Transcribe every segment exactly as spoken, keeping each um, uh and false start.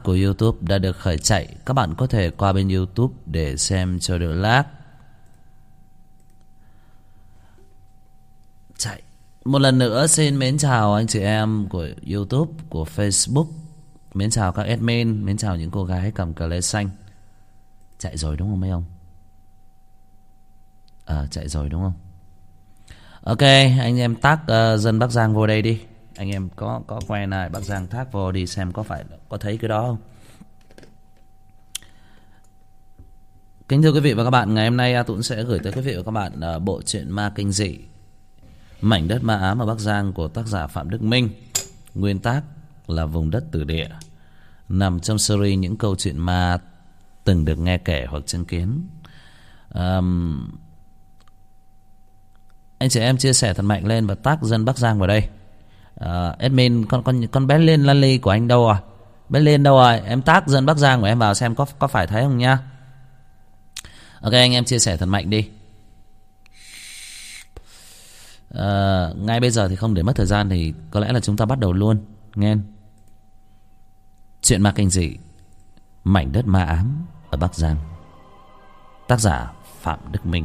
của YouTube đã được khởi chạy. Các bạn có thể qua bên YouTube để xem cho đỡ lag. Chạy. Một lần nữa xin mến chào anh chị em của YouTube, của Facebook. Mến chào các admin, mến chào những cô gái cầm cờ lê xanh. Chạy rồi đúng không mấy ông? À, chạy rồi đúng không? Ok, anh em tag uh, dân Bắc Giang vô đây đi. Anh em có có quen ai Bắc Giang tag vô đi xem có phải có thấy cái đó không. Kính thưa quý vị và các bạn, ngày hôm nay A Tũng sẽ gửi tới quý vị và các bạn uh, bộ truyện ma kinh dị Mảnh đất ma ám ở Bắc Giang của tác giả Phạm Đức Minh. Nguyên tác là Vùng đất tử địa, nằm trong series những câu chuyện ma từng được nghe kể hoặc chứng kiến. um, Anh chị em chia sẻ thật mạnh lên và tag dân Bắc Giang vào đây. uh, Admin, con con con bé Liên Lan Ly của anh đâu rồi? Bé Liên đâu rồi? Em tag dân Bắc Giang của em vào xem có có phải thấy không nhá. Ok, anh em chia sẻ thật mạnh đi. uh, Ngay bây giờ thì không để mất thời gian thì có lẽ là chúng ta bắt đầu luôn. Nghe chuyện ma kinh dị Mảnh đất ma ám ở Bắc Giang, tác giả Phạm Đức Minh.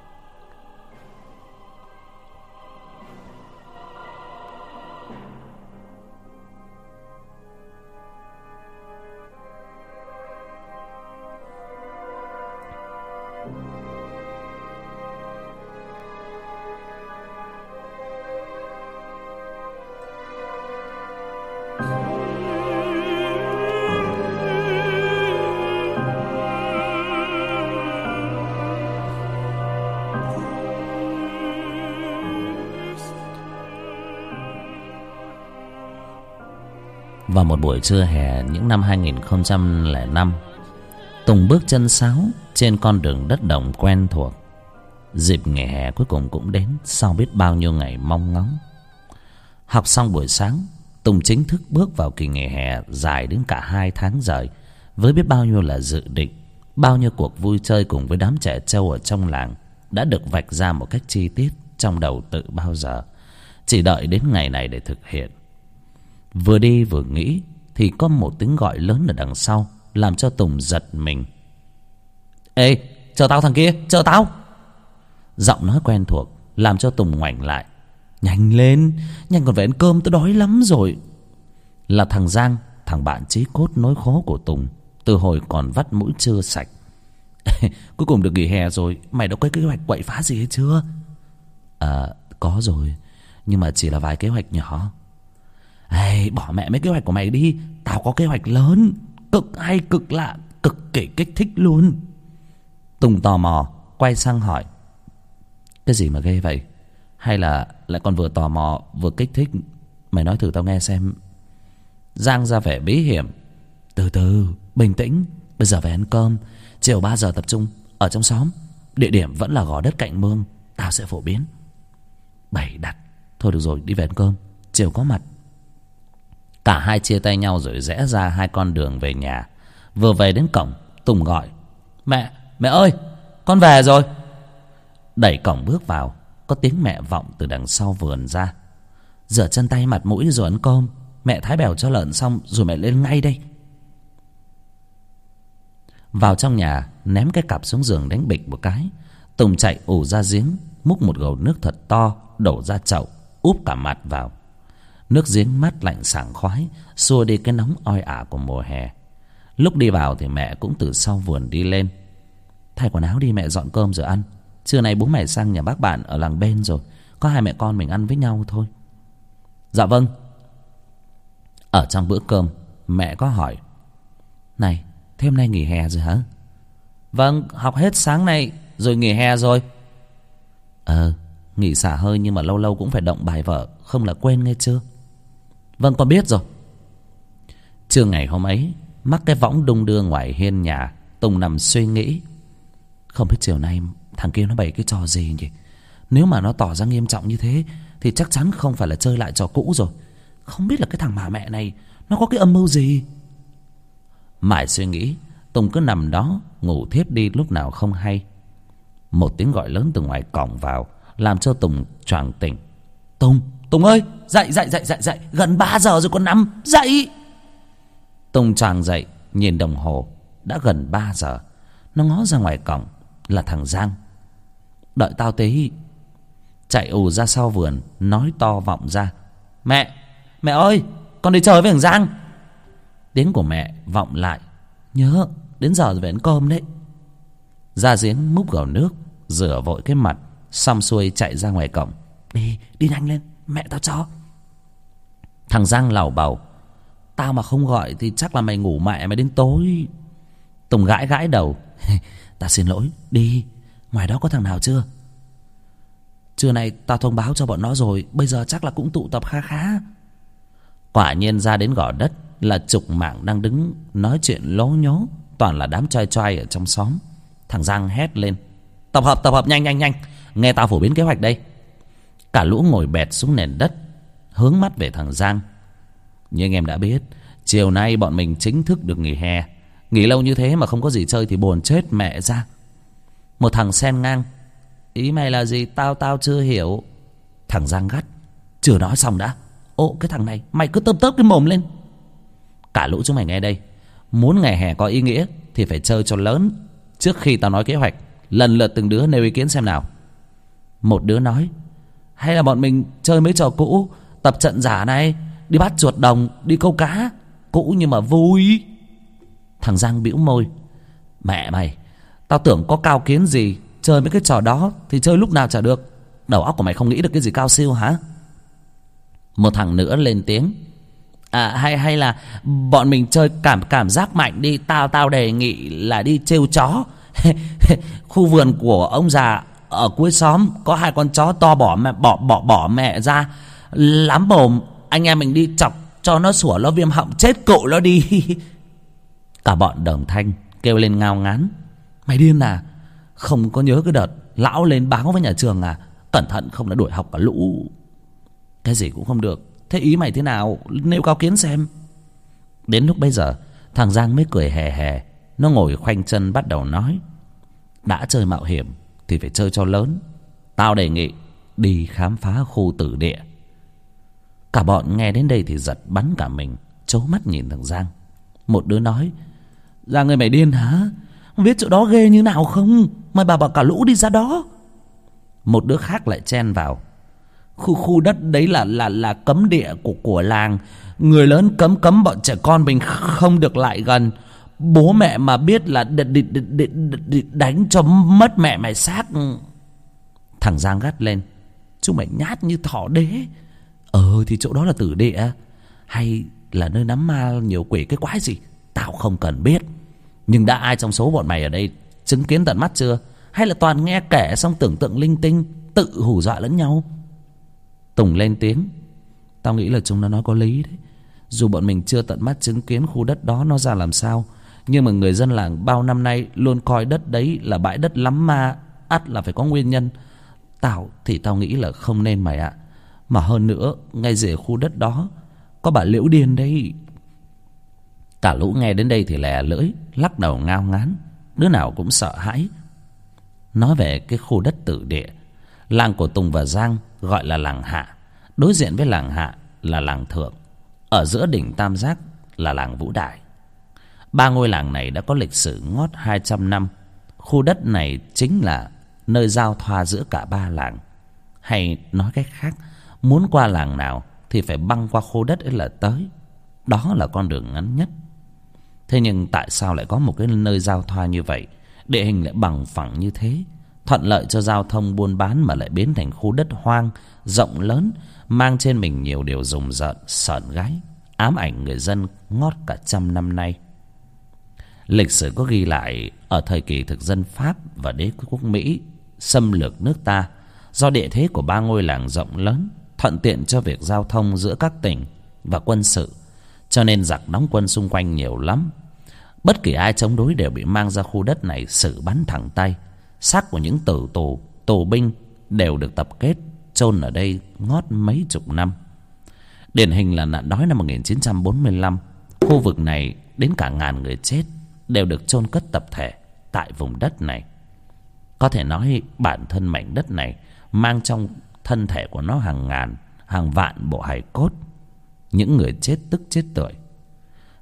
Vào một buổi trưa hè những năm hai nghìn không trăm lẻ năm, Tùng bước chân sáo trên con đường đất đồng quen thuộc. Dịp nghỉ hè cuối cùng cũng đến sau biết bao nhiêu ngày mong ngóng. Học xong buổi sáng, Tùng chính thức bước vào kỳ nghỉ hè dài đến cả hai tháng trời, với biết bao nhiêu là dự định, bao nhiêu cuộc vui chơi cùng với đám trẻ trâu ở trong làng đã được vạch ra một cách chi tiết trong đầu tự bao giờ, chỉ đợi đến ngày này để thực hiện. Vừa đi vừa nghĩ thì có một tiếng gọi lớn ở đằng sau làm cho Tùng giật mình. Ê, chờ tao thằng kia, chờ tao. Giọng nói quen thuộc làm cho Tùng ngoảnh lại. Nhanh lên, nhanh còn phải ăn cơm, tôi đói lắm rồi. Là thằng Giang, thằng bạn chí cốt nối khố của Tùng từ hồi còn vắt mũi chưa sạch. Cuối cùng được nghỉ hè rồi, mày đã có kế hoạch quậy phá gì hay chưa? À, có rồi, nhưng mà chỉ là vài kế hoạch nhỏ. Ê, bỏ mẹ mấy kế hoạch của mày đi. Tao có kế hoạch lớn, cực hay cực lạ, cực kỳ kích thích luôn. Tùng tò mò quay sang hỏi. Cái gì mà ghê vậy? Hay là lại còn vừa tò mò vừa kích thích? Mày nói thử tao nghe xem. Giang ra vẻ bí hiểm. Từ từ, bình tĩnh. Bây giờ về ăn cơm, chiều ba giờ tập trung ở trong xóm. Địa điểm vẫn là gò đất cạnh mương. Tao sẽ phổ biến. Bày đặt. Thôi được rồi, đi về ăn cơm, chiều có mặt. Cả hai chia tay nhau rồi rẽ ra hai con đường về nhà. Vừa về đến cổng, Tùng gọi. Mẹ, mẹ ơi, con về rồi. Đẩy cổng bước vào, có tiếng mẹ vọng từ đằng sau vườn ra. Rửa chân tay mặt mũi rồi ăn cơm. Mẹ thái bèo cho lợn xong rồi mẹ lên ngay đây. Vào trong nhà, ném cái cặp xuống giường đánh bịch một cái. Tùng chạy ù ra giếng, múc một gầu nước thật to, đổ ra chậu, úp cả mặt vào. Nước giếng mát lạnh sảng khoái, xua đi cái nóng oi ả của mùa hè. Lúc đi vào thì mẹ cũng từ sau vườn đi lên. Thay quần áo đi, mẹ dọn cơm rồi ăn. Trưa nay bố mẹ sang nhà bác bạn ở làng bên rồi, có hai mẹ con mình ăn với nhau thôi. Dạ vâng. Ở trong bữa cơm, mẹ có hỏi. Này, thế hôm nay nghỉ hè rồi hả? Vâng, học hết sáng nay rồi nghỉ hè rồi. Ờ, nghỉ xả hơi nhưng mà lâu lâu cũng phải động bài vở, không là quên nghe chưa? Vâng, con biết rồi. Trưa ngày hôm ấy, mắc cái võng đung đưa ngoài hiên nhà, Tùng nằm suy nghĩ. Không biết chiều nay thằng kia nó bày cái trò gì nhỉ? Nếu mà nó tỏ ra nghiêm trọng như thế thì chắc chắn không phải là chơi lại trò cũ rồi. Không biết là cái thằng bà mẹ này nó có cái âm mưu gì. Mãi suy nghĩ, Tùng cứ nằm đó ngủ thiếp đi lúc nào không hay. Một tiếng gọi lớn từ ngoài cổng vào làm cho Tùng choàng tỉnh. Tùng, Tùng ơi, dậy dậy dậy dậy dậy, gần ba giờ rồi còn nằm, dậy. Tùng choàng dậy nhìn đồng hồ, đã gần ba giờ. Nó ngó ra ngoài cổng là thằng Giang. Đợi tao tí. Chạy ù ra sau vườn, nói to vọng ra: Mẹ, mẹ ơi, con đi chơi với thằng Giang. Tiếng của mẹ vọng lại: Nhớ, đến giờ rồi phải ăn cơm đấy. Ra giếng múc gầu nước, rửa vội cái mặt, xong xuôi chạy ra ngoài cổng. Đi, đi nhanh lên, mẹ tao cho. Thằng Giang làu bầu: Tao mà không gọi thì chắc là mày ngủ mẹ mày đến tối. Tùng gãi gãi đầu: Ta xin lỗi, đi. Ngoài đó có thằng nào chưa? Trưa nay tao thông báo cho bọn nó rồi, bây giờ chắc là cũng tụ tập khá khá. Quả nhiên ra đến gò đất là chục mạng đang đứng nói chuyện lố nhố, toàn là đám trai trai ở trong xóm. Thằng Giang hét lên: Tập hợp, tập hợp, nhanh nhanh nhanh, nghe tao phổ biến kế hoạch đây. Cả lũ ngồi bẹt xuống nền đất, hướng mắt về thằng Giang. Như anh em đã biết, chiều nay bọn mình chính thức được nghỉ hè. Nghỉ lâu như thế mà không có gì chơi thì buồn chết mẹ ra. Một thằng xen ngang: Ý mày là gì tao tao chưa hiểu. Thằng Giang gắt: Chưa nói xong đã. Ô, cái thằng này mày cứ tớp tớp cái mồm lên. Cả lũ chúng mày nghe đây, muốn ngày hè có ý nghĩa thì phải chơi cho lớn. Trước khi tao nói kế hoạch, lần lượt từng đứa nêu ý kiến xem nào. Một đứa nói: Hay là bọn mình chơi mấy trò cũ, tập trận giả này, đi bắt chuột đồng, đi câu cá. Cũ nhưng mà vui. Thằng Giang bĩu môi: Mẹ mày, tao tưởng có cao kiến gì, chơi mấy cái trò đó thì chơi lúc nào chả được. Đầu óc của mày không nghĩ được cái gì cao siêu hả? Một thằng nữa lên tiếng: À hay hay là bọn mình chơi cảm cảm giác mạnh đi. Tao tao đề nghị là đi trêu chó. Khu vườn của ông già ở cuối xóm có hai con chó to bỏ mẹ bỏ bỏ bỏ mẹ ra, lắm mồm. Anh em mình đi chọc cho nó sủa, nó viêm họng chết cụ nó đi. Cả bọn đồng thanh kêu lên ngao ngán: Mày điên à? Không có nhớ cái đợt lão lên báo với nhà trường à? Cẩn thận không đã đuổi học cả lũ. Cái gì cũng không được. Thế ý mày thế nào? Nêu cao kiến xem. Đến lúc bây giờ thằng Giang mới cười hề hề. Nó ngồi khoanh chân bắt đầu nói: Đã chơi mạo hiểm thì phải chơi cho lớn. Tao đề nghị đi khám phá khu tử địa. Cả bọn nghe đến đây thì giật bắn cả mình, trố mắt nhìn thằng Giang. Một đứa nói: Giang ơi, mày điên hả? Không biết chỗ đó ghê như nào không? Mày bảo bảo cả lũ đi ra đó. Một đứa khác lại chen vào: Khu khu đất đấy là là là cấm địa của của làng. Người lớn cấm cấm bọn trẻ con mình không được lại gần. Bố mẹ mà biết là đ, đ, đ, đ, đ, đánh cho mất mẹ mày xác. Thằng Giang gắt lên: Chúng mày nhát như thỏ đế. Ờ thì chỗ đó là tử địa, hay là nơi nắm ma nhiều quỷ cái quái gì, tao không cần biết. Nhưng đã ai trong số bọn mày ở đây chứng kiến tận mắt chưa? Hay là toàn nghe kể xong tưởng tượng linh tinh, tự hù dọa lẫn nhau? Tùng lên tiếng: Tao nghĩ là chúng nó nói có lý đấy. Dù bọn mình chưa tận mắt chứng kiến khu đất đó nó ra làm sao, nhưng mà người dân làng bao năm nay luôn coi đất đấy là bãi đất lắm ma, ắt là phải có nguyên nhân. Tao thì tao nghĩ là không nên mày ạ. Mà hơn nữa, ngay rìa khu đất đó có bà Liễu điên đấy. Cả lũ nghe đến đây thì lè lưỡi, lắc đầu ngao ngán. Đứa nào cũng sợ hãi. Nói về cái khu đất tử địa, làng của Tùng và Giang gọi là làng Hạ. Đối diện với làng Hạ là làng Thượng. Ở giữa đỉnh Tam Giác là làng Vũ Đại. Ba ngôi làng này đã có lịch sử ngót hai trăm năm. Khu đất này chính là nơi giao thoa giữa cả ba làng. Hay nói cách khác, muốn qua làng nào thì phải băng qua khu đất ấy là tới. Đó là con đường ngắn nhất. Thế nhưng tại sao lại có một cái nơi giao thoa như vậy, địa hình lại bằng phẳng như thế, thuận lợi cho giao thông buôn bán, mà lại biến thành khu đất hoang rộng lớn, mang trên mình nhiều điều rùng rợn sợn gáy, ám ảnh người dân ngót cả trăm năm nay. Lịch sử có ghi lại ở thời kỳ thực dân Pháp và đế quốc Mỹ xâm lược nước ta, do địa thế của ba ngôi làng rộng lớn, thuận tiện cho việc giao thông giữa các tỉnh và quân sự, cho nên giặc đóng quân xung quanh nhiều lắm. Bất kỳ ai chống đối đều bị mang ra khu đất này xử bắn thẳng tay. Xác của những tử tù, tù binh đều được tập kết chôn ở đây ngót mấy chục năm. Điển hình là nạn đói năm một nghìn chín trăm bốn mươi lăm, khu vực này đến cả ngàn người chết đều được chôn cất tập thể tại vùng đất này. Có thể nói bản thân mảnh đất này mang trong thân thể của nó hàng ngàn, hàng vạn bộ hài cốt, những người chết tức chết tưởi.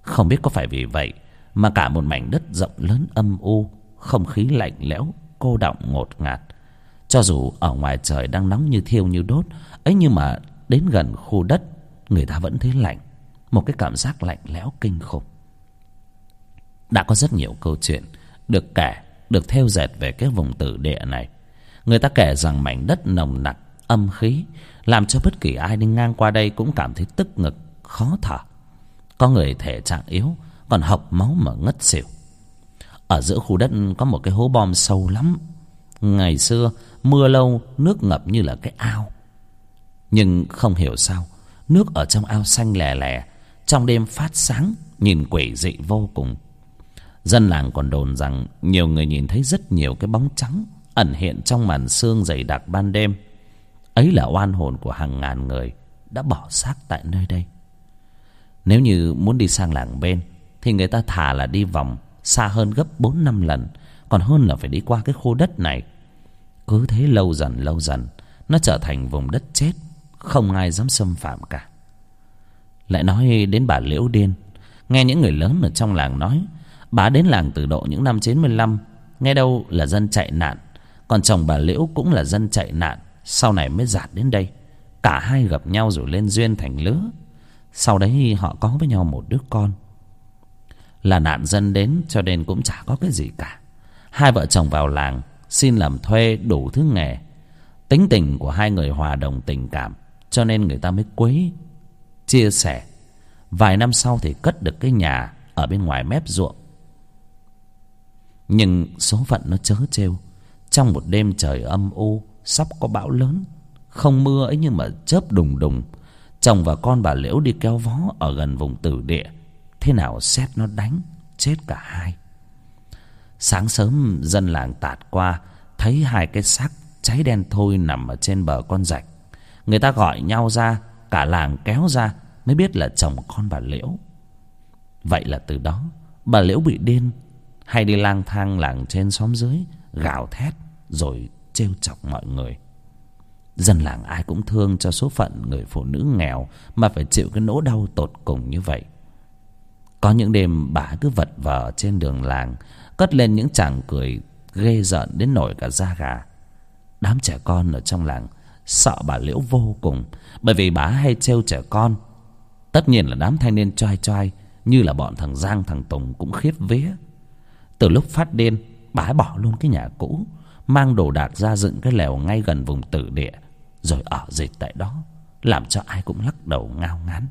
Không biết có phải vì vậy mà cả một mảnh đất rộng lớn âm u, không khí lạnh lẽo, cô đọng ngột ngạt. Cho dù ở ngoài trời đang nóng như thiêu như đốt ấy, nhưng mà đến gần khu đất, người ta vẫn thấy lạnh. Một cái cảm giác lạnh lẽo kinh khủng. Đã có rất nhiều câu chuyện được kể, được thêu dệt về cái vùng tử địa này. Người ta kể rằng mảnh đất nồng nặc âm khí, làm cho bất kỳ ai đi ngang qua đây cũng cảm thấy tức ngực, khó thở. Có người thể trạng yếu, còn hộc máu mà ngất xỉu. Ở giữa khu đất có một cái hố bom sâu lắm. Ngày xưa mưa lâu, nước ngập như là cái ao. Nhưng không hiểu sao, nước ở trong ao xanh lè lè, trong đêm phát sáng, nhìn quỷ dị vô cùng. Dân làng còn đồn rằng nhiều người nhìn thấy rất nhiều cái bóng trắng ẩn hiện trong màn sương dày đặc ban đêm. Ấy là oan hồn của hàng ngàn người đã bỏ xác tại nơi đây. Nếu như muốn đi sang làng bên thì người ta thà là đi vòng xa hơn gấp bốn năm lần, còn hơn là phải đi qua cái khu đất này. Cứ thế lâu dần lâu dần, nó trở thành vùng đất chết, không ai dám xâm phạm cả. Lại nói đến bà Liễu Điên, nghe những người lớn ở trong làng nói, bà đến làng từ độ những năm chín mươi lăm, nghe đâu là dân chạy nạn, còn chồng bà Liễu cũng là dân chạy nạn, sau này mới dạt đến đây. Cả hai gặp nhau rồi lên duyên thành lứa. Sau đấy họ có với nhau một đứa con. Là nạn dân đến cho nên cũng chả có cái gì cả. Hai vợ chồng vào làng xin làm thuê đủ thứ nghề. Tính tình của hai người hòa đồng tình cảm, cho nên người ta mới quấy chia sẻ. Vài năm sau thì cất được cái nhà ở bên ngoài mép ruộng. Nhưng số phận nó trớ trêu. Trong một đêm trời âm u, sắp có bão lớn, không mưa ấy nhưng mà chớp đùng đùng, chồng và con bà Liễu đi kéo vó ở gần vùng tử địa, thế nào sét nó đánh chết cả hai. Sáng sớm dân làng tạt qua, thấy hai cái xác cháy đen thui nằm ở trên bờ con rạch. Người ta gọi nhau ra, cả làng kéo ra mới biết là chồng con bà Liễu. Vậy là từ đó bà Liễu bị điên, hay đi lang thang làng trên xóm dưới, gào thét rồi trêu chọc mọi người. Dân làng ai cũng thương cho số phận người phụ nữ nghèo mà phải chịu cái nỗi đau tột cùng như vậy. Có những đêm bà cứ vật vờ trên đường làng, cất lên những tràng cười ghê rợn đến nổi cả da gà. Đám trẻ con ở trong làng sợ bà Liễu vô cùng, bởi vì bà hay trêu trẻ con. Tất nhiên là đám thanh niên choai choai như là bọn thằng Giang thằng Tùng cũng khiếp vía. Từ lúc phát điên, bà bỏ luôn cái nhà cũ, mang đồ đạc ra dựng cái lều ngay gần vùng tử địa, rồi ở dịch tại đó, làm cho ai cũng lắc đầu ngao ngán.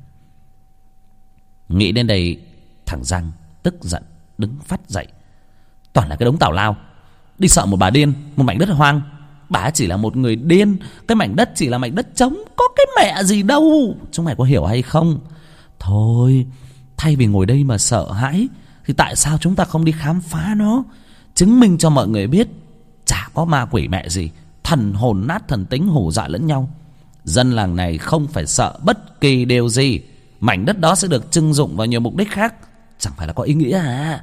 Nghĩ đến đây, thằng Giang tức giận đứng phắt dậy. Toàn là cái đống tào lao, đi sợ một bà điên, một mảnh đất hoang. Bà chỉ là một người điên, cái mảnh đất chỉ là mảnh đất trống, có cái mẹ gì đâu. Chúng mày có hiểu hay không? Thôi, thay vì ngồi đây mà sợ hãi, thì tại sao chúng ta không đi khám phá nó, chứng minh cho mọi người biết chả có ma quỷ mẹ gì, thần hồn nát thần tính hù dọa lẫn nhau. Dân làng này không phải sợ bất kỳ điều gì. Mảnh đất đó sẽ được trưng dụng vào nhiều mục đích khác, chẳng phải là có ý nghĩa à?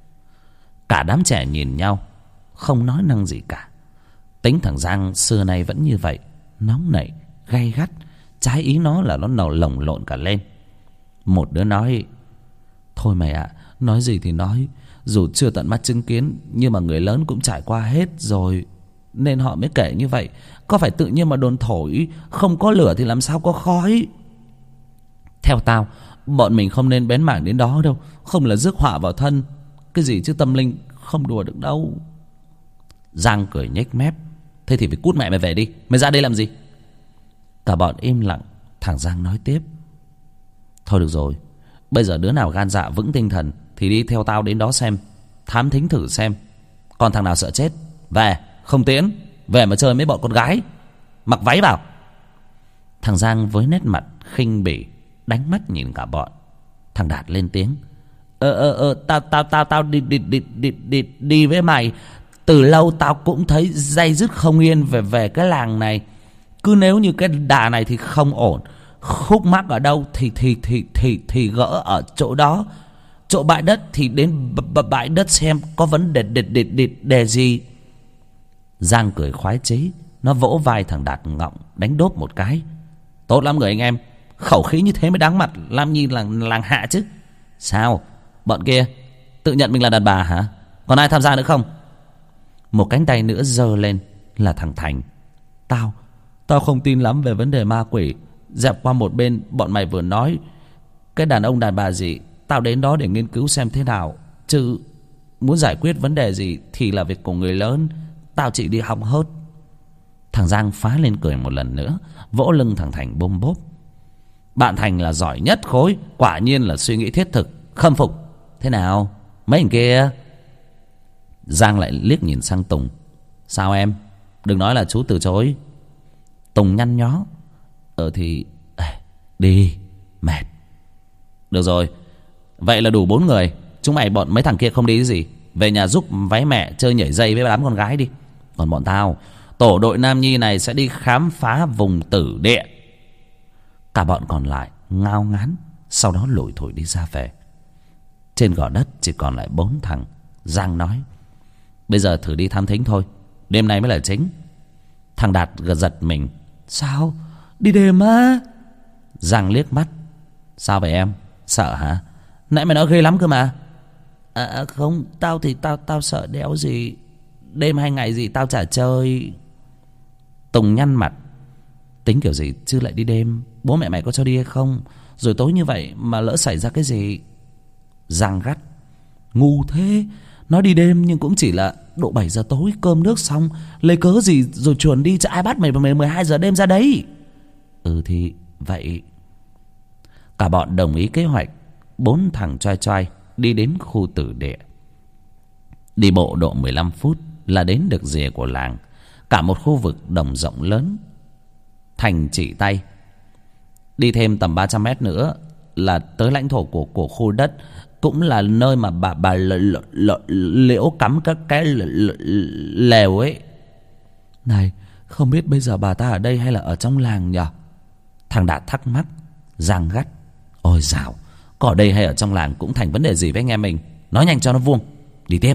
Cả đám trẻ nhìn nhau, không nói năng gì cả. Tính thằng Giang xưa nay vẫn như vậy, nóng nảy, gay gắt, trái ý nó là nó nổ lồng lộn cả lên. Một đứa nói: thôi mày ạ, nói gì thì nói, dù chưa tận mắt chứng kiến, nhưng mà người lớn cũng trải qua hết rồi, nên họ mới kể như vậy. Có phải tự nhiên mà đồn thổi, không có lửa thì làm sao có khói. Theo tao, bọn mình không nên bén mảng đến đó đâu, không là rước họa vào thân. Cái gì chứ tâm linh không đùa được đâu. Giang cười nhếch mép: thế thì phải cút mẹ mày về đi, mày ra đây làm gì? Cả bọn im lặng. Thằng Giang nói tiếp: thôi được rồi, bây giờ đứa nào gan dạ vững tinh thần thì đi theo tao đến đó xem, thám thính thử xem. Còn thằng nào sợ chết, về, không tiễn, về mà chơi mấy bọn con gái, mặc váy vào. Thằng Giang với nét mặt khinh bỉ đánh mắt nhìn cả bọn. Thằng Đạt lên tiếng: Ờ ờ ờ tao tao tao tao đi đi đi đi đi đi với mày. Từ lâu tao cũng thấy day dứt không yên về về cái làng này. Cứ nếu như cái đà này thì không ổn. Khúc mắc ở đâu thì thì thì thì thì gỡ ở chỗ đó. Chỗ bãi đất thì đến bãi đất xem có vấn đề đề đề đề, đề gì. Giang cười khoái chí, nó vỗ vai thằng Đạt ngọng đánh đốp một cái: tốt lắm người anh em, khẩu khí như thế mới đáng mặt làm như làng làng hạ chứ. Sao? Bọn kia tự nhận mình là đàn bà hả? Còn ai tham gia nữa không? Một cánh tay nữa giơ lên là thằng Thành. Tao Tao không tin lắm về vấn đề ma quỷ. Dẹp qua một bên, bọn mày vừa nói cái đàn ông đàn bà gì, tao đến đó để nghiên cứu xem thế nào. Chứ muốn giải quyết vấn đề gì thì là việc của người lớn. Tao chỉ đi hóng hớt. Thằng Giang phá lên cười một lần nữa, vỗ lưng thằng Thành bôm bốp. Bạn Thành là giỏi nhất khối, quả nhiên là suy nghĩ thiết thực, khâm phục. Thế nào, mấy thằng kia? Giang lại liếc nhìn sang Tùng. Sao em? Đừng nói là chú từ chối. Tùng nhăn nhó. Ờ thì đi, mệt. Được rồi, vậy là đủ bốn người. Chúng mày bọn mấy thằng kia không đi cái gì, về nhà giúp váy mẹ chơi nhảy dây với đám con gái đi. Còn bọn tao, tổ đội nam nhi này sẽ đi khám phá vùng tử địa. Cả bọn còn lại ngao ngán, sau đó lủi thủi đi ra về. Trên gò đất chỉ còn lại bốn thằng. Giang nói, bây giờ thử đi thám thính thôi, đêm nay mới là chính. Thằng Đạt gật giật mình. Sao? Đi đêm á? Giang liếc mắt. Sao vậy em? Sợ hả? Nãy mày nói ghê lắm cơ mà. À không, tao thì tao tao sợ đéo gì. Đêm hay ngày gì tao chả chơi. Tùng nhăn mặt. Tính kiểu gì chứ lại đi đêm? Bố mẹ mày có cho đi hay không? Rồi tối như vậy mà lỡ xảy ra cái gì? Giang gắt. Ngu thế. Nó đi đêm nhưng cũng chỉ là độ bảy giờ tối, cơm nước xong, lấy cớ gì rồi chuồn đi, chứ ai bắt mày vào mười hai giờ đêm ra đấy. Ừ thì vậy. Cả bọn đồng ý kế hoạch. Bốn thằng choai choai đi đến khu tử địa. Đi bộ độ mười lăm phút là đến được rìa của làng. Cả một khu vực đồng rộng lớn. Thành chỉ tay. Đi thêm tầm ba trăm mét nữa là tới lãnh thổ của, của khu đất. Cũng là nơi mà bà bà l, l, l, Liễu cắm các cái l, l, lều ấy. Này, không biết bây giờ bà ta ở đây hay là ở trong làng nhỉ? Thằng Đạt thắc mắc. Giang gắt. Ôi dào, có ở đây hay ở trong làng cũng thành vấn đề gì với anh em mình. Nói nhanh cho nó vuông. Đi tiếp.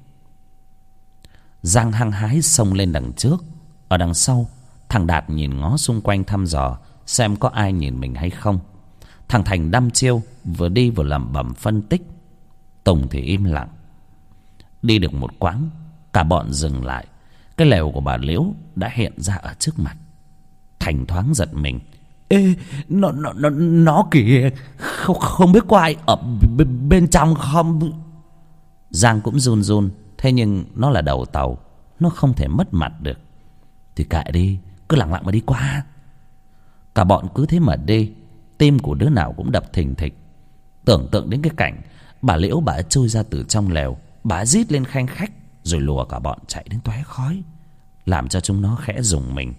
Giang hăng hái xông lên đằng trước. Ở đằng sau, thằng Đạt nhìn ngó xung quanh thăm dò xem có ai nhìn mình hay không. Thằng Thành đăm chiêu, vừa đi vừa lẩm bẩm phân tích. Tùng thì im lặng. Đi được một quãng, cả bọn dừng lại. Cái lều của bà Liễu đã hiện ra ở trước mặt. Thành thoáng giật mình. Ê, nó nó nó, nó kìa, không không biết có ai ở b- bên trong không? Giang cũng run run. Thế nhưng nó là đầu tàu, nó không thể mất mặt được. Thì kệ đi, cứ lặng lặng mà đi qua. Cả bọn cứ thế mà đi. Tim của đứa nào cũng đập thình thịch. Tưởng tượng đến cái cảnh bà Liễu bà trôi ra từ trong lều, bà rít lên khanh khách, rồi lùa cả bọn chạy đến tóe khói, làm cho chúng nó khẽ rùng mình.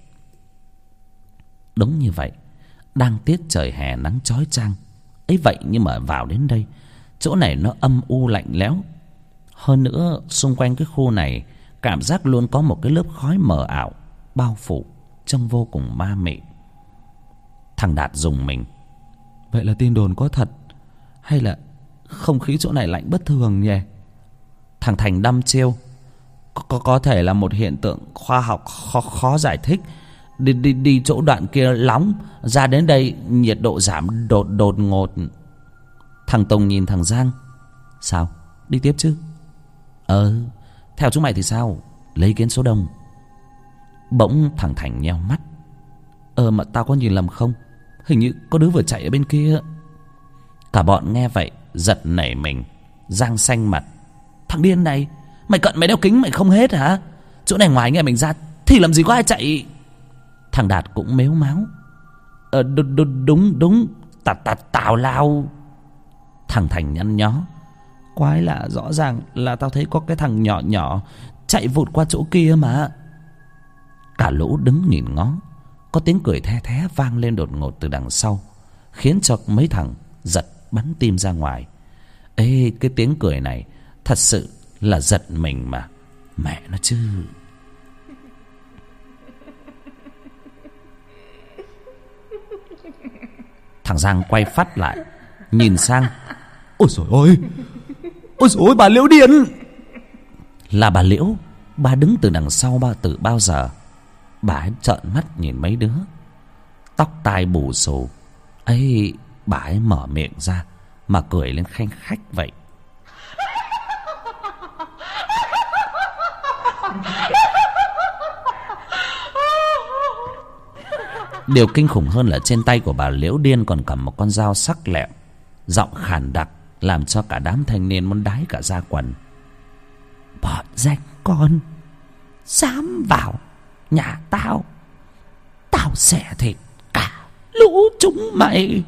Đúng như vậy. Đang tiết trời hè nắng chói chang ấy vậy, nhưng mà vào đến đây, chỗ này nó âm u lạnh lẽo. Hơn nữa xung quanh cái khu này cảm giác luôn có một cái lớp khói mờ ảo bao phủ, trông vô cùng ma mị. Thằng Đạt rùng mình. Vậy là tin đồn có thật, hay là không khí chỗ này lạnh bất thường nhỉ? Thằng Thành đăm chiêu. Có, có, có thể là một hiện tượng khoa học khó, khó giải thích. Đi, đi, đi chỗ đoạn kia nóng, ra đến đây nhiệt độ giảm đột đột ngột. Thằng Tùng nhìn thằng Giang. Sao? Đi tiếp chứ? Ờ, theo chúng mày thì sao? Lấy kiến số đông. Bỗng thằng Thành nheo mắt. Ờ mà tao có nhìn lầm không? Hình như có đứa vừa chạy ở bên kia. Cả bọn nghe vậy giật nảy mình. Giang xanh mặt. Thằng điên này, mày cận mày đeo kính mày không hết hả? Chỗ này ngoài nghe mình ra thì làm gì có ai chạy. Thằng Đạt cũng mếu máo. Ờ đ, đ, đúng đúng tà, tà, tào lao. Thằng Thành nhăn nhó. Quái lạ, rõ ràng là tao thấy có cái thằng nhỏ nhỏ chạy vụt qua chỗ kia mà. Cả lũ đứng nhìn ngó. Có tiếng cười the thé vang lên đột ngột từ đằng sau, khiến cho mấy thằng giật bắn tim ra ngoài. Ê, cái tiếng cười này thật sự là giật mình mà. Mẹ nó chứ. Thằng Giang quay phát lại, nhìn sang. Ôi trời ơi, ôi trời ơi, bà Liễu điên. Là bà Liễu. Bà đứng từ đằng sau ba từ bao giờ. Bà ấy trợn mắt nhìn mấy đứa, tóc tai bù xù ấy. Bà ấy mở miệng ra, mà cười lên khanh khách vậy. Điều kinh khủng hơn là trên tay của bà Liễu Điên còn cầm một con dao sắc lẹm, giọng khàn đặc làm cho cả đám thanh niên muốn đái cả da quần. Bọn danh con dám vào nhà tao, tao xẻ thịt cả lũ chúng mày.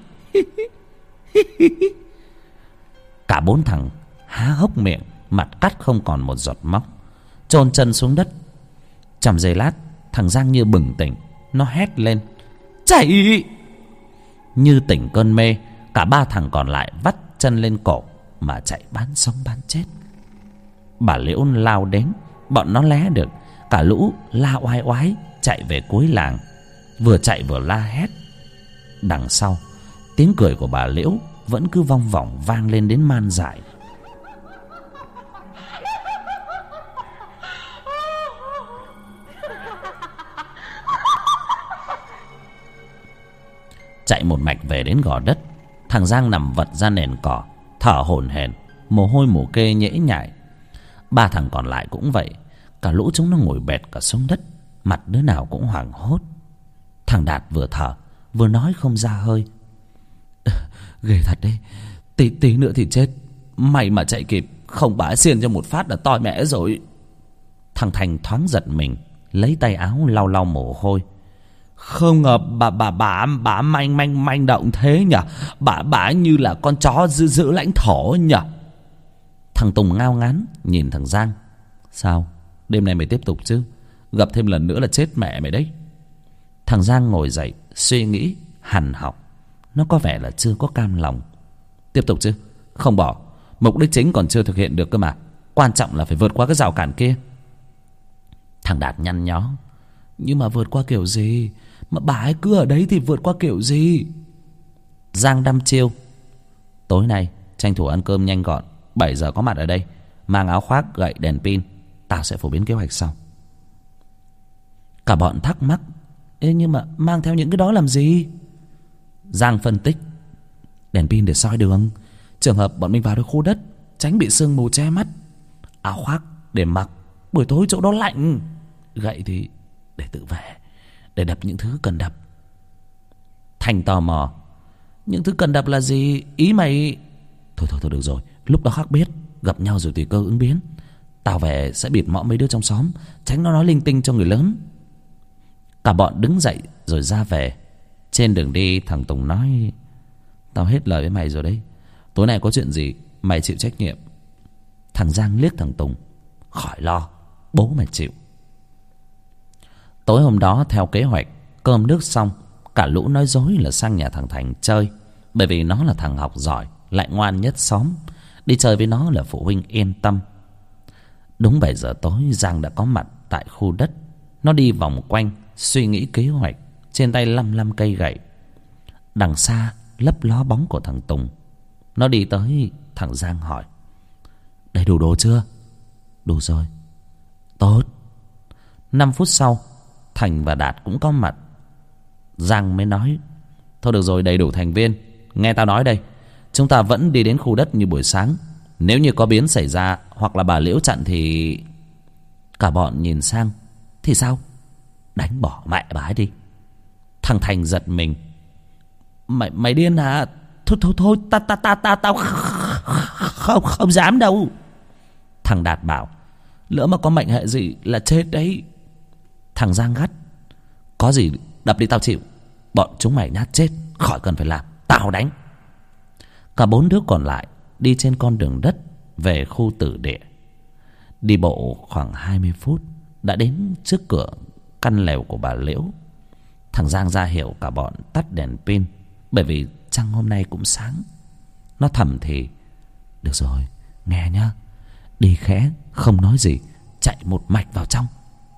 Cả bốn thằng há hốc miệng, mặt cắt không còn một giọt máu, chôn chân xuống đất. Trong giây lát, thằng Giang như bừng tỉnh, nó hét lên chạy. Như tỉnh cơn mê, cả ba thằng còn lại vắt chân lên cổ mà chạy bán sống bán chết. Bà Liễu lao đến, bọn nó lé được, cả lũ la oai oái chạy về cuối làng, vừa chạy vừa la hét. Đằng sau, tiếng cười của bà Liễu vẫn cứ vong vọng vang lên đến man dại. Chạy một mạch về đến gò đất, thằng Giang nằm vật ra nền cỏ, thở hổn hển, mồ hôi mồ kê nhễ nhại. Ba thằng còn lại cũng vậy, cả lũ chúng nó ngồi bệt cả xuống đất, mặt đứa nào cũng hoảng hốt. Thằng Đạt vừa thở vừa nói không ra hơi. Ghê thật đấy, tí tí nữa thì chết. May mà chạy kịp, không bả xiên cho một phát là toi mẹ rồi. Thằng Thành thoáng giật mình, lấy tay áo lau lau mồ hôi. Không ngờ bà bà bà bà manh manh manh động thế nhỉ? Bà bà như là con chó giữ giữ lãnh thổ nhỉ? Thằng Tùng ngao ngán nhìn thằng Giang. Sao? Đêm nay mày tiếp tục chứ? Gặp thêm lần nữa là chết mẹ mày đấy. Thằng Giang ngồi dậy suy nghĩ hằn học. Nó có vẻ là chưa có cam lòng. Tiếp tục chứ? Không bỏ. Mục đích chính còn chưa thực hiện được cơ mà. Quan trọng là phải vượt qua cái rào cản kia. Thằng Đạt nhăn nhó. Nhưng mà vượt qua kiểu gì? Mà bà ấy cứ ở đấy thì vượt qua kiểu gì? Giang đăm chiêu. Tối nay tranh thủ ăn cơm nhanh gọn, bảy giờ có mặt ở đây, mang áo khoác, gậy, đèn pin. Tao sẽ phổ biến kế hoạch sau. Cả bọn thắc mắc. Ê, nhưng mà mang theo những cái đó làm gì? Giang phân tích. Đèn pin để soi đường, trường hợp bọn mình vào được khu đất, tránh bị sương mù che mắt. Áo khoác để mặc, buổi tối chỗ đó lạnh. Gậy thì để tự vệ, để đập những thứ cần đập. Thành tò mò. Những thứ cần đập là gì? Ý mày... Thôi thôi thôi được rồi, lúc đó khác biết. Gặp nhau rồi tùy cơ ứng biến. Tao về sẽ bịt mõm mấy đứa trong xóm, tránh nó nói linh tinh cho người lớn. Cả bọn đứng dậy rồi ra về. Trên đường đi thằng Tùng nói. Tao hết lời với mày rồi đấy. Tối nay có chuyện gì mày chịu trách nhiệm. Thằng Giang liếc thằng Tùng. Khỏi lo, bố mày chịu. Tối hôm đó theo kế hoạch, cơm nước xong, cả lũ nói dối là sang nhà thằng Thành chơi. Bởi vì nó là thằng học giỏi, lại ngoan nhất xóm. Đi chơi với nó là phụ huynh yên tâm. Đúng bảy giờ tối, Giang đã có mặt tại khu đất. Nó đi vòng quanh suy nghĩ kế hoạch, trên tay lăm lăm cây gậy. Đằng xa lấp ló bóng của thằng Tùng. Nó đi tới, thằng Giang hỏi. Đầy đủ đồ chưa? Đủ rồi. Tốt. Năm phút sau, Thành và Đạt cũng có mặt. Giang mới nói. Thôi được rồi, đầy đủ thành viên. Nghe tao nói đây, chúng ta vẫn đi đến khu đất như buổi sáng. Nếu như có biến xảy ra hoặc là bà Liễu chặn thì... Cả bọn nhìn sang. Thì sao? Đánh bỏ mẹ bà ấy đi. Thằng Thành giật mình. Mày mày điên hả? Thôi thôi thôi, ta ta ta ta tao không không dám đâu. Thằng Đạt bảo. Lỡ mà có mệnh hệ gì là chết đấy. Thằng Giang gắt. Có gì đập đi tao chịu. Bọn chúng mày nhát chết, khỏi cần phải làm, tao đánh. Cả bốn đứa còn lại đi trên con đường đất về khu tử địa. Đi bộ khoảng hai mươi phút đã đến trước cửa căn lều của bà Liễu. Thằng Giang ra hiệu cả bọn tắt đèn pin, bởi vì trăng hôm nay cũng sáng. Nó thầm thì. Được rồi, nghe nhá. Đi khẽ, không nói gì, chạy một mạch vào trong.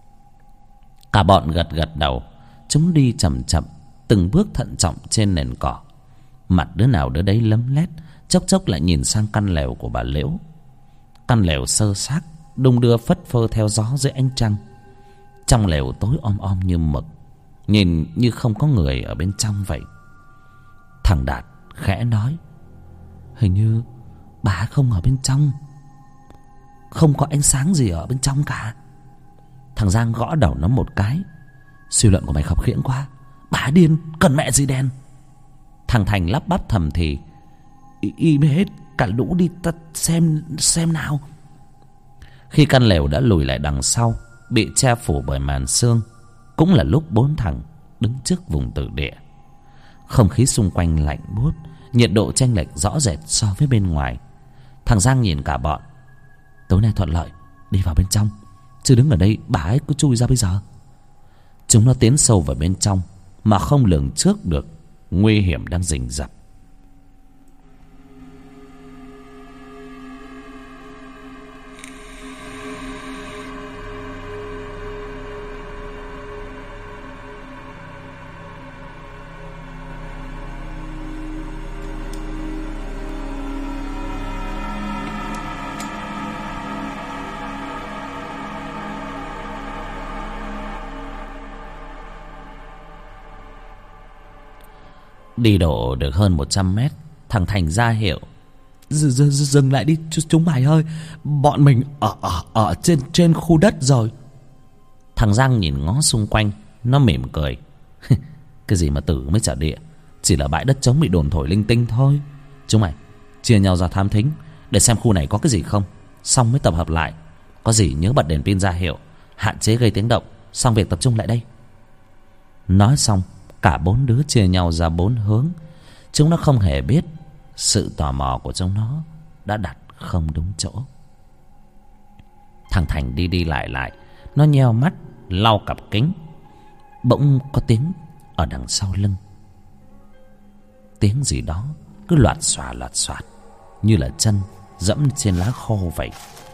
Cả bọn gật gật đầu. Chúng đi chậm chậm, từng bước thận trọng trên nền cỏ. Mặt đứa nào đứa đấy lấm lét, chốc chốc lại nhìn sang căn lều của bà Liễu. Căn lều sơ xác, đung đưa phất phơ theo gió dưới ánh trăng. Trong lều tối om om như mực, nhìn như không có người ở bên trong vậy. Thằng Đạt khẽ nói. Hình như bà không ở bên trong, không có ánh sáng gì ở bên trong cả. Thằng Giang gõ đầu nó một cái. Suy luận của mày khập khiễng quá. Bà điên, cần mẹ gì đèn. Thằng Thành lắp bắp thầm thì: Im hết, cả lũ đi ta xem xem nào. Khi căn lều đã lùi lại đằng sau, bị che phủ bởi màn sương, cũng là lúc bốn thằng đứng trước vùng tử địa. Không khí xung quanh lạnh buốt, nhiệt độ chênh lệch rõ rệt so với bên ngoài. Thằng Giang nhìn cả bọn: Tối nay thuận lợi, đi vào bên trong, chứ đứng ở đây bà ấy cứ chui ra bây giờ. Chúng nó tiến sâu vào bên trong mà không lường trước được nguy hiểm đang rình rập. Đi độ được hơn một trăm mét, thằng Thành ra hiệu: D -d -d Dừng lại đi chúng mày ơi, bọn mình ở ở ở trên trên khu đất rồi. Thằng Giang nhìn ngó xung quanh, nó mỉm cười. Cái gì mà tử mới trả địa, chỉ là bãi đất trống bị đồn thổi linh tinh thôi. Chúng mày chia nhau ra thám thính để xem khu này có cái gì không, xong mới tập hợp lại. Có gì nhớ bật đèn pin ra hiệu, hạn chế gây tiếng động, xong việc tập trung lại đây. Nói xong, cả bốn đứa chia nhau ra bốn hướng. Chúng nó không hề biết sự tò mò của chúng nó đã đặt không đúng chỗ. Thằng Thành đi đi lại lại, nó nheo mắt lau cặp kính. Bỗng có tiếng ở đằng sau lưng. Tiếng gì đó cứ loạt xòa loạt xoạt, như là chân dẫm trên lá khô vậy.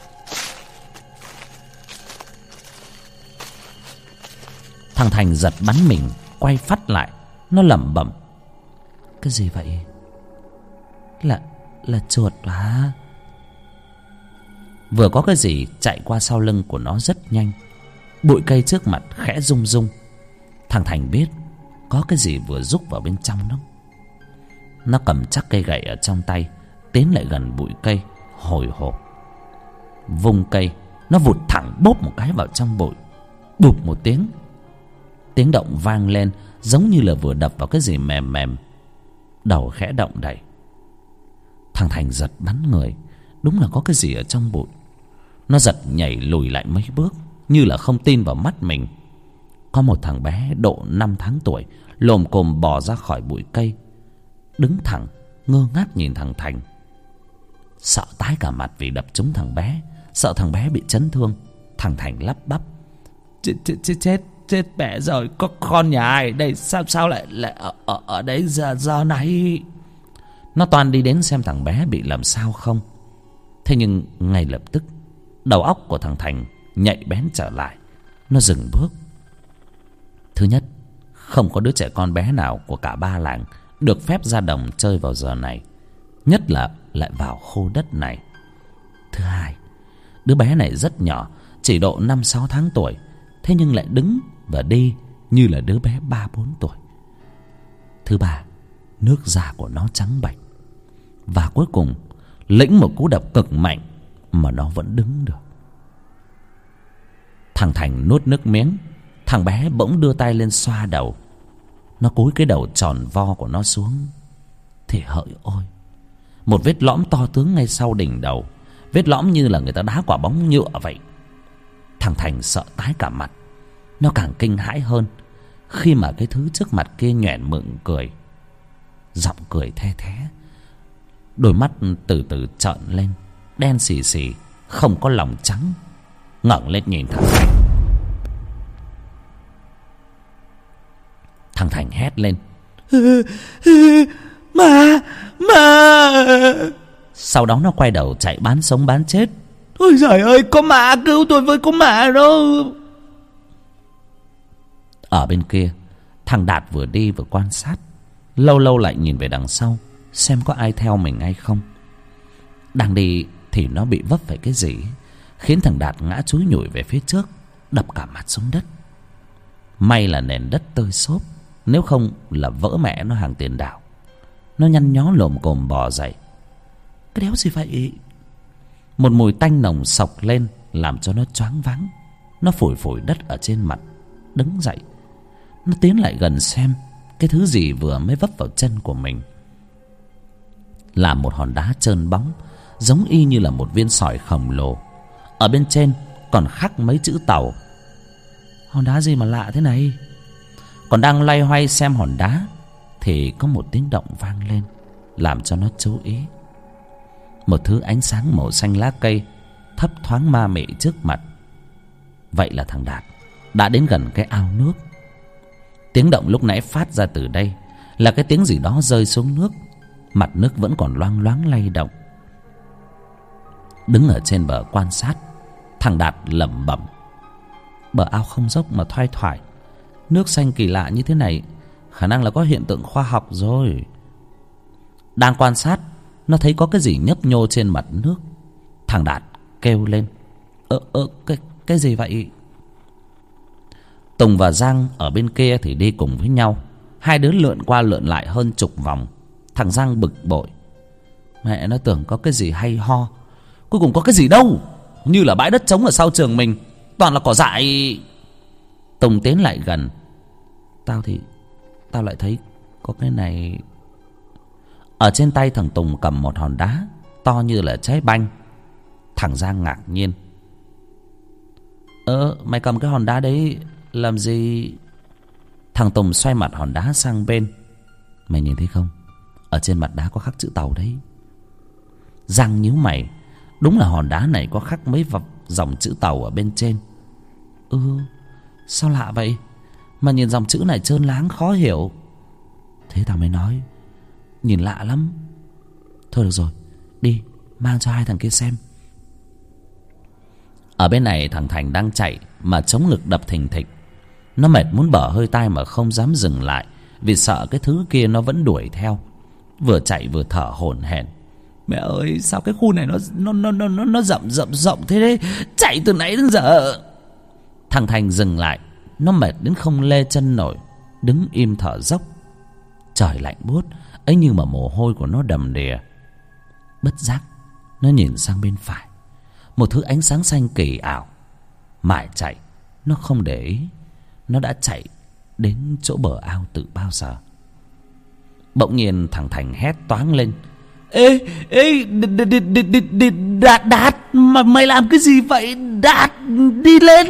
Thằng Thành giật bắn mình, quay phắt lại. Nó lẩm bẩm: Cái gì vậy? Là là chuột à? Vừa có cái gì chạy qua sau lưng của nó rất nhanh. Bụi cây trước mặt khẽ rung rung. Thằng Thành biết có cái gì vừa rúc vào bên trong nó. Nó cầm chắc cây gậy ở trong tay, tiến lại gần bụi cây, hồi hộp. Vung cây, nó vụt thẳng bốp một cái vào trong bụi. Bụp một tiếng. Tiếng động vang lên giống như là vừa đập vào cái gì mềm mềm. Đầu khẽ động đậy. Thằng Thành giật bắn người. Đúng là có cái gì ở trong bụi. Nó giật nhảy lùi lại mấy bước, như là không tin vào mắt mình. Có một thằng bé độ năm tháng tuổi lồm cồm bò ra khỏi bụi cây, đứng thẳng ngơ ngác nhìn thằng Thành. Sợ tái cả mặt vì đập trúng thằng bé, sợ thằng bé bị chấn thương, thằng Thành lắp bắp: Chết chết chết chết chết mẹ rồi, có con nhà ai đây, sao sao lại lại ở ở, ở đấy giờ giờ này. Nó toan đi đến xem thằng bé bị làm sao không. Thế nhưng ngay lập tức đầu óc của thằng Thành nhạy bén trở lại. Nó dừng bước. Thứ nhất, không có đứa trẻ con bé nào của cả ba làng được phép ra đồng chơi vào giờ này, nhất là lại vào khu đất này. Thứ hai, đứa bé này rất nhỏ, chỉ độ năm sáu tháng tuổi, thế nhưng lại đứng và đi như là đứa bé ba bốn tuổi. Thứ ba, nước da của nó trắng bệch. Và cuối cùng, lĩnh một cú đập cực mạnh mà nó vẫn đứng được. Thằng Thành nuốt nước miếng. Thằng bé bỗng đưa tay lên xoa đầu. Nó cúi cái đầu tròn vo của nó xuống. Thì hỡi ôi, một vết lõm to tướng ngay sau đỉnh đầu. Vết lõm như là người ta đá quả bóng nhựa vậy. Thằng Thành sợ tái cả mặt. Nó càng kinh hãi hơn khi mà cái thứ trước mặt kia nhoẻn miệng cười. Giọng cười the thé. Đôi mắt từ từ trợn lên, đen xì xì, không có lòng trắng. Ngẩng lên nhìn thằng Thành. Thằng Thành hét lên: Ma, ma. Sau đó nó quay đầu chạy bán sống bán chết. Ôi giời ơi, có ma, cứu tôi với, có ma đó. Ở bên kia, thằng Đạt vừa đi vừa quan sát, lâu lâu lại nhìn về đằng sau xem có ai theo mình hay không. Đang đi thì nó bị vấp phải cái gì khiến thằng Đạt ngã chúi nhủi về phía trước, đập cả mặt xuống đất. May là nền đất tơi xốp, nếu không là vỡ mẹ nó hàng tiền đào. Nó nhăn nhó lồm cồm bò dậy. Cái đéo gì vậy? Một mùi tanh nồng sộc lên, làm cho nó choáng váng. Nó phủi phủi đất ở trên mặt, đứng dậy. Nó tiến lại gần xem cái thứ gì vừa mới vấp vào chân của mình. Là một hòn đá trơn bóng, giống y như là một viên sỏi khổng lồ. Ở bên trên còn khắc mấy chữ tàu. Hòn đá gì mà lạ thế này? Còn đang loay hoay xem hòn đá thì có một tiếng động vang lên, làm cho nó chú ý. Một thứ ánh sáng màu xanh lá cây thấp thoáng ma mị trước mặt. Vậy là thằng Đạt đã đến gần cái ao nước. Tiếng động lúc nãy phát ra từ đây là cái tiếng gì đó rơi xuống nước. Mặt nước vẫn còn loang loáng lay động. Đứng ở trên bờ quan sát, thằng Đạt lẩm bẩm: bờ ao không dốc mà thoai thoải, nước xanh kỳ lạ như thế này, khả năng là có hiện tượng khoa học rồi. Đang quan sát, nó thấy có cái gì nhấp nhô trên mặt nước. Thằng Đạt kêu lên: ơ ơ cái cái gì vậy? Tùng và Giang ở bên kia thì đi cùng với nhau. Hai đứa lượn qua lượn lại hơn chục vòng. Thằng Giang bực bội: mẹ nó tưởng có cái gì hay ho, cuối cùng có cái gì đâu, như là bãi đất trống ở sau trường mình, toàn là cỏ dại. Tùng tiến lại gần: Tao thì Tao lại thấy có cái này. Ở trên tay thằng Tùng cầm một hòn đá to như là trái banh. Thằng Giang ngạc nhiên: Ơ mày cầm cái hòn đá đấy làm gì? Thằng Tùng xoay mặt hòn đá sang bên: mày nhìn thấy không, ở trên mặt đá có khắc chữ tàu đấy. Giang nhíu mày: đúng là hòn đá này có khắc mấy dòng chữ tàu ở bên trên. Ừ, sao lạ vậy? Mà nhìn dòng chữ này trơn láng khó hiểu. Thế tao mới nói, nhìn lạ lắm. Thôi được rồi, đi mang cho hai thằng kia xem. Ở bên này thằng Thành đang chạy mà chống ngực đập thình thịch. Nó mệt muốn bở hơi tai mà không dám dừng lại, vì sợ cái thứ kia nó vẫn đuổi theo. Vừa chạy vừa thở hổn hển: mẹ ơi, sao cái khu này nó nó nó nó nó, nó rậm rậm rộng thế đấy, chạy từ nãy đến giờ. Thằng Thành dừng lại, nó mệt đến không lê chân nổi, đứng im thở dốc. Trời lạnh buốt ấy, nhưng mà mồ hôi của nó đầm đìa. Bất giác nó nhìn sang bên phải, một thứ ánh sáng xanh kỳ ảo. Mãi chạy nó không để ý, nó đã chạy đến chỗ bờ ao từ bao giờ. Bỗng nhiên thằng Thành hét toáng lên: ê ê Đạt Đạt, mà mày làm cái gì vậy? Đạt, đi lên.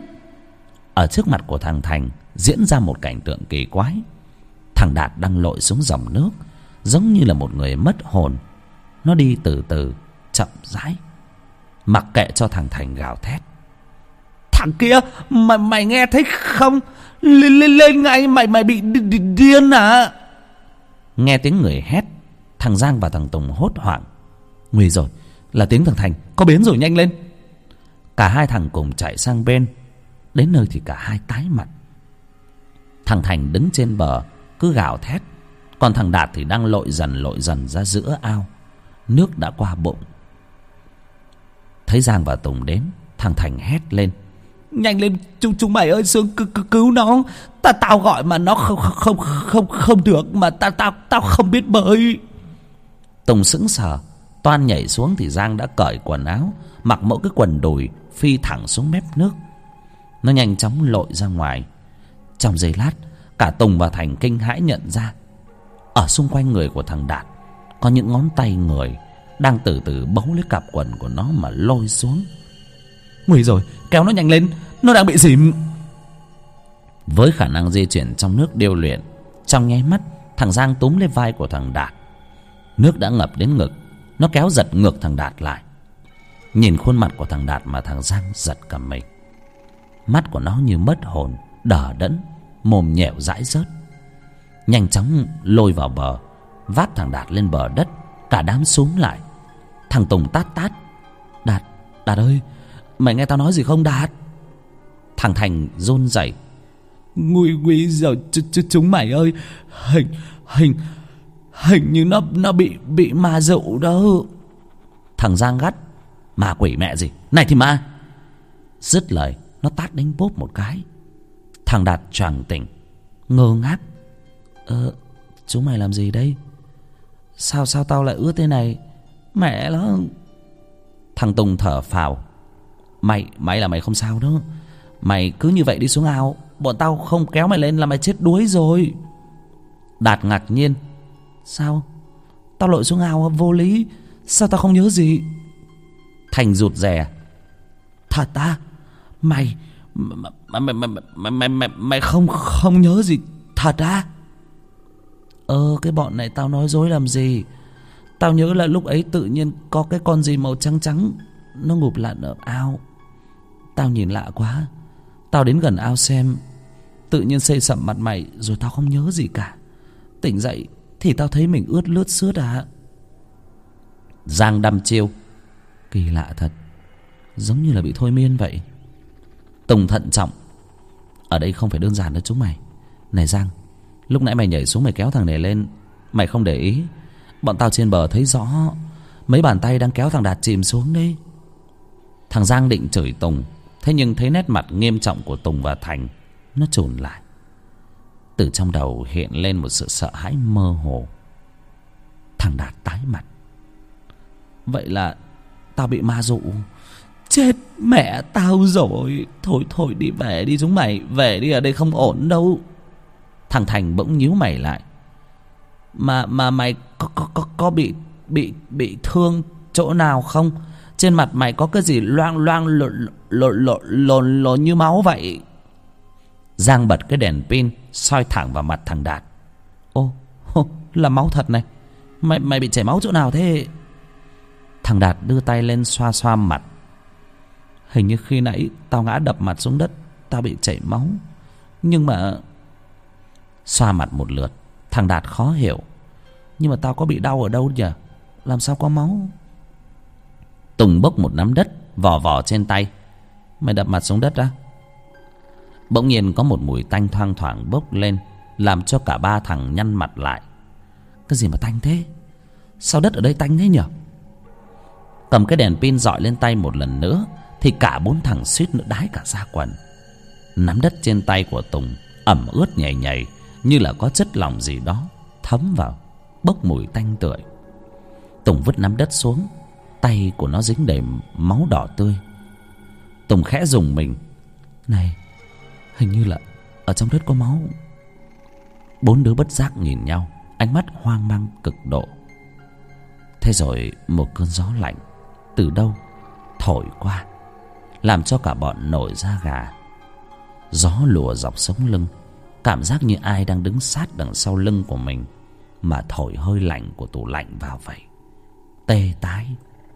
Ở trước mặt của thằng Thành diễn ra một cảnh tượng kỳ quái. Thằng Đạt đang lội xuống dòng nước, giống như là một người mất hồn. Nó đi từ từ, chậm rãi, mặc kệ cho thằng Thành gào thét: thằng kia, mày mày nghe thấy không? Lên lên lên ngay, mày mày bị điên à? Nghe tiếng người hét, thằng Giang và thằng Tùng hốt hoảng: nguy rồi, là tiếng thằng Thành, có biến rồi, nhanh lên. Cả hai thằng cùng chạy sang bên. Đến nơi thì cả hai tái mặt. Thằng Thành đứng trên bờ cứ gào thét, còn thằng Đạt thì đang lội dần lội dần ra giữa ao. Nước đã qua bụng. Thấy Giang và Tùng đến, thằng Thành hét lên: nhanh lên chúng chúng mày ơi, xuống cứu, cứu, cứu nó. Ta tao gọi mà nó không không không không được, mà ta tao tao không biết bơi. Tùng sững sờ, toan nhảy xuống thì Giang đã cởi quần áo, mặc mỗi cái quần đùi, phi thẳng xuống mép nước. Nó nhanh chóng lội ra ngoài. Trong giây lát, cả Tùng và Thành kinh hãi nhận ra, ở xung quanh người của thằng Đạt có những ngón tay người đang từ từ bấu lấy cặp quần của nó mà lôi xuống. Nguy rồi, kéo nó nhanh lên, nó đang bị dìm. Với khả năng di chuyển trong nước điêu luyện, trong nháy mắt thằng Giang túm lấy vai của thằng Đạt. Nước đã ngập đến ngực, nó kéo giật ngược thằng Đạt lại. Nhìn khuôn mặt của thằng Đạt mà thằng Giang giật cả mình. Mắt của nó như mất hồn, đờ đẫn, mồm nhẻo dãi rớt. Nhanh chóng lôi vào bờ, vác thằng Đạt lên bờ đất. Cả đám xúm lại. Thằng Tùng tát tát: Đạt, Đạt ơi, mày nghe tao nói gì không Đạt? Thằng Thành run rẩy: Nguy nguy giờ ch ch chúng mày ơi, hình hình hình như nó nó bị bị ma dụ đâu. Thằng Giang gắt: Ma quỷ mẹ gì, này thì ma. Dứt lời nó tát đánh bốp một cái. Thằng Đạt choàng tỉnh, ngơ ngác: Ờ, chúng mày làm gì đây? Sao sao tao lại ướt thế này? Mẹ nó. Thằng Tùng thở phào. Mày, mày là mày không sao đó. Mày cứ như vậy đi xuống ao, bọn tao không kéo mày lên là mày chết đuối rồi. Đạt ngạc nhiên. Sao? Tao lội xuống ao vô lý. Sao tao không nhớ gì? Thành rụt rè. Thật à? Mày Mày mày mày mày mày, mày, mày không không nhớ gì thật à? Ờ cái bọn này tao nói dối làm gì? Tao nhớ là lúc ấy tự nhiên có cái con gì màu trắng trắng nó ngụp lặn ở ao. Tao nhìn lạ quá. Tao đến gần ao xem, tự nhiên xây sẩm mặt mày, rồi tao không nhớ gì cả. Tỉnh dậy thì tao thấy mình ướt lướt xướt à. Giang đăm chiêu. Kỳ lạ thật, giống như là bị thôi miên vậy. Tùng thận trọng. Ở đây không phải đơn giản đâu chúng mày. Này Giang, lúc nãy mày nhảy xuống mày kéo thằng này lên, mày không để ý. Bọn tao trên bờ thấy rõ mấy bàn tay đang kéo thằng Đạt chìm xuống đấy. Thằng Giang định chửi Tùng, thế nhưng thấy nét mặt nghiêm trọng của Tùng và Thành, nó chồn lại. Từ trong đầu hiện lên một sự sợ hãi mơ hồ. Thằng Đạt tái mặt. Vậy là tao bị ma dụ. Chết mẹ tao rồi. Thôi thôi đi về đi chúng mày. Về đi, ở đây không ổn đâu. Thằng Thành bỗng nhíu mày lại. Mà mà mày có có có có bị bị bị thương chỗ nào không? Trên mặt mày có cái gì loang loang lộn lộn lộn lộn lộn như máu vậy? Giang bật cái đèn pin soi thẳng vào mặt thằng Đạt. Ô, ô là máu thật này. Mày mày bị chảy máu chỗ nào thế? Thằng Đạt đưa tay lên xoa xoa mặt. Hình như khi nãy tao ngã đập mặt xuống đất, tao bị chảy máu. Nhưng mà... Xoa mặt một lượt, thằng Đạt khó hiểu. Nhưng mà tao có bị đau ở đâu nhỉ? Làm sao có máu? Tùng bốc một nắm đất vò vò trên tay. Mày đập mặt xuống đất á? Bỗng nhiên có một mùi tanh thoang thoảng bốc lên, làm cho cả ba thằng nhăn mặt lại. Cái gì mà tanh thế? Sao đất ở đây tanh thế nhỉ? Cầm cái đèn pin dọi lên tay một lần nữa thì cả bốn thằng suýt nữa đái cả da quần. Nắm đất trên tay của Tùng ẩm ướt nhầy nhầy, như là có chất lỏng gì đó thấm vào, bốc mùi tanh tưởi. Tùng vứt nắm đất xuống, tay của nó dính đầy máu đỏ tươi. Tùng khẽ rùng mình. Này, hình như là ở trong đất có máu. Bốn đứa bất giác nhìn nhau, ánh mắt hoang mang cực độ. Thế rồi một cơn gió lạnh từ đâu thổi qua, làm cho cả bọn nổi da gà. Gió lùa dọc sống lưng, cảm giác như ai đang đứng sát đằng sau lưng của mình mà thổi hơi lạnh của tủ lạnh vào vậy. Tê tái.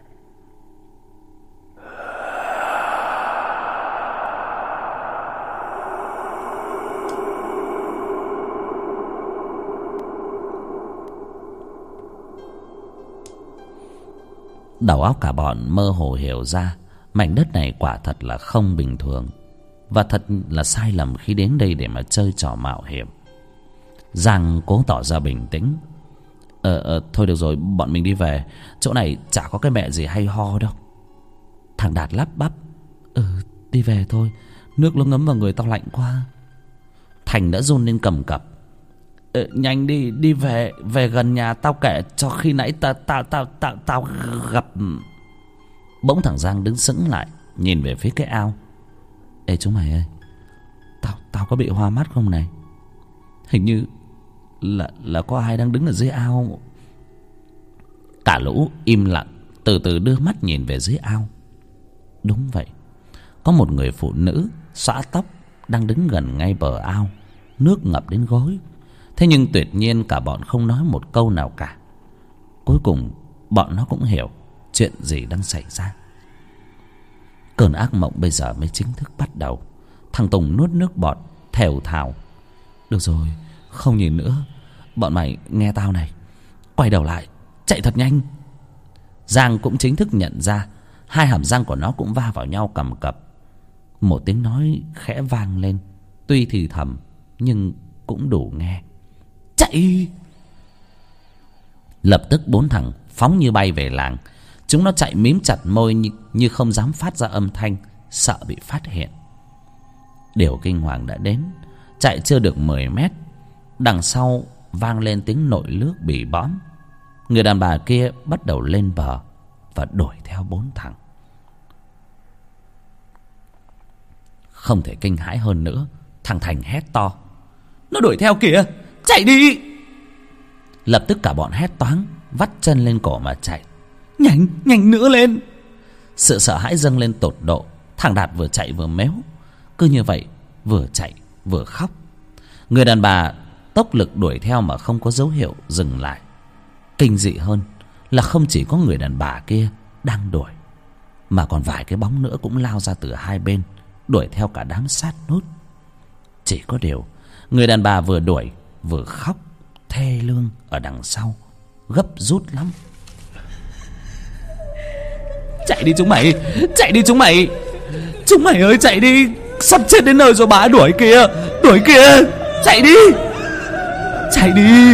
Đầu óc cả bọn mơ hồ hiểu ra mảnh đất này quả thật là không bình thường, và thật là sai lầm khi đến đây để mà chơi trò mạo hiểm. Giang cố tỏ ra bình tĩnh. Ờ, ờ thôi được rồi, bọn mình đi về. Chỗ này chả có cái mẹ gì hay ho đâu. Thằng Đạt lắp bắp. Ừ, đi về thôi, nước nó ngấm vào người tao lạnh quá. Thành đã run lên cầm cập. Ờ, nhanh đi, đi về, về gần nhà tao kể cho khi nãy tao tao tao tao tao gặp. Bỗng thằng Giang đứng sững lại, nhìn về phía cái ao. Ê chúng mày ơi, Tao tao có bị hoa mắt không này? Hình như là là có ai đang đứng ở dưới ao. Cả lũ im lặng, từ từ đưa mắt nhìn về dưới ao. Đúng vậy, có một người phụ nữ xõa tóc đang đứng gần ngay bờ ao, nước ngập đến gối. Thế nhưng tuyệt nhiên cả bọn không nói một câu nào cả. Cuối cùng bọn nó cũng hiểu chuyện gì đang xảy ra. Cơn ác mộng bây giờ mới chính thức bắt đầu. Thằng Tùng nuốt nước bọt, thều thào. Được rồi, không nhìn nữa. Bọn mày nghe tao này, quay đầu lại, chạy thật nhanh. Giang cũng chính thức nhận ra, hai hàm răng của nó cũng va vào nhau cầm cập. Một tiếng nói khẽ vang lên, tuy thì thầm nhưng cũng đủ nghe. Chạy! Lập tức bốn thằng phóng như bay về làng. Chúng nó chạy mím chặt môi như, như không dám phát ra âm thanh, sợ bị phát hiện. Điều kinh hoàng đã đến. Chạy chưa được mười mét, đằng sau vang lên tiếng nổi lước bỉ bõm. Người đàn bà kia bắt đầu lên bờ. và đuổi theo bốn thằng. Không thể kinh hãi hơn nữa, thằng Thành hét to: "Nó đuổi theo kìa, chạy đi!" Lập tức cả bọn hét toáng, vắt chân lên cổ mà chạy. "Nhanh, nhanh nữa lên!" Sự sợ hãi dâng lên tột độ. Thằng Đạt vừa chạy vừa méo, cứ như vậy vừa chạy vừa khóc. Người đàn bà tốc lực đuổi theo mà không có dấu hiệu dừng lại. Kinh dị hơn là không chỉ có người đàn bà kia đang đuổi, mà còn vài cái bóng nữa cũng lao ra từ hai bên, đuổi theo cả đám sát nút. Chỉ có điều người đàn bà vừa đuổi vừa khóc thê lương ở đằng sau, gấp rút lắm. "Chạy đi chúng mày, chạy đi chúng mày, chúng mày ơi chạy đi, sắp chết đến nơi rồi bà ấy đuổi kìa, đuổi kìa, chạy đi, chạy đi!"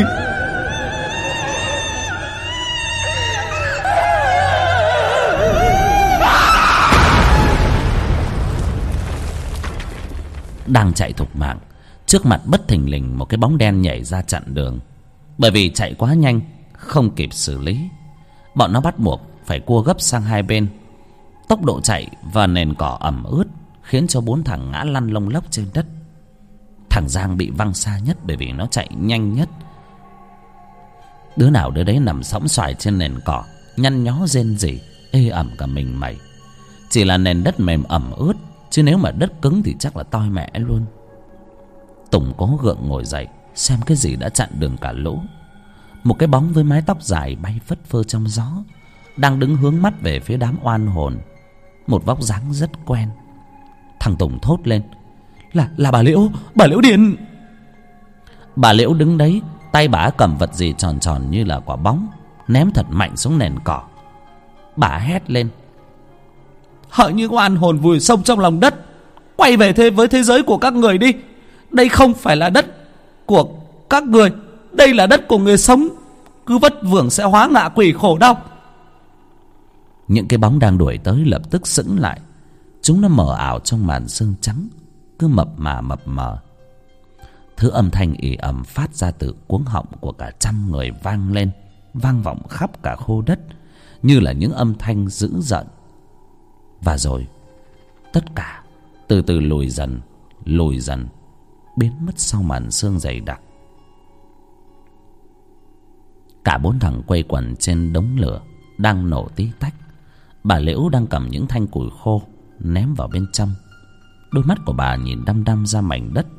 Đang chạy thục mạng, trước mặt bất thình lình một cái bóng đen nhảy ra chặn đường. Bởi vì chạy quá nhanh không kịp xử lý, bọn nó bắt buộc phải cua gấp sang hai bên. Tốc độ chạy và nền cỏ ẩm ướt khiến cho bốn thằng ngã lăn lông lốc trên đất. Thằng Giang bị văng xa nhất bởi vì nó chạy nhanh nhất. Đứa nào đứa đấy nằm sõng xoài trên nền cỏ, nhăn nhó rên rỉ, ê ẩm cả mình mày. Chỉ là nền đất mềm ẩm ướt, chứ nếu mà đất cứng thì chắc là toi mẹ luôn. Tùng cố gượng ngồi dậy xem cái gì đã chặn đường cả lũ. Một cái bóng với mái tóc dài bay phất phơ trong gió, đang đứng hướng mắt về phía đám oan hồn. Một vóc dáng rất quen. Thằng Tùng thốt lên: Là là bà Liễu, bà Liễu Điền. Bà Liễu đứng đấy, tay bà cầm vật gì tròn tròn như là quả bóng, ném thật mạnh xuống nền cỏ. Bà hét lên: Hỡi những oan hồn vùi sâu trong lòng đất, quay về thế với thế giới của các người đi. Đây không phải là đất của các người, đây là đất của người sống. Cứ vất vưởng sẽ hóa ngạ quỷ khổ đau. Những cái bóng đang đuổi tới lập tức sững lại. Chúng nó mờ ảo trong màn sương trắng, cứ mập mà mập mờ. Thứ âm thanh ì ầm phát ra từ cuống họng của cả trăm người vang lên, vang vọng khắp cả khu đất, như là những âm thanh dữ dợn. Và rồi tất cả từ từ lùi dần, lùi dần, biến mất sau màn sương dày đặc. Cả bốn thằng quây quần trên đống lửa đang nổ tí tách. Bà Liễu đang cầm những thanh củi khô ném vào bên trong. Đôi mắt của bà nhìn đăm đăm ra mảnh đất.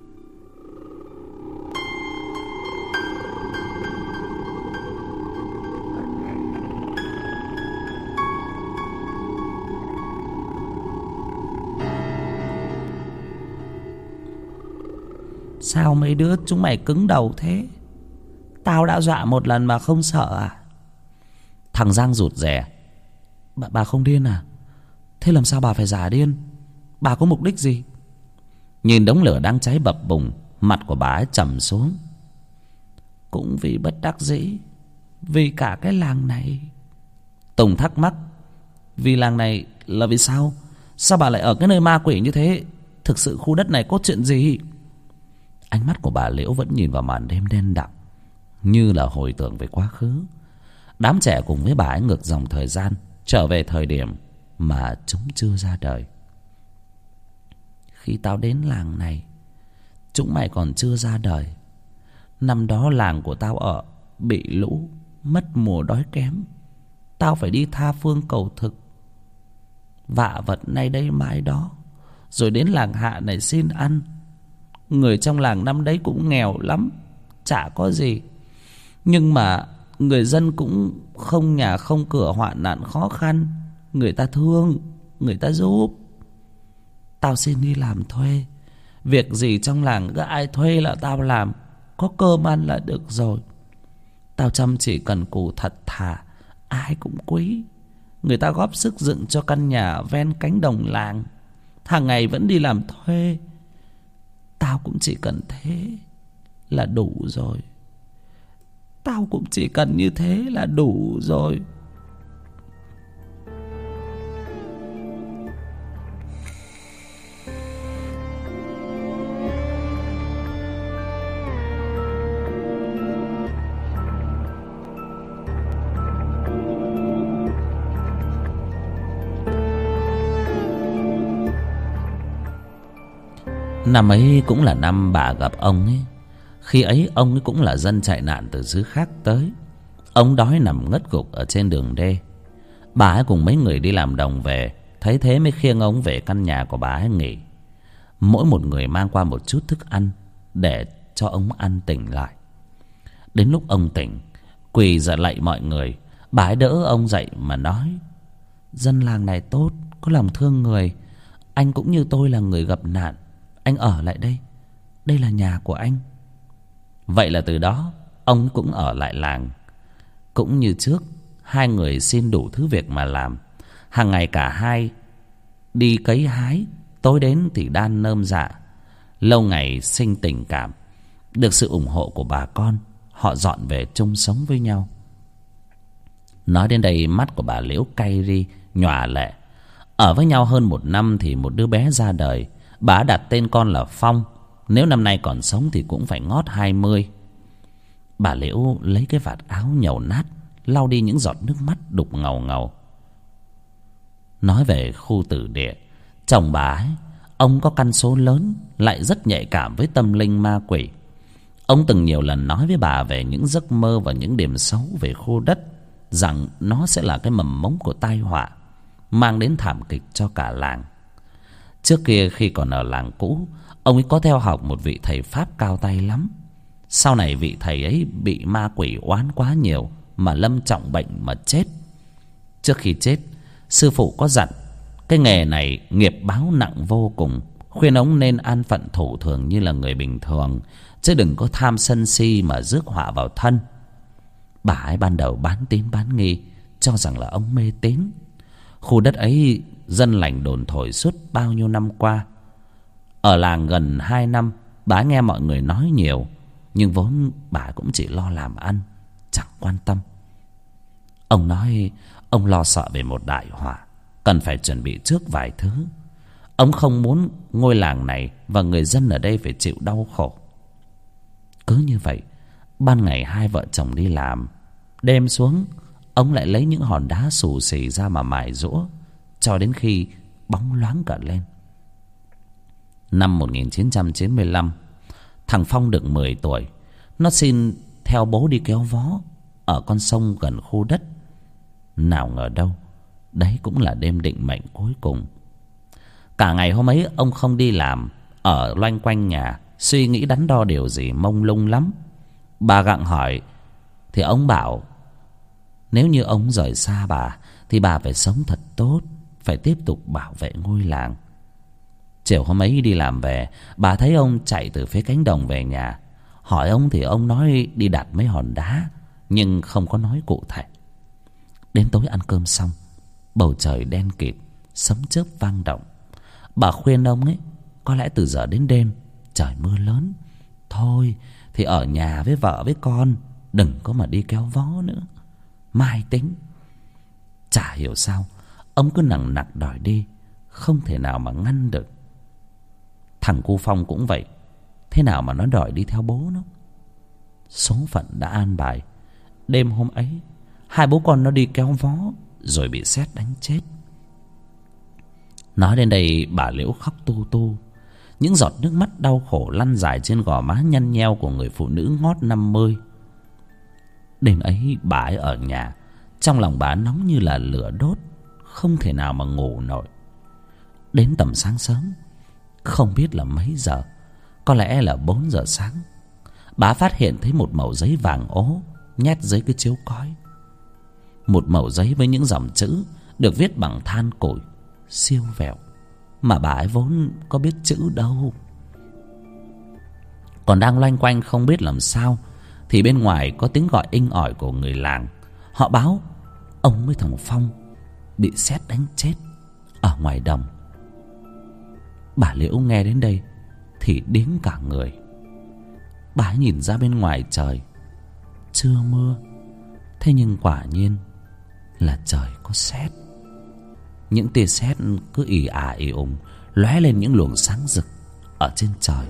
Sao mấy đứa chúng mày cứng đầu thế? Tao đã dọa một lần mà không sợ à? Thằng Giang rụt rè: Bà, bà không điên à? Thế làm sao bà phải giả điên? Bà có mục đích gì? Nhìn đống lửa đang cháy bập bùng, mặt của bà ấy trầm xuống. Cũng vì bất đắc dĩ, vì cả cái làng này. Tùng thắc mắc: Vì làng này là vì sao? Sao bà lại ở cái nơi ma quỷ như thế? Thực sự khu đất này có chuyện gì? Ánh mắt của bà Liễu vẫn nhìn vào màn đêm đen đặc, như là hồi tưởng về quá khứ. Đám trẻ cùng với bà ấy ngược dòng thời gian, trở về thời điểm mà chúng chưa ra đời. Khi tao đến làng này, chúng mày còn chưa ra đời. Năm đó làng của tao ở bị lũ, mất mùa đói kém. Tao phải đi tha phương cầu thực, vạ vật nay đây mai đó, rồi đến làng hạ này xin ăn. Người trong làng năm đấy cũng nghèo lắm, chả có gì. Nhưng mà người dân cũng không nhà không cửa, hoạn nạn khó khăn. Người ta thương, người ta giúp. Tao xin đi làm thuê. Việc gì trong làng cứ ai thuê là tao làm, có cơm ăn là được rồi. Tao chăm chỉ cần cù thật thà, ai cũng quý. Người ta góp sức dựng cho căn nhà ven cánh đồng làng, hàng ngày vẫn đi làm thuê. Tao cũng chỉ cần thế là đủ rồi. Tao cũng chỉ cần như thế là đủ rồi. Năm ấy cũng là năm bà gặp ông ấy. Khi ấy ông ấy cũng là dân chạy nạn từ xứ khác tới. Ông đói nằm ngất gục ở trên đường đê. Bà ấy cùng mấy người đi làm đồng về, thấy thế mới khiêng ông về căn nhà của bà ấy nghỉ. Mỗi một người mang qua một chút thức ăn để cho ông ăn tỉnh lại. Đến lúc ông tỉnh, quỳ ra lạy mọi người, bà ấy đỡ ông dậy mà nói: dân làng này tốt, có lòng thương người. Anh cũng như tôi là người gặp nạn, anh ở lại đây, đây là nhà của anh. Vậy là từ đó ông cũng ở lại làng. Cũng như trước, hai người xin đủ thứ việc mà làm. Hàng ngày cả hai đi cấy hái, tối đến thì đan nơm dạ. Lâu ngày sinh tình cảm, được sự ủng hộ của bà con, họ dọn về chung sống với nhau. Nói đến đây mắt của bà Liễu cay đi, nhòa lệ. Ở với nhau hơn một năm thì một đứa bé ra đời. Bà đặt tên con là Phong. Nếu năm nay còn sống thì cũng phải ngót hai mươi. Bà Liễu lấy cái vạt áo nhầu nát lau đi những giọt nước mắt đục ngầu ngầu. Nói về khu tử địa, chồng bà ấy, ông có căn số lớn, lại rất nhạy cảm với tâm linh ma quỷ. Ông từng nhiều lần nói với bà về những giấc mơ và những điểm xấu về khu đất, rằng nó sẽ là cái mầm mống của tai họa, mang đến thảm kịch cho cả làng. Trước kia khi còn ở làng cũ, ông ấy có theo học một vị thầy pháp cao tay lắm. Sau này vị thầy ấy bị ma quỷ oán quá nhiều mà lâm trọng bệnh mà chết. Trước khi chết, sư phụ có dặn cái nghề này nghiệp báo nặng vô cùng, khuyên ông nên an phận thủ thường như là người bình thường, chứ đừng có tham sân si mà rước họa vào thân. Bà ấy ban đầu bán tín bán nghi, cho rằng là ông mê tín. Khu đất ấy dân lành đồn thổi suốt bao nhiêu năm qua. Ở làng gần hai năm, bà nghe mọi người nói nhiều, nhưng vốn bà cũng chỉ lo làm ăn, chẳng quan tâm. Ông nói ông lo sợ về một đại họa, cần phải chuẩn bị trước vài thứ. Ông không muốn ngôi làng này và người dân ở đây phải chịu đau khổ. Cứ như vậy, ban ngày hai vợ chồng đi làm, đêm xuống ông lại lấy những hòn đá xù xì ra mà mài giũa, cho đến khi bóng loáng cả lên. Năm một nghìn chín trăm chín mươi lăm, thằng Phong được mười tuổi. Nó xin theo bố đi kéo vó ở con sông gần khu đất. Nào ngờ đâu, đấy cũng là đêm định mệnh cuối cùng. Cả ngày hôm ấy ông không đi làm, ở loanh quanh nhà, suy nghĩ đắn đo điều gì mông lung lắm. Bà gặng hỏi thì ông bảo nếu như ông rời xa bà thì bà phải sống thật tốt, phải tiếp tục bảo vệ ngôi làng. Chiều hôm ấy đi làm về, bà thấy ông chạy từ phía cánh đồng về nhà. Hỏi ông thì ông nói đi đặt mấy hòn đá, nhưng không có nói cụ thể. Đến tối ăn cơm xong, bầu trời đen kịt, sấm chớp vang động. Bà khuyên ông ấy, có lẽ từ giờ đến đêm trời mưa lớn, thôi thì ở nhà với vợ với con, đừng có mà đi kéo vó nữa, mai tính. Chả hiểu sao ông cứ nằng nặc đòi đi, không thể nào mà ngăn được. Thằng cu Phong cũng vậy, thế nào mà nó đòi đi theo bố nó. Số phận đã an bài, đêm hôm ấy hai bố con nó đi kéo vó rồi bị sét đánh chết. Nói đến đây bà Liễu khóc tu tu. Những giọt nước mắt đau khổ lăn dài trên gò má nhăn nheo của người phụ nữ ngót năm mươi. Đêm ấy bà ấy ở nhà, trong lòng bà nóng như là lửa đốt, không thể nào mà ngủ nổi. Đến tầm sáng sớm, không biết là mấy giờ, có lẽ là bốn giờ sáng, bà phát hiện thấy một mẩu giấy vàng ố nhét dưới cái chiếu cói. Một mẩu giấy với những dòng chữ được viết bằng than củi, siêu vẹo, mà bà ấy vốn có biết chữ đâu. Còn đang loanh quanh không biết làm sao, thì bên ngoài có tiếng gọi inh ỏi của người làng. Họ báo ông với thằng Phong bị sét đánh chết ở ngoài đồng. Bà Liễu nghe đến đây thì điếng cả người. Bà ấy nhìn ra bên ngoài trời, chưa mưa, thế nhưng quả nhiên là trời có sét. Những tia sét cứ ì ả ì ùng lóe lên những luồng sáng rực ở trên trời.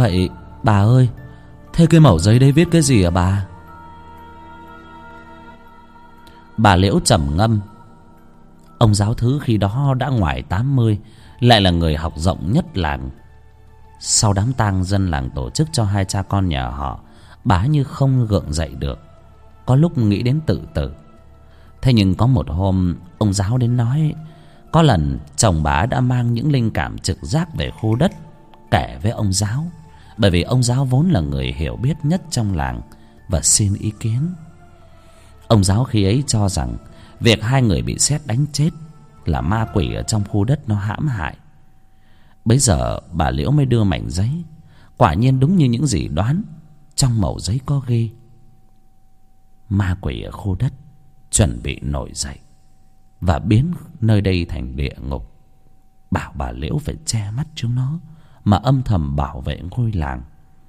Vậy bà ơi, thế cái mẩu giấy đấy viết cái gì à bà? Bà Liễu trầm ngâm. Ông giáo thứ khi đó đã ngoài tám mươi, lại là người học rộng nhất làng. Sau đám tang dân làng tổ chức cho hai cha con nhà họ, bá như không gượng dậy được, có lúc nghĩ đến tự tử. Thế nhưng có một hôm ông giáo đến nói, có lần chồng bá đã mang những linh cảm trực giác về khu đất kể với ông giáo, bởi vì ông giáo vốn là người hiểu biết nhất trong làng, và xin ý kiến. Ông giáo khi ấy cho rằng việc hai người bị sét đánh chết là ma quỷ ở trong khu đất nó hãm hại. Bấy giờ bà Liễu mới đưa mảnh giấy. Quả nhiên đúng như những gì đoán, trong mẩu giấy có ghi: ma quỷ ở khu đất chuẩn bị nổi dậy và biến nơi đây thành địa ngục. Bảo bà Liễu phải che mắt chúng nó mà âm thầm bảo vệ ngôi làng.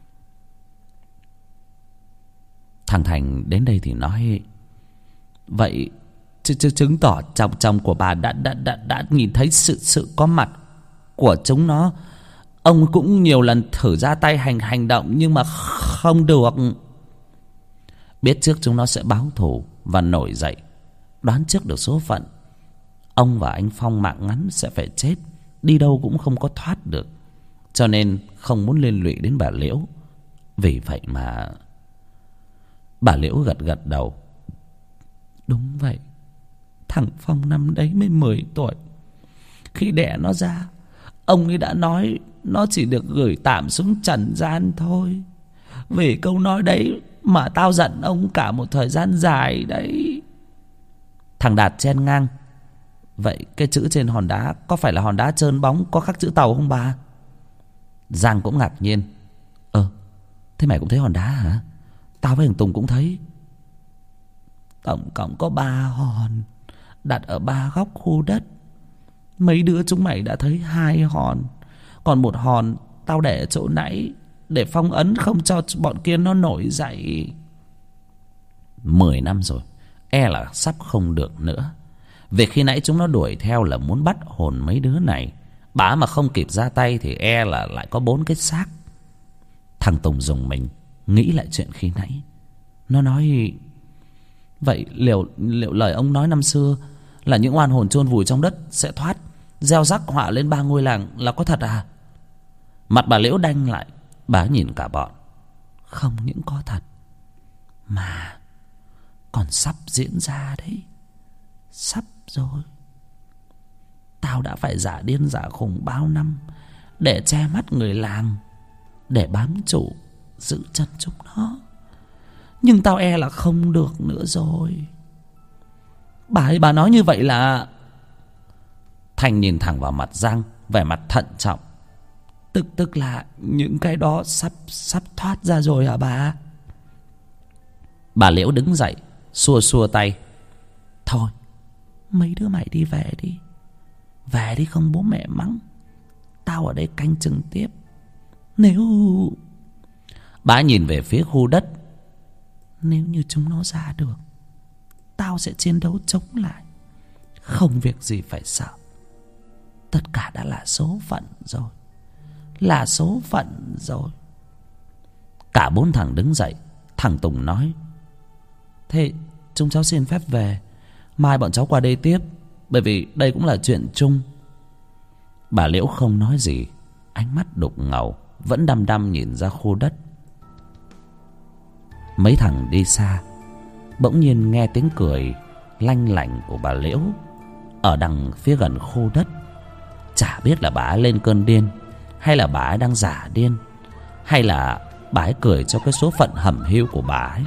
Thằng Thành đến đây thì nói: vậy ch chứng tỏ chồng chồng của bà đã đã đã đã nhìn thấy sự sự có mặt của chúng nó. Ông cũng nhiều lần thử ra tay hành hành động nhưng mà không được. Biết trước chúng nó sẽ báo thù và nổi dậy, đoán trước được số phận, ông và anh Phong mạng ngắn sẽ phải chết, đi đâu cũng không có thoát được, cho nên không muốn liên lụy đến bà Liễu. Vì vậy mà... Bà Liễu gật gật đầu. Đúng vậy, thằng Phong năm đấy mới mười tuổi. Khi đẻ nó ra, ông ấy đã nói nó chỉ được gửi tạm xuống trần gian thôi. Vì câu nói đấy mà tao giận ông cả một thời gian dài đấy. Thằng Đạt chen ngang: vậy cái chữ trên hòn đá có phải là hòn đá trơn bóng có khắc chữ tàu không bà? Giang cũng ngạc nhiên: Ờ, thế mày cũng thấy hòn đá hả? Tao với thằng Tùng cũng thấy. Tổng cộng có ba hòn đặt ở ba góc khu đất. Mấy đứa chúng mày đã thấy hai hòn, còn một hòn tao để ở chỗ nãy để phong ấn không cho bọn kia nó nổi dậy. Mười năm rồi, e là sắp không được nữa. Việc khi nãy chúng nó đuổi theo là muốn bắt hồn mấy đứa này, bả mà không kịp ra tay thì e là lại có bốn cái xác. Thằng Tùng dùng mình nghĩ lại chuyện khi nãy. Nó nói: vậy liệu liệu lời ông nói năm xưa là những oan hồn chôn vùi trong đất sẽ thoát, gieo rắc họa lên ba ngôi làng là có thật à? Mặt bà Liễu đanh lại. Bà nhìn cả bọn. Không những có thật mà còn sắp diễn ra đấy. Sắp rồi. Tao đã phải giả điên giả khùng bao năm để che mắt người làng, để bám trụ giữ chân chúng nó. Nhưng tao e là không được nữa rồi. Bà ấy bà nói như vậy là... Thành nhìn thẳng vào mặt Giang, vẻ mặt thận trọng. Tức tức là những cái đó sắp sắp thoát ra rồi hả bà? Bà Liễu đứng dậy, xua xua tay. Thôi, mấy đứa mày đi về đi. Về đi không bố mẹ mắng. Tao ở đây canh chừng tiếp. Nếu... Bà nhìn về phía khu đất. Nếu như chúng nó ra được, tao sẽ chiến đấu chống lại. Không việc gì phải sợ. Tất cả đã là số phận rồi. Là số phận rồi. Cả bốn thằng đứng dậy. Thằng Tùng nói: thế chúng cháu xin phép về, mai bọn cháu qua đây tiếp, bởi vì đây cũng là chuyện chung. Bà Liễu không nói gì, ánh mắt đục ngầu, vẫn đăm đăm nhìn ra khu đất. Mấy thằng đi xa, bỗng nhiên nghe tiếng cười lanh lảnh của bà Liễu ở đằng phía gần khu đất. Chả biết là bà ấy lên cơn điên, hay là bà ấy đang giả điên, hay là bà ấy cười cho cái số phận hẩm hiu của bà ấy.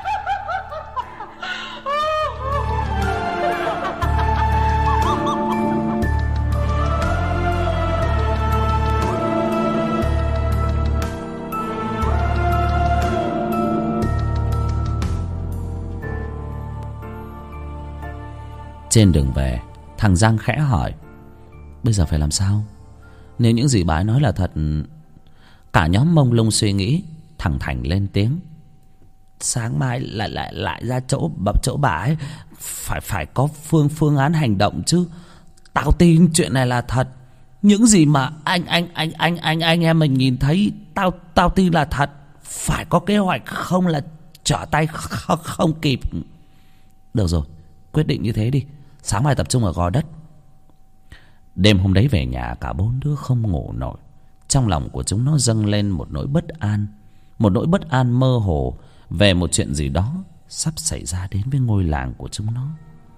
Trên đường về, thằng Giang khẽ hỏi: bây giờ phải làm sao? Nếu những gì bà ấy nói là thật... Cả nhóm mông lung suy nghĩ. Thằng Thành lên tiếng: sáng mai lại lại lại ra chỗ chỗ bà ấy, phải phải có phương phương án hành động chứ. Tao tin chuyện này là thật, Những gì mà anh anh anh anh anh anh em mình nhìn thấy, tao tao tin là thật. Phải có kế hoạch, không là trở tay không, không kịp. Được rồi, quyết định như thế đi. Sáng mai tập trung ở Gò Đất. Đêm hôm đấy về nhà, cả bốn đứa không ngủ nổi. Trong lòng của chúng nó dâng lên một nỗi bất an. Một nỗi bất an mơ hồ về một chuyện gì đó sắp xảy ra đến với ngôi làng của chúng nó.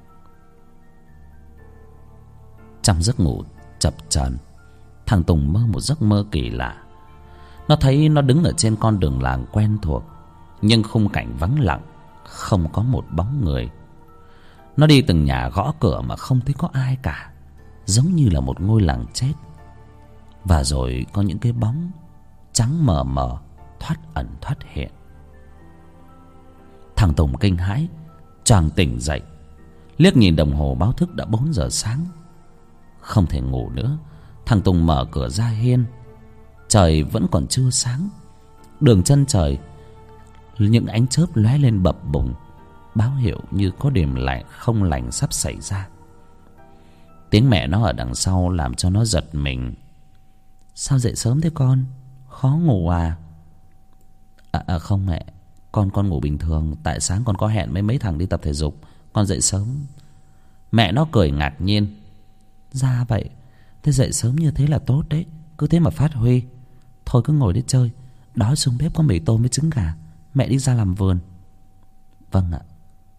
Trong giấc ngủ chập chờn, thằng Tùng mơ một giấc mơ kỳ lạ. Nó thấy nó đứng ở trên con đường làng quen thuộc, nhưng khung cảnh vắng lặng, không có một bóng người. Nó đi từng nhà gõ cửa mà không thấy có ai cả, giống như là một ngôi làng chết. Và rồi có những cái bóng trắng mờ mờ thoát ẩn thoát hiện. Thằng Tùng kinh hãi, choàng tỉnh dậy, liếc nhìn đồng hồ báo thức đã bốn giờ sáng. Không thể ngủ nữa, thằng Tùng mở cửa ra hiên. Trời vẫn còn chưa sáng. Đường chân trời những ánh chớp lóe lên bập bùng, báo hiệu như có điểm lạnh không lành sắp xảy ra. Tiếng mẹ nó ở đằng sau làm cho nó giật mình. Sao dậy sớm thế con? Khó ngủ à? À, à không mẹ, Con con ngủ bình thường. Tại sáng con có hẹn với mấy thằng đi tập thể dục, con dậy sớm. Mẹ nó cười ngạc nhiên. Ra vậy, thế dậy sớm như thế là tốt đấy. Cứ thế mà phát huy. Thôi cứ ngồi đấy chơi, đói xuống bếp có mì tôm với trứng gà. Mẹ đi ra làm vườn. Vâng ạ.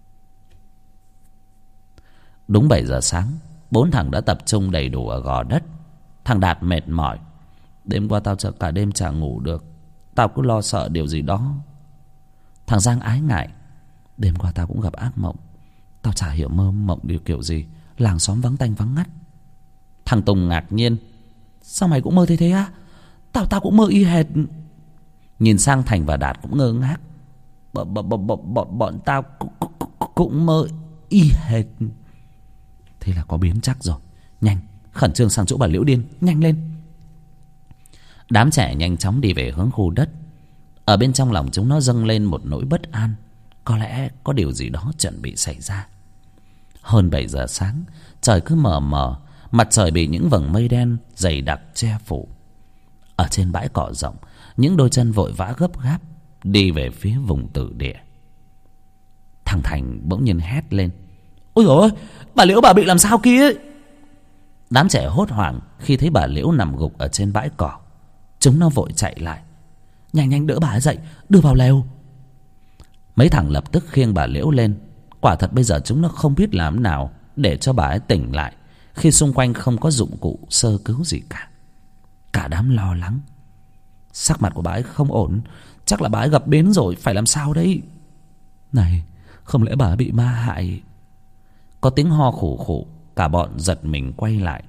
Đúng bảy giờ sáng, bốn thằng đã tập trung đầy đủ ở Gò Đất. Thằng Đạt mệt mỏi. Đêm qua tao chợ cả đêm chả ngủ được. Tao cứ lo sợ điều gì đó. Thằng Giang ái ngại. Đêm qua tao cũng gặp ác mộng. Tao chả hiểu mơ mộng điều kiểu gì. Làng xóm vắng tanh vắng ngắt. Thằng Tùng ngạc nhiên. Sao mày cũng mơ thế thế á? Tao tao cũng mơ y hệt. Nhìn sang Thành và Đạt cũng ngơ ngác. Bọn, bọn, bọn, bọn, bọn tao cũng, cũng, cũng mơ y hệt. Thế là có biến chắc rồi. Nhanh, khẩn trương sang chỗ bà Liễu Điên. Nhanh lên. Đám trẻ nhanh chóng đi về hướng khu đất. Ở bên trong lòng chúng nó dâng lên một nỗi bất an. Có lẽ có điều gì đó chuẩn bị xảy ra. Hơn bảy giờ sáng, trời cứ mờ mờ. Mặt trời bị những vầng mây đen dày đặc che phủ. Ở trên bãi cỏ rộng, những đôi chân vội vã gấp gáp đi về phía vùng tử địa. Thằng Thành bỗng nhiên hét lên. Ôi dồi ôi, bà Liễu bà bị làm sao kia? Đám trẻ hốt hoảng khi thấy bà Liễu nằm gục ở trên bãi cỏ. Chúng nó vội chạy lại. Nhanh nhanh đỡ bà ấy dậy, đưa vào lều. Mấy thằng lập tức khiêng bà Liễu lên. Quả thật bây giờ chúng nó không biết làm nào để cho bà ấy tỉnh lại, khi xung quanh không có dụng cụ sơ cứu gì cả. Cả đám lo lắng. Sắc mặt của bà ấy không ổn. Chắc là bà ấy gặp biến rồi. Phải làm sao đấy? Này, không lẽ bà ấy bị ma hại? Có tiếng ho khủ khủ. Cả bọn giật mình quay lại.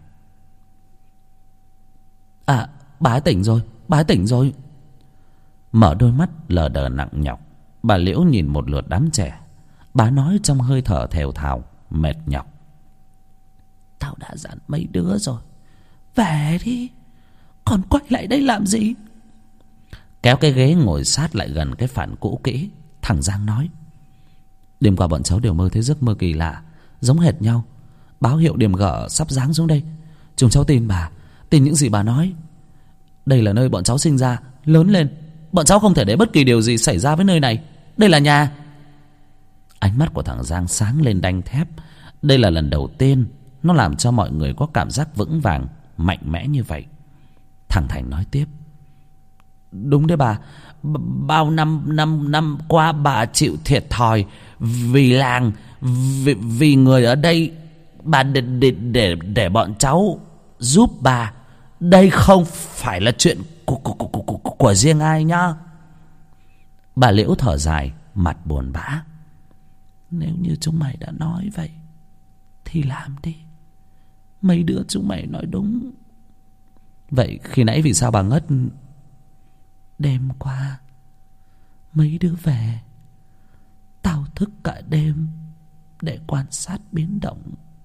À, bà ấy tỉnh rồi. Bà ấy tỉnh rồi. Mở đôi mắt lờ đờ nặng nhọc, bà Liễu nhìn một lượt đám trẻ. Bà nói trong hơi thở thều thào, mệt nhọc. Tao đã dặn mấy đứa rồi, về đi, còn quay lại đây làm gì? Kéo cái ghế ngồi sát lại gần cái phản cũ kỹ, thằng Giang nói. Đêm qua bọn cháu đều mơ thấy giấc mơ kỳ lạ, giống hệt nhau. Báo hiệu điểm gở sắp giáng xuống đây. Chúng cháu tin bà, tin những gì bà nói. Đây là nơi bọn cháu sinh ra, lớn lên. Bọn cháu không thể để bất kỳ điều gì xảy ra với nơi này. Đây là nhà. Ánh mắt của thằng Giang sáng lên đanh thép. Đây là lần đầu tiên nó làm cho mọi người có cảm giác vững vàng, mạnh mẽ như vậy. Thằng Thành nói tiếp. Đúng đấy bà. B- Bao năm năm năm qua bà chịu thiệt thòi vì làng, vì, vì người ở đây. Bà để, để, để, để bọn cháu giúp bà. Đây không phải là chuyện của, của, của, của, của, của riêng ai nhá. Bà Liễu thở dài, mặt buồn bã. Nếu như chúng mày đã nói vậy thì làm đi. Mấy đứa chúng mày nói đúng. Vậy khi nãy vì sao bà ngất? Đêm qua mấy đứa về, tao thức cả đêm để quan sát biến động.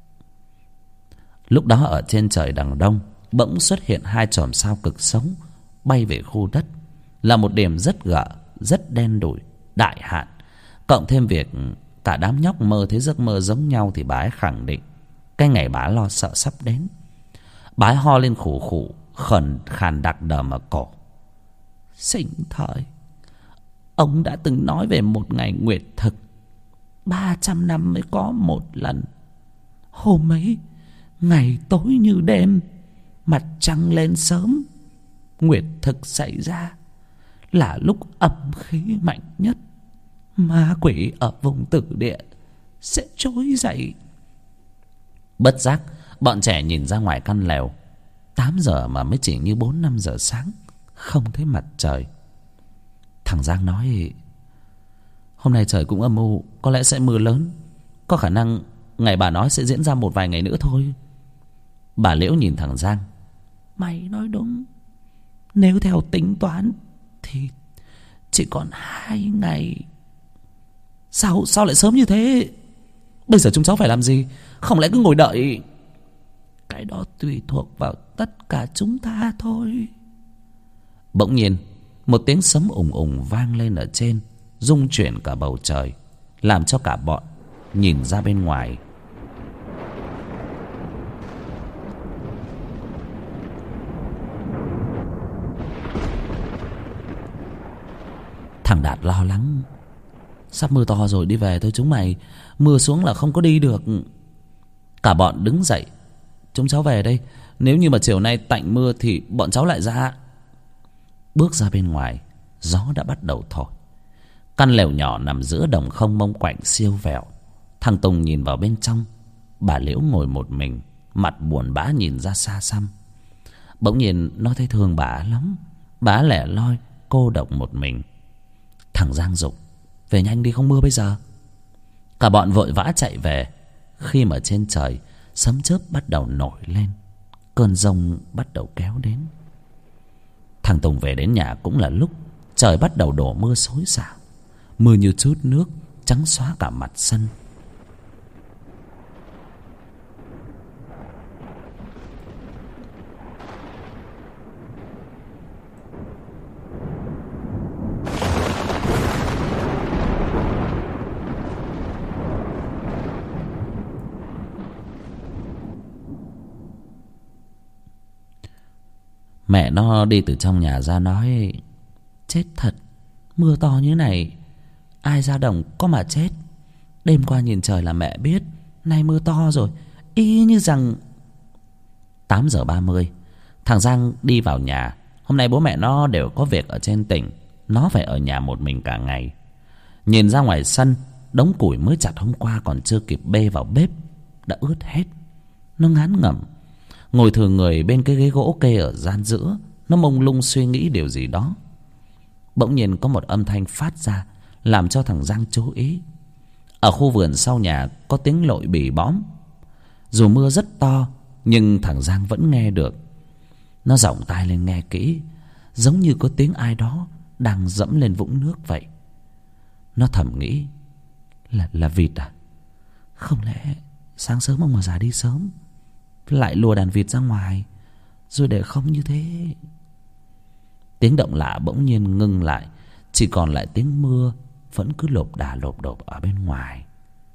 Lúc đó ở trên trời đằng đông bỗng xuất hiện hai chòm sao cực sống bay về khu đất. Là một điểm rất gợ, rất đen đủi, đại hạn. Cộng thêm việc cả đám nhóc mơ thấy giấc mơ giống nhau, thì bà ấy khẳng định cái ngày bà lo sợ sắp đến. Bà ấy ho lên khủ khủ, khẩn khàn đặc đờm ở cổ. Sinh thời, ông đã từng nói về một ngày nguyệt thực ba trăm năm mới có một lần. Hôm ấy, ngày tối như đêm, mặt trăng lên sớm, nguyệt thực xảy ra, là lúc âm khí mạnh nhất. Ma quỷ ở vùng tử địa sẽ trỗi dậy. Bất giác, bọn trẻ nhìn ra ngoài căn lều. Tám giờ mà mới chỉ như bốn năm giờ sáng, không thấy mặt trời. Thằng Giang nói: hôm nay trời cũng âm u, có lẽ sẽ mưa lớn. Có khả năng ngày bà nói sẽ diễn ra một vài ngày nữa thôi. Bà Liễu nhìn thằng Giang: mày nói đúng. Nếu theo tính toán thì chỉ còn hai ngày. Sao sao lại sớm như thế? Bây giờ chúng cháu phải làm gì? Không lẽ cứ ngồi đợi? Cái đó tùy thuộc vào tất cả chúng ta thôi. Bỗng nhiên, một tiếng sấm ùng ùng vang lên ở trên, rung chuyển cả bầu trời, làm cho cả bọn nhìn ra bên ngoài. Thằng Đạt lo lắng: sắp mưa to rồi, đi về thôi chúng mày. Mưa xuống là không có đi được. Cả bọn đứng dậy: chúng cháu về đây. Nếu như mà chiều nay tạnh mưa thì bọn cháu lại ra. Bước ra bên ngoài, gió đã bắt đầu thổi. Căn lều nhỏ nằm giữa đồng không mông quạnh siêu vẹo. Thằng Tùng nhìn vào bên trong. Bà Liễu ngồi một mình, mặt buồn bã nhìn ra xa xăm. Bỗng nhiên nó thấy thương bà lắm. Bà lẻ loi cô độc một mình. Thằng Giang giục: về nhanh đi, không mưa bây giờ. Cả bọn vội vã chạy về. Khi mà trên trời sấm chớp bắt đầu nổi lên, cơn giông bắt đầu kéo đến. Thằng Tùng về đến nhà cũng là lúc trời bắt đầu đổ mưa xối xả. Mưa như chút nước, trắng xóa cả mặt sân. Mẹ nó đi từ trong nhà ra nói: chết thật, mưa to như này ai ra đồng có mà chết. Đêm qua nhìn trời là mẹ biết nay mưa to rồi, y như rằng. Tám giờ ba mươi, thằng Giang đi vào nhà. Hôm nay bố mẹ nó đều có việc ở trên tỉnh, nó phải ở nhà một mình cả ngày. Nhìn ra ngoài sân, đống củi mới chặt hôm qua còn chưa kịp bê vào bếp đã ướt hết. Nó ngán ngẩm ngồi thừa người bên cái ghế gỗ kê ở gian giữa. Nó mông lung suy nghĩ điều gì đó. Bỗng nhiên có một âm thanh phát ra, làm cho thằng Giang chú ý. Ở khu vườn sau nhà có tiếng lội bì bõm. Dù mưa rất to, nhưng thằng Giang vẫn nghe được. Nó giọng tai lên nghe kỹ, giống như có tiếng ai đó đang dẫm lên vũng nước vậy. Nó thầm nghĩ: Là, là vịt à? Không lẽ sáng sớm ông mà già đi sớm lại lùa đàn vịt ra ngoài rồi để không như thế? Tiếng động lạ bỗng nhiên ngưng lại, chỉ còn lại tiếng mưa vẫn cứ lộp đà lộp độp ở bên ngoài.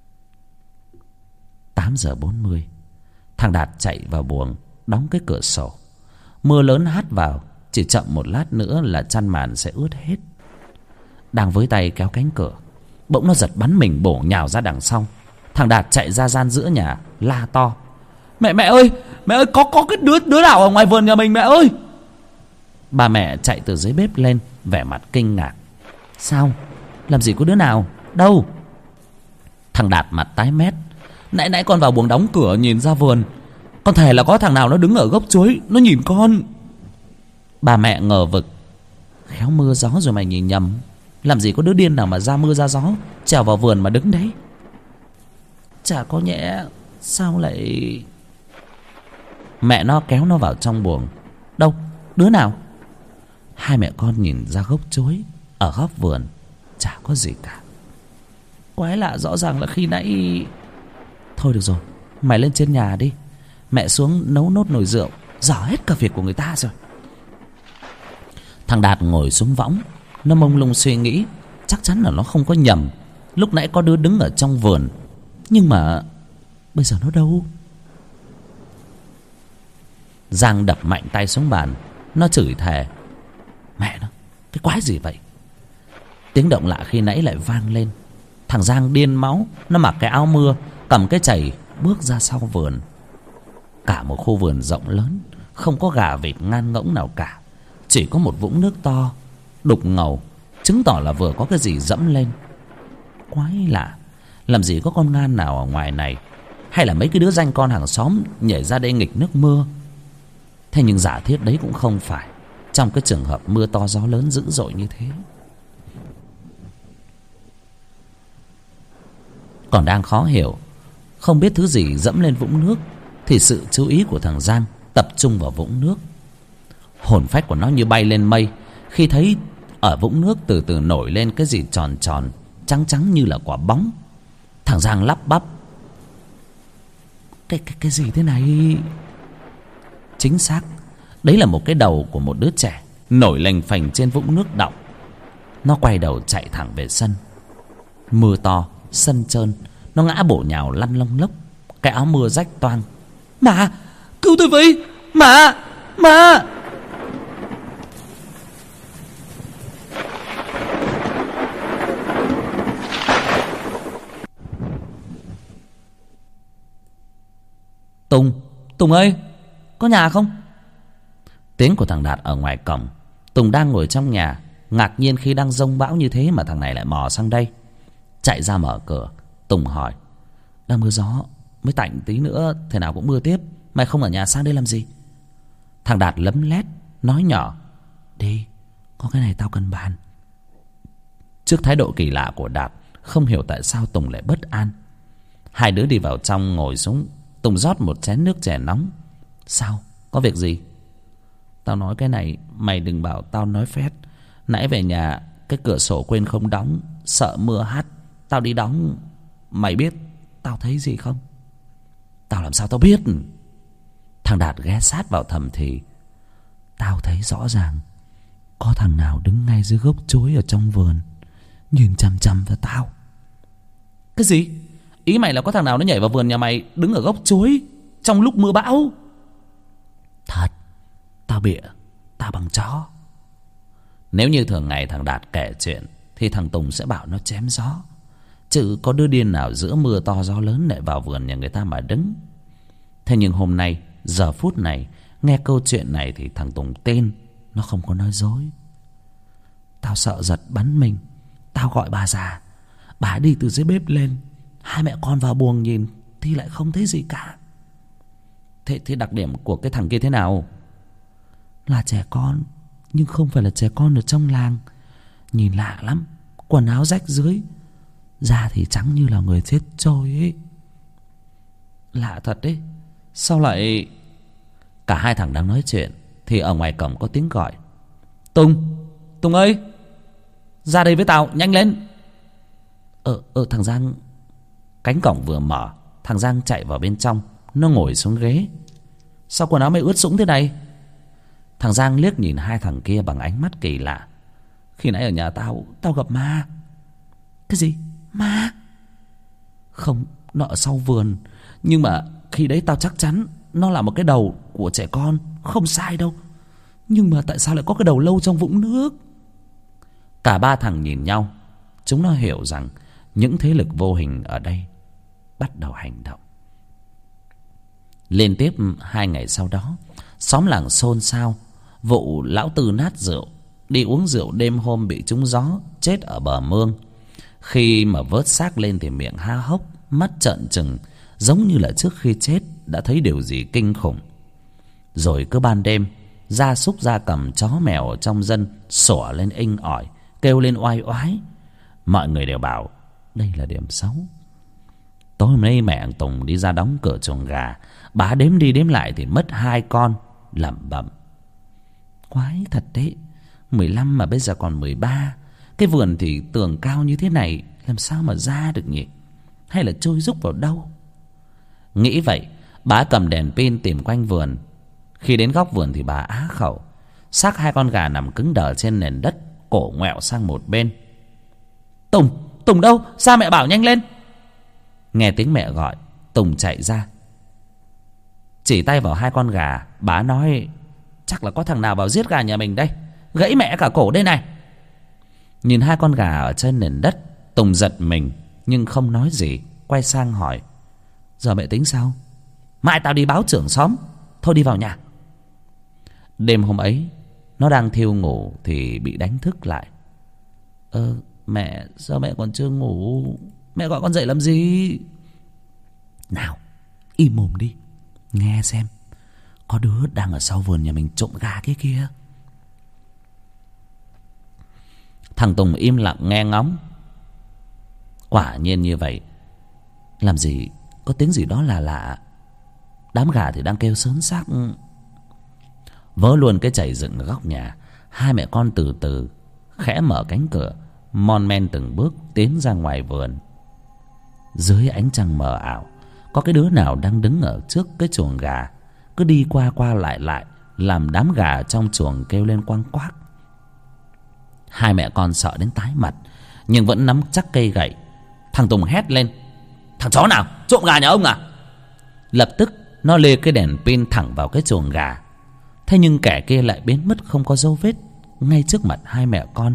Tám giờ bốn mươi, thằng Đạt chạy vào buồng đóng cái cửa sổ. Mưa lớn hắt vào, chỉ chậm một lát nữa là chăn màn sẽ ướt hết. Đang với tay kéo cánh cửa, bỗng nó giật bắn mình bổ nhào ra đằng sau. Thằng Đạt chạy ra gian giữa nhà la to: Mẹ mẹ ơi, mẹ ơi, có có cái đứa đứa nào ở ngoài vườn nhà mình mẹ ơi. Bà mẹ chạy từ dưới bếp lên, vẻ mặt kinh ngạc: Sao? Làm gì có đứa nào? Đâu? Thằng Đạt mặt tái mét: Nãy nãy con vào buồng đóng cửa nhìn ra vườn, con thề là có thằng nào nó đứng ở gốc chuối, nó nhìn con. Bà mẹ ngờ vực: Khéo mưa gió rồi mày nhìn nhầm. Làm gì có đứa điên nào mà ra mưa ra gió trèo vào vườn mà đứng đấy. Chả có nhẽ sao lại... Mẹ nó kéo nó vào trong buồng. Đâu? Đứa nào? Hai mẹ con nhìn ra gốc chuối ở góc vườn, chả có gì cả. Quái lạ, rõ ràng là khi nãy... Thôi được rồi, mày lên trên nhà đi. Mẹ xuống nấu nốt nồi rượu, dở hết cả việc của người ta rồi. Thằng Đạt ngồi xuống võng, nó mông lung suy nghĩ. Chắc chắn là nó không có nhầm. Lúc nãy có đứa đứng ở trong vườn, nhưng mà bây giờ nó đâu? Giang đập mạnh tay xuống bàn. Nó chửi thề: mẹ nó, cái quái gì vậy? Tiếng động lạ khi nãy lại vang lên. Thằng Giang điên máu. Nó mặc cái áo mưa, cầm cái chày, bước ra sau vườn. Cả một khu vườn rộng lớn, không có gà vịt ngan ngỗng nào cả. Chỉ có một vũng nước to, đục ngầu, chứng tỏ là vừa có cái gì dẫm lên. Quái lạ, làm gì có con ngan nào ở ngoài này? Hay là mấy cái đứa ranh con hàng xóm nhảy ra đây nghịch nước mưa? Thế nhưng giả thiết đấy cũng không phải, trong cái trường hợp mưa to gió lớn dữ dội như thế. Còn đang khó hiểu, không biết thứ gì dẫm lên vũng nước, thì sự chú ý của thằng Giang tập trung vào vũng nước. Hồn phách của nó như bay lên mây khi thấy ở vũng nước từ từ nổi lên cái gì tròn tròn, trắng trắng như là quả bóng. Thằng Giang lắp bắp: Cái, cái, cái gì thế này? Chính xác, đấy là một cái đầu của một đứa trẻ nổi lềnh phềnh trên vũng nước đọng. Nó quay đầu chạy thẳng về sân. Mưa to, sân trơn, nó ngã bổ nhào lăn lông lốc. Cái áo mưa rách toang. Mà, cứu tôi với! Mà, mà! Tùng, Tùng ơi, có nhà không? Tiếng của thằng Đạt ở ngoài cổng. Tùng đang ngồi trong nhà, ngạc nhiên khi đang giông bão như thế mà thằng này lại mò sang đây. Chạy ra mở cửa, Tùng hỏi: Đang mưa gió, mới tạnh tí nữa thế nào cũng mưa tiếp, mày không ở nhà sang đây làm gì? Thằng Đạt lấm lét nói nhỏ: Đi, có cái này tao cần bàn. Trước thái độ kỳ lạ của Đạt, không hiểu tại sao Tùng lại bất an. Hai đứa đi vào trong ngồi xuống. Tùng rót một chén nước chè nóng. Sao, có việc gì? Tao nói cái này, mày đừng bảo tao nói phét. Nãy về nhà, cái cửa sổ quên không đóng, sợ mưa hắt, tao đi đóng. Mày biết tao thấy gì không? Tao làm sao tao biết? Thằng Đạt ghé sát vào thầm thì: Tao thấy rõ ràng có thằng nào đứng ngay dưới gốc chuối ở trong vườn, nhìn chằm chằm vào tao. Cái gì? Ý mày là có thằng nào nó nhảy vào vườn nhà mày, đứng ở gốc chuối trong lúc mưa bão? Thật, tao bịa, tao bằng chó. Nếu như thường ngày thằng Đạt kể chuyện thì thằng Tùng sẽ bảo nó chém gió. Chứ có đứa điên nào giữa mưa to gió lớn lại vào vườn nhà người ta mà đứng. Thế nhưng hôm nay, giờ phút này, nghe câu chuyện này thì thằng Tùng tin nó không có nói dối. Tao sợ giật bắn mình. Tao gọi bà già, bà đi từ dưới bếp lên. Hai mẹ con vào buồng nhìn thì lại không thấy gì cả. Thế, thế đặc điểm của cái thằng kia thế nào? Là trẻ con, nhưng không phải là trẻ con ở trong làng. Nhìn lạ lắm, quần áo rách rưới, da thì trắng như là người chết trôi ấy. Lạ thật đấy. Sao lại... Cả hai thằng đang nói chuyện thì ở ngoài cổng có tiếng gọi: Tùng, Tùng ơi, ra đây với tao, nhanh lên. Ờ, ờ thằng Giang... Cánh cổng vừa mở, thằng Giang chạy vào bên trong. Nó ngồi xuống ghế. Sao quần áo mày ướt sũng thế này? Thằng Giang liếc nhìn hai thằng kia bằng ánh mắt kỳ lạ. Khi nãy ở nhà tao, tao gặp ma. Cái gì? Ma? Không, nó ở sau vườn. Nhưng mà khi đấy tao chắc chắn nó là một cái đầu của trẻ con, không sai đâu. Nhưng mà tại sao lại có cái đầu lâu trong vũng nước? Cả ba thằng nhìn nhau. Chúng nó hiểu rằng những thế lực vô hình ở đây bắt đầu hành động. Liên tiếp hai ngày sau đó, xóm làng xôn xao vụ lão Tư nát rượu, đi uống rượu đêm hôm bị trúng gió chết ở bờ mương. Khi mà vớt xác lên thì miệng há hốc, mắt trợn trừng, giống như là trước khi chết đã thấy điều gì kinh khủng. Rồi cứ ban đêm, gia súc gia cầm chó mèo ở trong dân sủa lên inh ỏi, kêu lên oai oái. Mọi người đều bảo đây là điểm xấu. Tối hôm nay mẹ thằng Tùng đi ra đóng cửa chuồng gà, bà đếm đi đếm lại thì mất hai con, lẩm bẩm: Quái thật đấy, mười lăm mà bây giờ còn mười ba. Cái vườn thì tường cao như thế này, làm sao mà ra được nhỉ? Hay là trôi rúc vào đâu? Nghĩ vậy, bà cầm đèn pin tìm quanh vườn. Khi đến góc vườn thì bà á khẩu. Xác hai con gà nằm cứng đờ trên nền đất, cổ ngoẹo sang một bên. Tùng, Tùng đâu? Ra mẹ bảo nhanh lên. Nghe tiếng mẹ gọi, Tùng chạy ra. chỉ tay vào hai con gà. Bà nói: chắc là có thằng nào vào giết gà nhà mình đây, gãy mẹ cả cổ đây này. Nhìn hai con gà ở trên nền đất, Tùng giật mình nhưng không nói gì. Quay sang hỏi: giờ mẹ tính sao? Mai tao đi báo trưởng xóm. Thôi đi vào nhà. Đêm hôm ấy nó đang thiêu ngủ thì bị đánh thức lại. Ơ mẹ, sao mẹ còn chưa ngủ? Mẹ gọi con dậy làm gì? Nào, im mồm đi, nghe xem, có đứa đang ở sau vườn nhà mình trộm gà kia kia. Thằng Tùng im lặng nghe ngóng. Quả nhiên như vậy. Làm gì có tiếng gì đó là lạ. Đám gà thì đang kêu sớn xác. Vớ luôn cái chày dựng ở góc nhà, hai mẹ con từ từ khẽ mở cánh cửa, mon men từng bước tiến ra ngoài vườn. Dưới ánh trăng mờ ảo, có cái đứa nào đang đứng ở trước cái chuồng gà, cứ đi qua qua lại lại, làm đám gà trong chuồng kêu lên quang quác. Hai mẹ con sợ đến tái mặt, nhưng vẫn nắm chắc cây gậy. Thằng Tùng hét lên: thằng chó nào trộm gà nhà ông à? Lập tức nó lê cái đèn pin thẳng vào cái chuồng gà. Thế nhưng kẻ kia lại biến mất không có dấu vết ngay trước mặt hai mẹ con.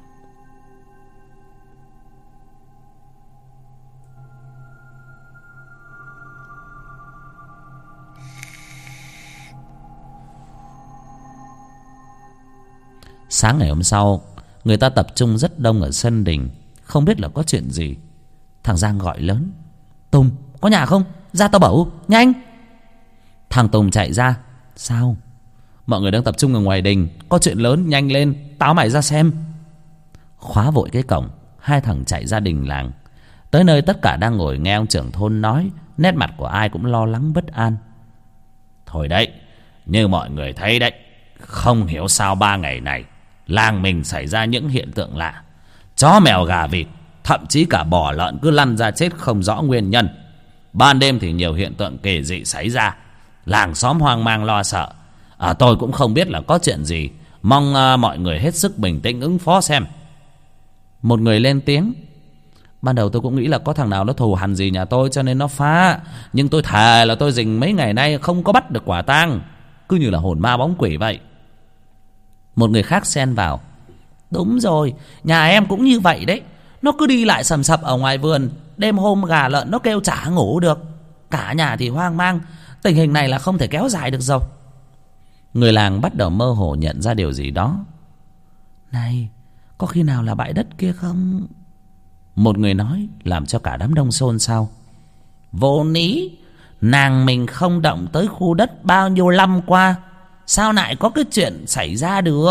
Sáng ngày hôm sau, người ta tập trung rất đông ở sân đình, không biết là có chuyện gì. Thằng Giang gọi lớn: Tùng, có nhà không? Ra tao bẩu, nhanh! Thằng Tùng chạy ra: sao? Mọi người đang tập trung ở ngoài đình, có chuyện lớn, nhanh lên, táo mày ra xem. Khóa vội cái cổng, hai thằng chạy ra đình làng. Tới nơi tất cả đang ngồi nghe ông trưởng thôn nói, nét mặt của ai cũng lo lắng bất an. Thôi đấy, như mọi người thấy đấy, không hiểu sao ba ngày này làng mình xảy ra những hiện tượng lạ. Chó mèo gà vịt, thậm chí cả bò lợn cứ lăn ra chết không rõ nguyên nhân. Ban đêm thì nhiều hiện tượng kỳ dị xảy ra, làng xóm hoang mang lo sợ. À, tôi cũng không biết là có chuyện gì, mong uh, mọi người hết sức bình tĩnh ứng phó xem. Một người lên tiếng: ban đầu tôi cũng nghĩ là có thằng nào nó thù hằn gì nhà tôi cho nên nó phá, nhưng tôi thề là tôi rình mấy ngày nay không có bắt được quả tang, cứ như là hồn ma bóng quỷ vậy. Một người khác xen vào: đúng rồi, nhà em cũng như vậy đấy. Nó cứ đi lại sầm sập ở ngoài vườn, đêm hôm gà lợn nó kêu chả ngủ được. Cả nhà thì hoang mang, tình hình này là không thể kéo dài được rồi. Người làng bắt đầu mơ hồ nhận ra điều gì đó. Này, có khi nào là bãi đất kia không? Một người nói, làm cho cả đám đông xôn xao: vô lý, nàng mình không động tới khu đất bao nhiêu năm qua, sao lại có cái chuyện xảy ra được?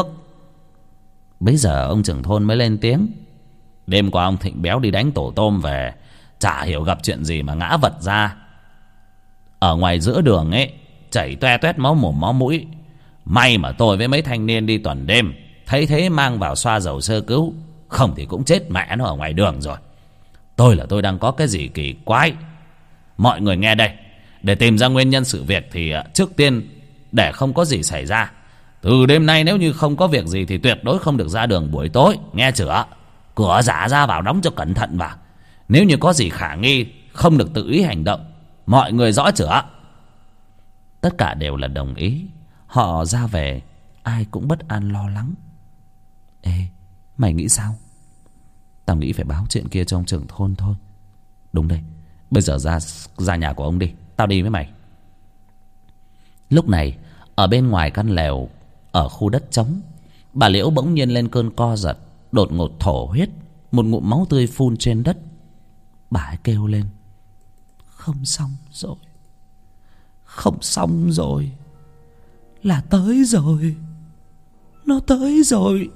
Bấy giờ ông trưởng thôn mới lên tiếng: đêm qua ông Thịnh Béo đi đánh tổ tôm về, chả hiểu gặp chuyện gì mà ngã vật ra. Ở ngoài giữa đường ấy, chảy toe toét máu mồm máu mũi. May mà tôi với mấy thanh niên đi tuần đêm thấy thế mang vào xoa dầu sơ cứu, không thì cũng chết mẹ nó ở ngoài đường rồi. Tôi là tôi đang có cái gì kỳ quái. Mọi người nghe đây, để tìm ra nguyên nhân sự việc thì trước tiên, để không có gì xảy ra, từ đêm nay nếu như không có việc gì thì tuyệt đối không được ra đường buổi tối, nghe chưa? Cửa giả ra vào đóng cho cẩn thận vào. Nếu như có gì khả nghi, không được tự ý hành động. Mọi người rõ chưa? Tất cả đều là đồng ý. Họ ra về, ai cũng bất an lo lắng. Ê, mày nghĩ sao? Tao nghĩ phải báo chuyện kia cho ông trưởng thôn thôi. Đúng đây, bây giờ ra ra nhà của ông đi, tao đi với mày. Lúc này, ở bên ngoài căn lều, ở khu đất trống, bà Liễu bỗng nhiên lên cơn co giật, đột ngột thổ huyết, một ngụm máu tươi phun trên đất. Bà ấy kêu lên: không xong rồi, không xong rồi, là tới rồi, nó tới rồi.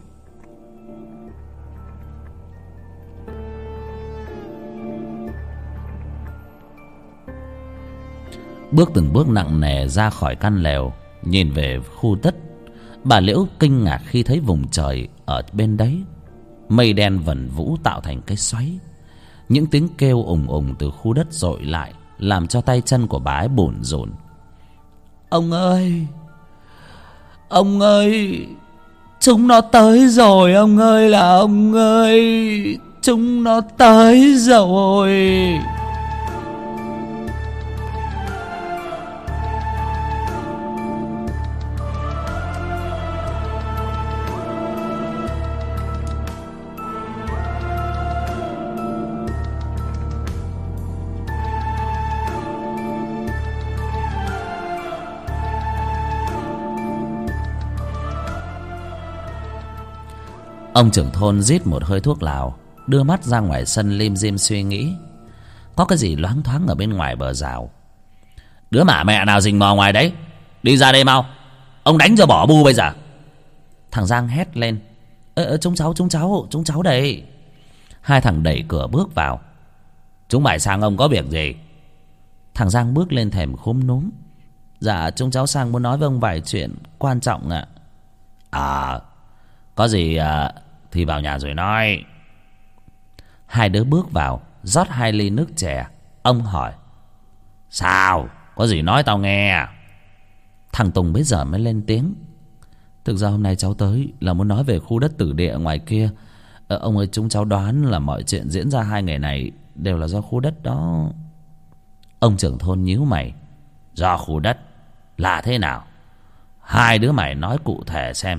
Bước từng bước nặng nề ra khỏi căn lều, nhìn về khu đất, bà Liễu kinh ngạc khi thấy vùng trời ở bên đấy mây đen vần vũ tạo thành cái xoáy. Những tiếng kêu ùng ùng từ khu đất dội lại, làm cho tay chân của bà ấy bủn rủn. Ông ơi, ông ơi, chúng nó tới rồi, ông ơi là ông ơi, chúng nó tới rồi. Ông trưởng thôn rít một hơi thuốc lào, đưa mắt ra ngoài sân lim dim suy nghĩ. Có cái gì loáng thoáng ở bên ngoài bờ rào. Đứa mả mẹ nào rình mò ngoài đấy, đi ra đây mau, ông đánh cho bỏ bu bây giờ. Thằng Giang hét lên. Ơ, ơ chúng cháu chúng cháu chúng cháu đây. Hai thằng đẩy cửa bước vào. Chúng mày sang ông có việc gì? Thằng Giang bước lên thềm khúm núm. Dạ chúng cháu sang muốn nói với ông vài chuyện quan trọng ạ. À có gì à, thì vào nhà rồi nói. Hai đứa bước vào, rót hai ly nước chè. Ông hỏi. Sao? Có gì nói tao nghe. Thằng Tùng bây giờ mới lên tiếng. Thực ra hôm nay cháu tới là muốn nói về khu đất tử địa ngoài kia. ờ, Ông ơi, chúng cháu đoán là mọi chuyện diễn ra hai ngày này đều là do khu đất đó. Ông trưởng thôn nhíu mày. Do khu đất là thế nào? Hai đứa mày nói cụ thể xem.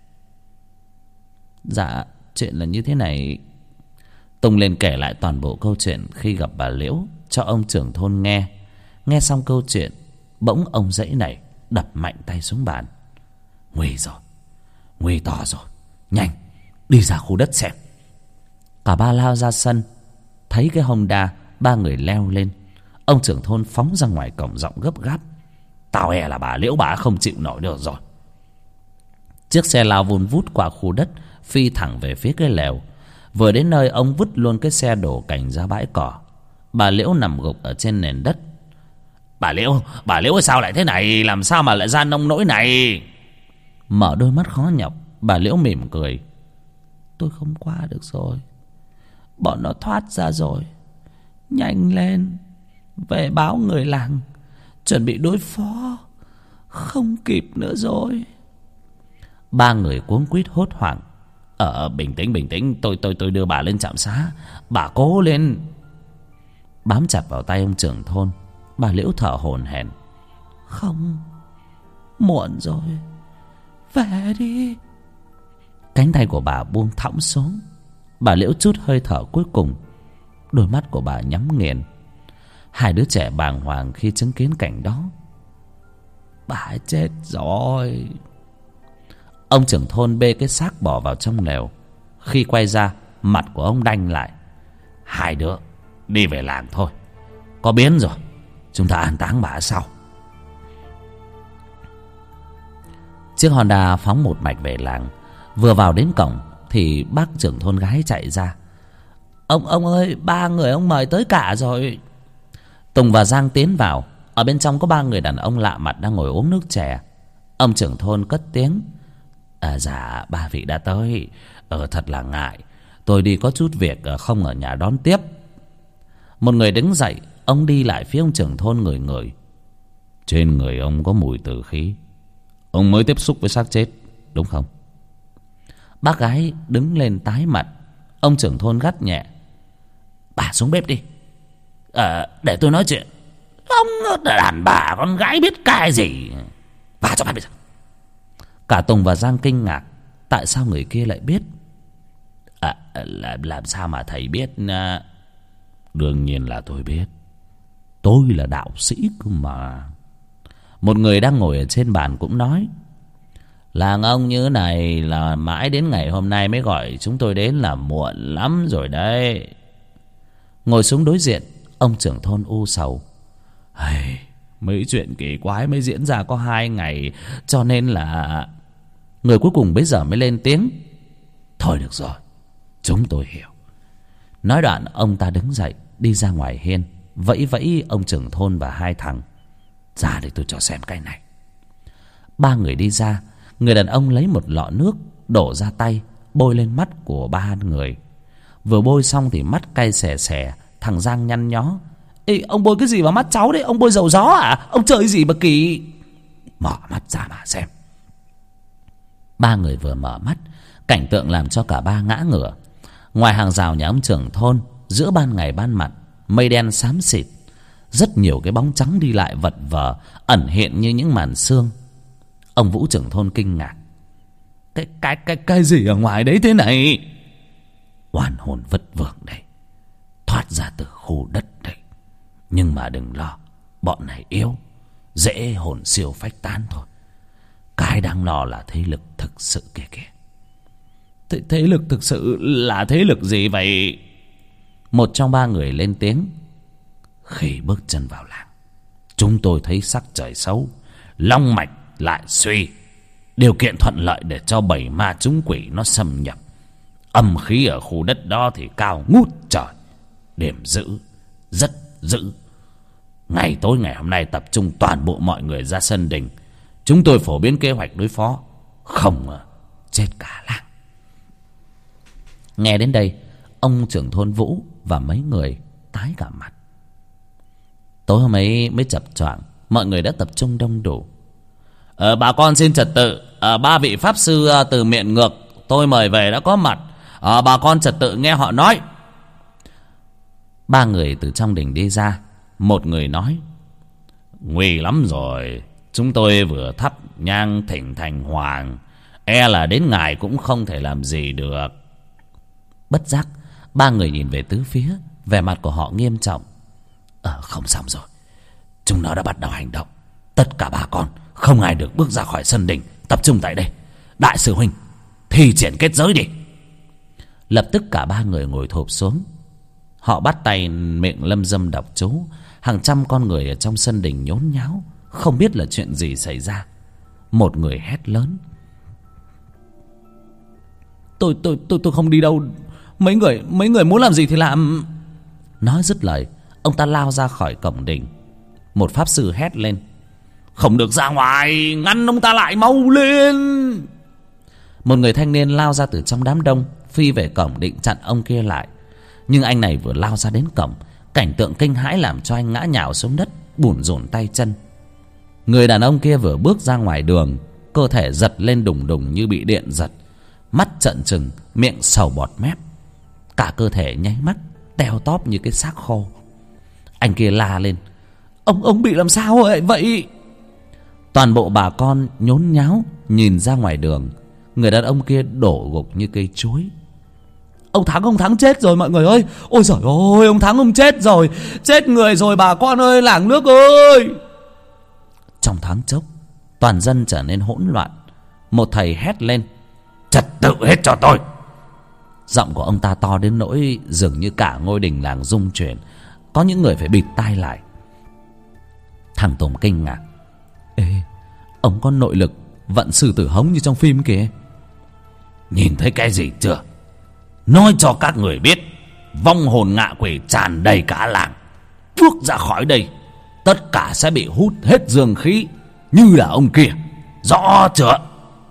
Dạ chuyện là như thế này. Tùng lên kể lại toàn bộ câu chuyện khi gặp bà Liễu cho ông trưởng thôn nghe. Nghe xong câu chuyện, bỗng ông dãy nảy, đập mạnh tay xuống bàn. Nguy rồi, nguy to rồi. Nhanh, đi ra khu đất xem. Cả ba lao ra sân. Thấy cái Honda, ba người leo lên. Ông trưởng thôn phóng ra ngoài cổng giọng gấp gáp. Tao e là bà Liễu bà không chịu nổi được rồi. Chiếc xe lao vun vút qua khu đất, phi thẳng về phía cái lều. Vừa đến nơi, ông vứt luôn cái xe đổ cành ra bãi cỏ. Bà Liễu nằm gục ở trên nền đất. Bà Liễu, bà Liễu sao lại thế này? Làm sao mà lại ra nông nỗi này? Mở đôi mắt khó nhọc, bà Liễu mỉm cười. Tôi không qua được rồi. Bọn nó thoát ra rồi. Nhanh lên, về báo người làng, chuẩn bị đối phó. Không kịp nữa rồi. Ba người cuống quýt hốt hoảng. Ờ bình tĩnh bình tĩnh, tôi tôi tôi đưa bà lên trạm xá. Bà cố lên. Bám chặt vào tay ông trưởng thôn, bà Liễu thở hổn hển. Không, muộn rồi, về đi. Cánh tay của bà buông thõng xuống. Bà Liễu trút hơi thở cuối cùng. Đôi mắt của bà nhắm nghiền. Hai đứa trẻ bàng hoàng khi chứng kiến cảnh đó. Bà chết rồi. Ông trưởng thôn bê cái xác bỏ vào trong lều. Khi quay ra, mặt của ông đanh lại. Hai đứa đi về làng thôi, có biến rồi chúng ta an táng bà sau. Chiếc Honda phóng một mạch về làng. Vừa vào đến cổng thì bác trưởng thôn gái chạy ra. Ông ông ơi, ba người ông mời tới cả rồi. Tùng và Giang tiến vào. Ở bên trong có ba người đàn ông lạ mặt đang ngồi uống nước chè. Ông trưởng thôn cất tiếng. À dạ ba vị đã tới. Ờ thật là ngại, tôi đi có chút việc không ở nhà đón tiếp. Một người đứng dậy. Ông đi lại phía ông trưởng thôn ngửi ngửi. Trên người ông có mùi tử khí. Ông mới tiếp xúc với xác chết đúng không? Bác gái đứng lên tái mặt. Ông trưởng thôn gắt nhẹ. Bà xuống bếp đi. À, để tôi nói chuyện. Ông đàn bà con gái biết cái gì. Vào cho bà bây giờ. Cả Tùng và Giang kinh ngạc. Tại sao người kia lại biết? À, làm, làm sao mà thầy biết? À, đương nhiên là tôi biết. Tôi là đạo sĩ cơ mà. Một người đang ngồi ở trên bàn cũng nói. Làng ông như này là mãi đến ngày hôm nay mới gọi chúng tôi đến là muộn lắm rồi đấy. Ngồi xuống đối diện, ông trưởng thôn u sầu. Hey, mấy chuyện kỳ quái mới diễn ra có hai ngày, cho nên là... Người cuối cùng bây giờ mới lên tiếng. Thôi được rồi, chúng tôi hiểu. Nói đoạn ông ta đứng dậy đi ra ngoài hiên, vẫy vẫy ông trưởng thôn và hai thằng. Ra để tôi cho xem cái này. Ba người đi ra. Người đàn ông lấy một lọ nước đổ ra tay, bôi lên mắt của ba người. Vừa bôi xong thì mắt cay xè xè. Thằng Giang nhăn nhó. Ê, ông bôi cái gì vào mắt cháu đấy? Ông bôi dầu gió à? Ông chơi gì mà kỳ? Mở mắt ra mà xem. Ba người vừa mở mắt, cảnh tượng làm cho cả ba ngã ngửa. Ngoài hàng rào nhà ông trưởng thôn, giữa ban ngày ban mặt, mây đen xám xịt. Rất nhiều cái bóng trắng đi lại vật vờ, ẩn hiện như những màn sương. Ông Vũ trưởng thôn kinh ngạc. Cái cái cái cái gì ở ngoài đấy thế này? Oan hồn vất vưởng đây, thoát ra từ khu đất đây. Nhưng mà đừng lo, bọn này yếu, dễ hồn siêu phách tán thôi. Cái đáng lo là thế lực thực sự kìa kìa. Thế, thế lực thực sự là thế lực gì vậy? Một trong ba người lên tiếng. Khi bước chân vào làng, chúng tôi thấy sắc trời xấu, long mạch lại suy, điều kiện thuận lợi để cho bầy ma chúng quỷ nó xâm nhập. Âm khí ở khu đất đó thì cao ngút trời, điểm dữ, rất dữ. Ngày tối ngày hôm nay tập trung toàn bộ mọi người ra sân đình. Chúng tôi phổ biến kế hoạch đối phó, không chết cả làng. Nghe đến đây, ông trưởng thôn Vũ và mấy người tái cả mặt. Tối hôm ấy mới chập choạng, mọi người đã tập trung đông đủ. Ờ, bà con xin trật tự. Ờ, ba vị pháp sư từ miệng ngược tôi mời về đã có mặt. Ờ, bà con trật tự nghe họ nói. Ba người từ trong đình đi ra. Một người nói: nguy lắm rồi, chúng tôi vừa thắp nhang thỉnh thành hoàng, e là đến ngài cũng không thể làm gì được. Bất giác ba người nhìn về tứ phía, vẻ mặt của họ nghiêm trọng. Ờ, không xong rồi, chúng nó đã bắt đầu hành động. Tất cả bà con không ai được bước ra khỏi sân đình, tập trung tại đây. Đại sư huynh, thi triển kết giới đi. Lập tức cả ba người ngồi thụp xuống. Họ bắt tay miệng lâm dâm đọc chú. Hàng trăm con người ở trong sân đình nhốn nháo, không biết là chuyện gì xảy ra. Một người hét lớn: Tôi tôi tôi tôi không đi đâu. Mấy người mấy người muốn làm gì thì làm. Nói dứt lời, ông ta lao ra khỏi cổng đình. Một pháp sư hét lên: Không được ra ngoài, ngăn ông ta lại, mau lên. Một người thanh niên lao ra từ trong đám đông, phi về cổng định chặn ông kia lại. Nhưng anh này vừa lao ra đến cổng, cảnh tượng kinh hãi làm cho anh ngã nhào xuống đất, bủn rủn tay chân. Người đàn ông kia vừa bước ra ngoài đường, cơ thể giật lên đùng đùng như bị điện giật, mắt trợn trừng, miệng sầu bọt mép, cả cơ thể nháy mắt teo tóp như cái xác khô. Anh kia la lên: Ông ông bị làm sao vậy vậy? Toàn bộ bà con nhốn nháo nhìn ra ngoài đường. Người đàn ông kia đổ gục như cây chuối. Ông Thắng, ông Thắng chết rồi mọi người ơi. Ôi giời ơi, ông Thắng ông chết rồi. Chết người rồi bà con ơi, làng nước ơi. Trong thoáng chốc, toàn dân trở nên hỗn loạn. Một thầy hét lên: Trật tự hết cho tôi. Giọng của ông ta to đến nỗi dường như cả ngôi đình làng rung chuyển. Có những người phải bịt tai lại. Thằng Tùng kinh ngạc: Ê, ông có nội lực vận sư tử hống như trong phim kìa. Nhìn thấy cái gì chưa? Nói cho các người biết, vong hồn ngạ quỷ tràn đầy cả làng. Bước ra khỏi đây, tất cả sẽ bị hút hết dương khí, như là ông kia. Rõ chưa?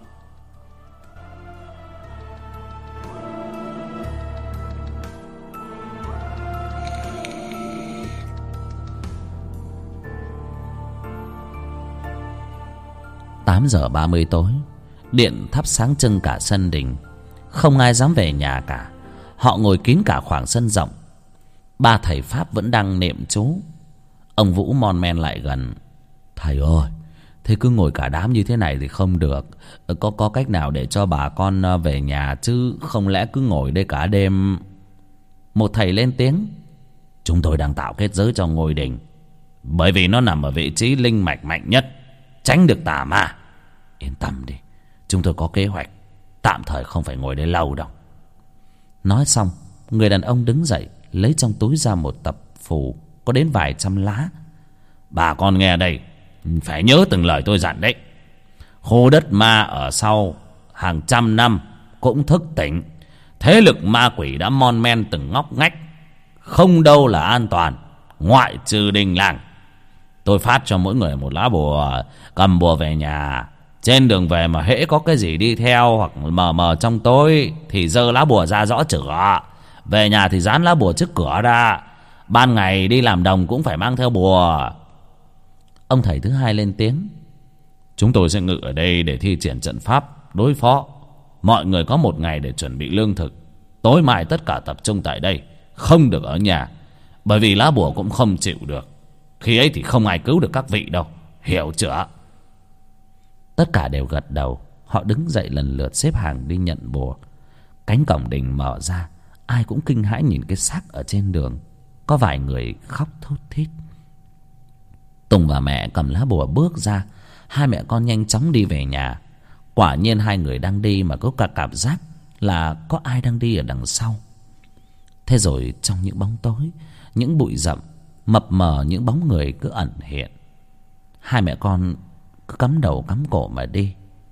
Tám giờ ba mươi tối, điện thắp sáng trưng cả sân đình. Không ai dám về nhà cả. Họ ngồi kín cả khoảng sân rộng. Ba thầy pháp vẫn đang niệm chú. Ông Vũ mon men lại gần: Thầy ơi, thế cứ ngồi cả đám như thế này thì không được. Có có cách nào để cho bà con về nhà chứ? Không lẽ cứ ngồi đây cả đêm? Một thầy lên tiếng: Chúng tôi đang tạo kết giới cho ngôi đình, bởi vì nó nằm ở vị trí linh mạch mạnh nhất, tránh được tà ma. Yên tâm đi, chúng tôi có kế hoạch, tạm thời không phải ngồi đây lâu đâu. Nói xong, người đàn ông đứng dậy, lấy trong túi ra một tập phù có đến vài trăm lá. Bà con nghe đây, phải nhớ từng lời tôi dặn đấy. Khu đất ma ở sau hàng trăm năm cũng thức tỉnh. Thế lực ma quỷ đã mon men từng ngóc ngách, không đâu là an toàn, ngoại trừ đình làng. Tôi phát cho mỗi người một lá bùa, cầm bùa về nhà. Trên đường về mà hễ có cái gì đi theo hoặc mờ mờ trong tối thì giơ lá bùa ra rõ chửa. Về nhà thì dán lá bùa trước cửa ra. Ban ngày đi làm đồng cũng phải mang theo bùa. Ông thầy thứ hai lên tiếng: Chúng tôi sẽ ngự ở đây để thi triển trận pháp đối phó. Mọi người có một ngày để chuẩn bị lương thực. Tối mai tất cả tập trung tại đây, không được ở nhà, bởi vì lá bùa cũng không chịu được. Khi ấy thì không ai cứu được các vị đâu, hiểu chưa? Tất cả đều gật đầu. Họ đứng dậy lần lượt xếp hàng đi nhận bùa. Cánh cổng đình mở ra. Ai cũng kinh hãi nhìn cái xác ở trên đường. Có vài người khóc thút thít. Tùng và mẹ cầm lá bùa bước ra. Hai mẹ con nhanh chóng đi về nhà. Quả nhiên hai người đang đi mà có cả cảm giác là có ai đang đi ở đằng sau. Thế rồi trong những bóng tối, những bụi rậm, mập mờ những bóng người cứ ẩn hiện. Hai mẹ con cứ cắm đầu cắm cổ mà đi.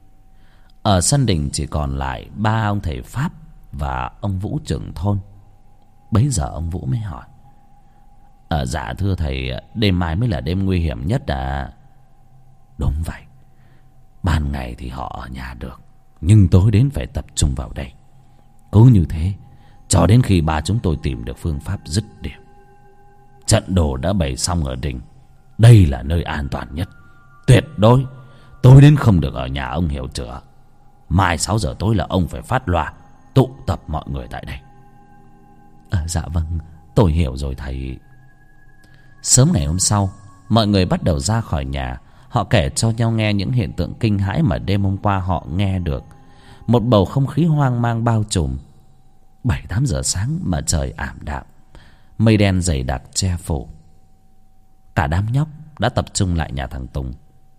Ở sân đình chỉ còn lại ba ông thầy Pháp và ông Vũ trưởng thôn. Bấy giờ ông Vũ mới hỏi: à, dạ thưa thầy, đêm mai mới là đêm nguy hiểm nhất à? Đúng vậy. Ban ngày thì họ ở nhà được, nhưng tối đến phải tập trung vào đây. Cứ như thế cho đến khi ba chúng tôi tìm được phương pháp dứt điểm. Trận đồ đã bày xong ở đình. Đây là nơi an toàn nhất. Tuyệt đối tối đến không được ở nhà ông Hiệu Chữa. Mai sáu giờ tối là ông phải phát loa tụ tập mọi người tại đây. À, dạ vâng, tôi hiểu rồi thầy. Sớm ngày hôm sau, mọi người bắt đầu ra khỏi nhà. Họ kể cho nhau nghe những hiện tượng kinh hãi mà đêm hôm qua họ nghe được. Một bầu không khí hoang mang bao trùm. Bảy tám giờ sáng mà trời ảm đạm, mây đen dày đặc che phủ. Cả đám nhóc đã tập trung lại nhà thằng Tùng.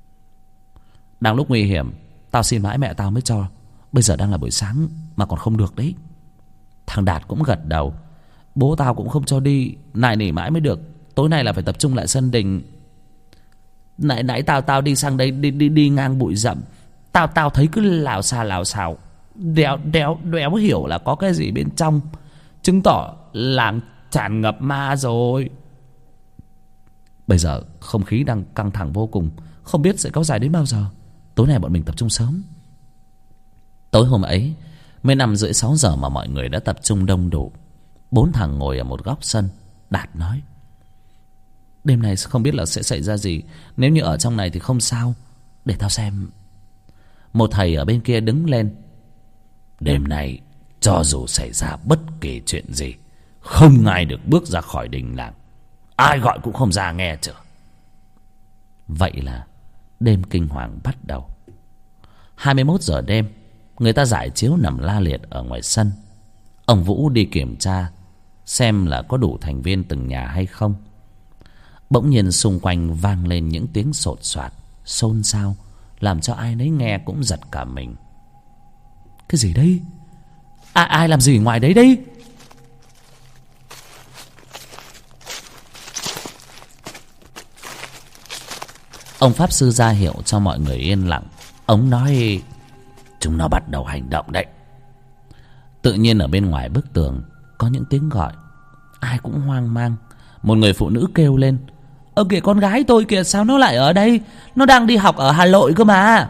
Đang lúc nguy hiểm, tao xin mãi mẹ tao mới cho. Bây giờ đang là buổi sáng mà còn không được đấy. Thằng Đạt cũng gật đầu. Bố tao cũng không cho đi, nài nỉ mãi mới được. Tối nay là phải tập trung lại sân đình. Nãy nãy tao tao đi sang đây đi đi đi ngang bụi rậm, tao tao thấy cứ lào xà lào xào, đéo đéo đéo hiểu là có cái gì bên trong, chứng tỏ làng tràn ngập ma rồi. Bây giờ không khí đang căng thẳng vô cùng, không biết sẽ kéo dài đến bao giờ. Tối nay bọn mình tập trung sớm. Tối hôm ấy mới năm rưỡi sáu giờ mà mọi người đã tập trung đông đủ. Bốn thằng ngồi ở một góc sân. Đạt nói: đêm nay không biết là sẽ xảy ra gì. Nếu như ở trong này thì không sao, để tao xem. Một thầy ở bên kia đứng lên: đêm nay cho dù xảy ra bất kỳ chuyện gì, không ai được bước ra khỏi đình làng. Ai gọi cũng không ra nghe chưa. Vậy là đêm kinh hoàng bắt đầu. Hai mươi mốt giờ đêm, người ta rải chiếu nằm la liệt ở ngoài sân. Ông Vũ đi kiểm tra xem là có đủ thành viên từng nhà hay không. Bỗng nhiên xung quanh vang lên những tiếng sột soạt, xôn xao, làm cho ai nấy nghe cũng giật cả mình. Cái gì đấy? À, ai làm gì ngoài đấy đấy? Ông pháp sư ra hiệu cho mọi người yên lặng. Ông nói: chúng nó bắt đầu hành động đấy. Tự nhiên ở bên ngoài bức tường có những tiếng gọi. Ai cũng hoang mang. Một người phụ nữ kêu lên: ơ kìa, con gái tôi kìa, sao nó lại ở đây? Nó đang đi học ở Hà Nội cơ mà.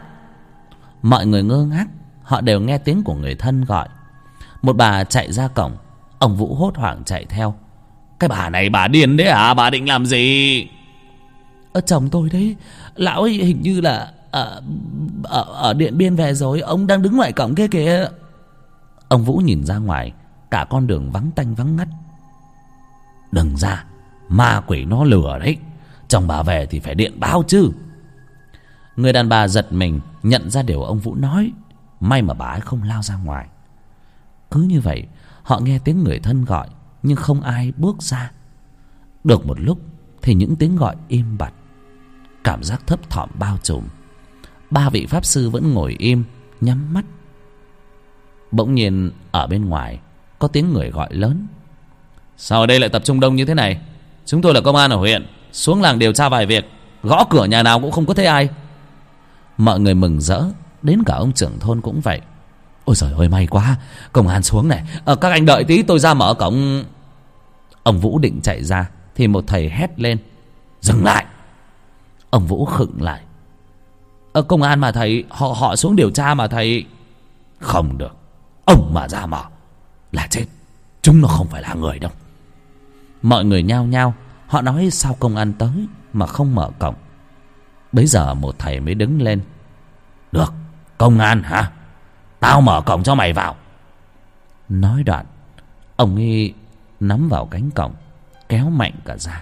Mọi người ngơ ngác. Họ đều nghe tiếng của người thân gọi. Một bà chạy ra cổng. Ông Vũ hốt hoảng chạy theo. Cái bà này bà điên đấy hả? Bà định làm gì? Ờ, chồng tôi đấy. Lão ấy hình như là ở, ở, ở Điện Biên về rồi. Ông đang đứng ngoài cổng kia kìa. Ông Vũ nhìn ra ngoài. Cả con đường vắng tanh vắng ngắt. Đừng ra, ma quỷ nó lừa đấy. Chồng bà về thì phải điện báo chứ. Người đàn bà giật mình, nhận ra điều ông Vũ nói. May mà bà ấy không lao ra ngoài. Cứ như vậy, họ nghe tiếng người thân gọi, nhưng không ai bước ra. Được một lúc thì những tiếng gọi im bặt. Cảm giác thấp thỏm bao trùm. Ba vị pháp sư vẫn ngồi im, nhắm mắt. Bỗng nhiên ở bên ngoài có tiếng người gọi lớn: sao ở đây lại tập trung đông như thế này? Chúng tôi là công an ở huyện, xuống làng điều tra vài việc. Gõ cửa nhà nào cũng không có thấy ai. Mọi người mừng rỡ. Đến cả ông trưởng thôn cũng vậy. Ôi giời ơi, may quá, công an xuống này. Ờ, các anh đợi tí, tôi ra mở cổng. Ông Vũ định chạy ra thì một thầy hét lên: dừng lại. Ông Vũ khựng lại. Ờ, công an mà thầy, họ họ xuống điều tra mà thầy. Không được, ông mà ra mở là chết. Chúng nó không phải là người đâu. Mọi người nhao nhao. Họ nói sao công an tới mà không mở cổng. Bấy giờ một thầy mới đứng lên: được, công an hả? Tao mở cổng cho mày vào. Nói đoạn, ông ấy nắm vào cánh cổng, kéo mạnh cả ra.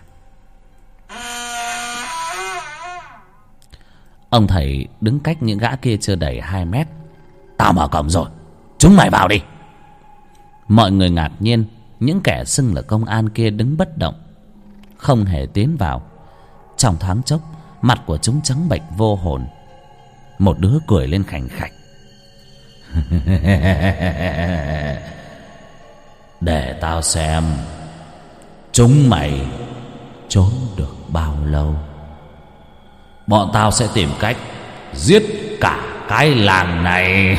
Ông thầy đứng cách những gã kia chưa đầy hai mét. Tao mở cổng rồi, chúng mày vào đi. Mọi người ngạc nhiên. Những kẻ xưng là công an kia đứng bất động, không hề tiến vào. Trong thoáng chốc, mặt của chúng trắng bệch vô hồn. Một đứa cười lên khành khạch: Để tao xem chúng mày trốn được bao lâu. Bọn tao sẽ tìm cách giết cả cái làng này.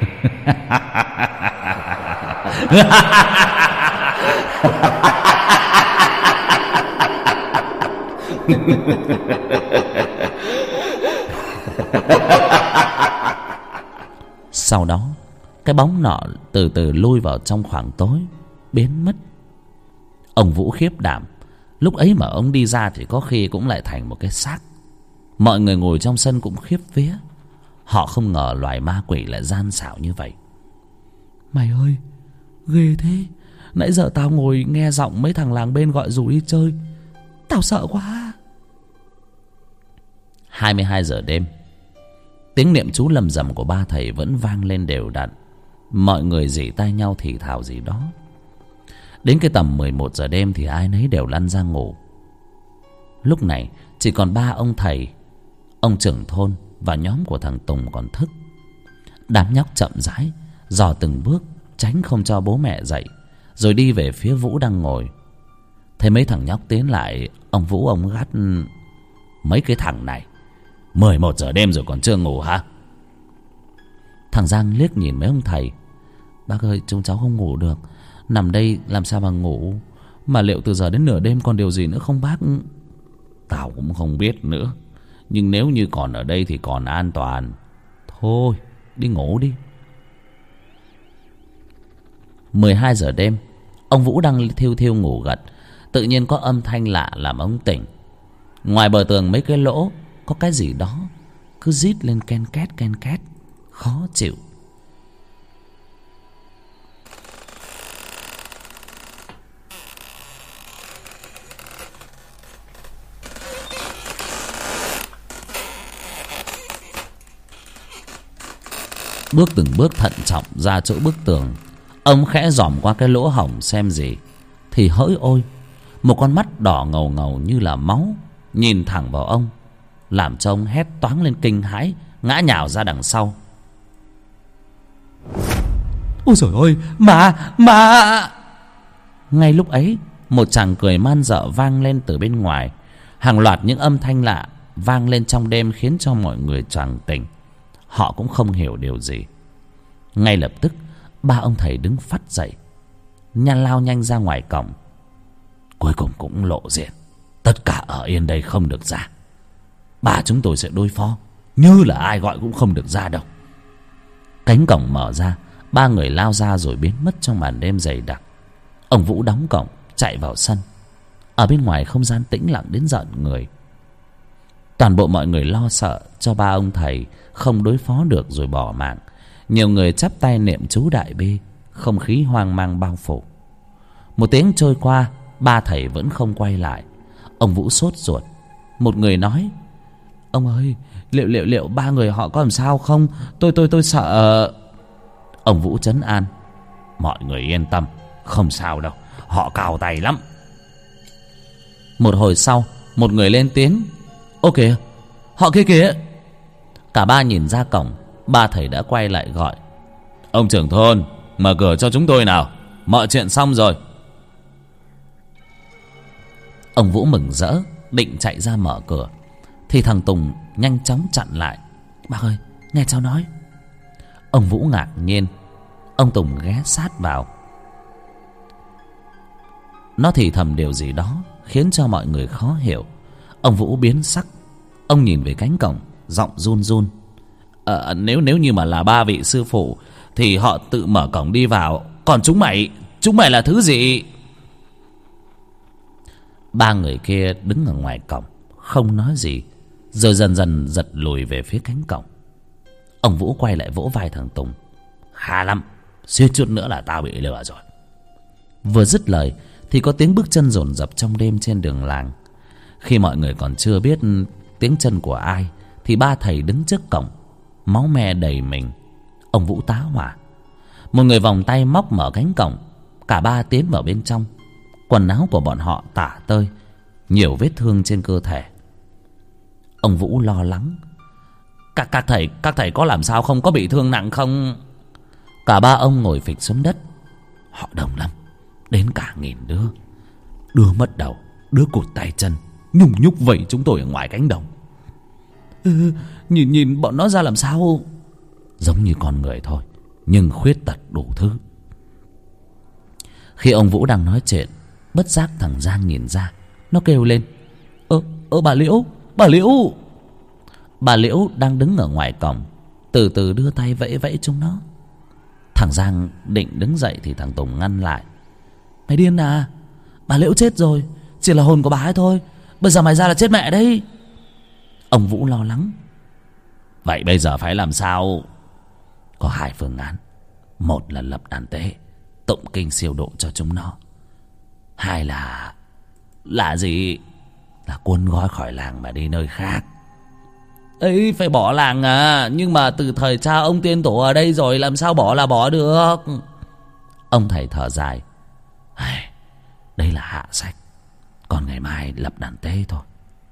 Sau đó cái bóng nọ từ từ lui vào trong khoảng tối, biến mất. Ông Vũ khiếp đảm. Lúc ấy mà ông đi ra thì có khi cũng lại thành một cái xác. Mọi người ngồi trong sân cũng khiếp vía. Họ không ngờ loài ma quỷ lại gian xảo như vậy. Mày ơi, ghê thế. Nãy giờ tao ngồi nghe giọng mấy thằng làng bên gọi rủ đi chơi, tao sợ quá. Hai mươi hai giờ đêm, tiếng niệm chú lầm rầm của ba thầy vẫn vang lên đều đặn. Mọi người rỉ tai nhau thì thào gì đó. Đến cái tầm mười một giờ đêm thì ai nấy đều lăn ra ngủ. Lúc này chỉ còn ba ông thầy, ông trưởng thôn và nhóm của thằng Tùng còn thức. Đám nhóc chậm rãi dò từng bước, tránh không cho bố mẹ dậy, rồi đi về phía Vũ đang ngồi. Thấy mấy thằng nhóc tiến lại, ông Vũ ông gắt: Mấy cái thằng này mười một giờ đêm rồi còn chưa ngủ hả? Thằng Giang liếc nhìn mấy ông thầy: Bác ơi, chúng cháu không ngủ được. Nằm đây làm sao mà ngủ. Mà liệu từ giờ đến nửa đêm còn điều gì nữa không bác? Tao cũng không biết nữa, nhưng nếu như còn ở đây thì còn an toàn. Thôi đi ngủ đi. Mười hai giờ đêm, ông Vũ đang thiêu thiêu ngủ gật, tự nhiên có âm thanh lạ làm ông tỉnh. Ngoài bờ tường mấy cái lỗ có cái gì đó cứ rít lên ken két ken két, khó chịu. Bước từng bước thận trọng ra chỗ bức tường, ông khẽ dòm qua cái lỗ hổng xem gì. Thì hỡi ôi, một con mắt đỏ ngầu ngầu như là máu nhìn thẳng vào ông, làm cho ông hét toáng lên kinh hãi, ngã nhào ra đằng sau. Ôi trời ơi, mà mà ngay lúc ấy một tràng cười man dợ vang lên từ bên ngoài. Hàng loạt những âm thanh lạ vang lên trong đêm khiến cho mọi người choàng tỉnh. Họ cũng không hiểu điều gì. Ngay lập tức ba ông thầy đứng phắt dậy, nhanh lao nhanh ra ngoài cổng. Cuối cùng cũng lộ diện. Tất cả ở yên đây không được ra. Ba chúng tôi sẽ đối phó, như là ai gọi cũng không được ra đâu. Cánh cổng mở ra, ba người lao ra rồi biến mất trong màn đêm dày đặc. Ông Vũ đóng cổng chạy vào sân. Ở bên ngoài không gian tĩnh lặng đến giận người. Toàn bộ mọi người lo sợ cho ba ông thầy không đối phó được rồi bỏ mạng. Nhiều người chắp tay niệm chú đại bi. Không khí hoang mang bao phủ. Một tiếng trôi qua, ba thầy vẫn không quay lại. Ông Vũ sốt ruột. Một người nói: Ông ơi, liệu liệu liệu ba người họ có làm sao không? Tôi tôi tôi sợ. Ông Vũ trấn an: Mọi người yên tâm, không sao đâu, họ cao tay lắm. Một hồi sau, một người lên tiếng: Ô kìa, họ kia kìa. Cả ba nhìn ra cổng. Ba thầy đã quay lại gọi: Ông trưởng thôn, mở cửa cho chúng tôi nào, mọi chuyện xong rồi. Ông Vũ mừng rỡ định chạy ra mở cửa thì thằng Tùng nhanh chóng chặn lại: Bác ơi, nghe cháu nói. Ông Vũ ngạc nhiên. Ông Tùng ghé sát vào. Nó thì thầm điều gì đó khiến cho mọi người khó hiểu. Ông Vũ biến sắc. Ông nhìn về cánh cổng, giọng run run: à, nếu nếu như mà là ba vị sư phụ thì họ tự mở cổng đi vào. Còn chúng mày, chúng mày là thứ gì? Ba người kia đứng ở ngoài cổng không nói gì, rồi dần dần giật lùi về phía cánh cổng. Ông Vũ quay lại vỗ vai thằng Tùng: Khá lắm, suýt chút nữa là tao bị lừa rồi. Vừa dứt lời thì có tiếng bước chân dồn dập trong đêm trên đường làng. Khi mọi người còn chưa biết tiếng chân của ai thì ba thầy đứng trước cổng, máu me đầy mình. Ông Vũ tá hỏa. Một người vòng tay móc mở cánh cổng. Cả ba tiến vào bên trong. Quần áo của bọn họ tả tơi, nhiều vết thương trên cơ thể. Ông Vũ lo lắng: Các các thầy, các thầy có làm sao không, có bị thương nặng không? Cả ba ông ngồi phịch xuống đất. Họ đông lắm, đến cả nghìn đứa. Đứa mất đầu, đứa cụt tay chân, nhung nhúc vẩy chúng tôi ở ngoài cánh đồng. Ừ, nhìn nhìn bọn nó ra làm sao? Giống như con người thôi, nhưng khuyết tật đủ thứ. Khi ông Vũ đang nói chuyện, bất giác thằng Giang nhìn ra. Nó kêu lên: Ơ, ơ bà Liễu, bà Liễu. Bà Liễu đang đứng ở ngoài cổng, từ từ đưa tay vẫy vẫy chúng nó. Thằng Giang định đứng dậy thì thằng Tùng ngăn lại. Mày điên à? Bà Liễu chết rồi, chỉ là hồn của bà ấy thôi. Bây giờ mày ra là chết mẹ đấy. Ông Vũ lo lắng. Vậy bây giờ phải làm sao? Có hai phương án. Một là lập đàn tế, tụng kinh siêu độ cho chúng nó. Hai là... Là gì? Là cuốn gói khỏi làng mà đi nơi khác. Ấy, phải bỏ làng à? Nhưng mà từ thời cha ông tiên tổ ở đây rồi, làm sao bỏ là bỏ được? Ông thầy thở dài. Đây là hạ sách, còn ngày mai lập đàn tế thôi.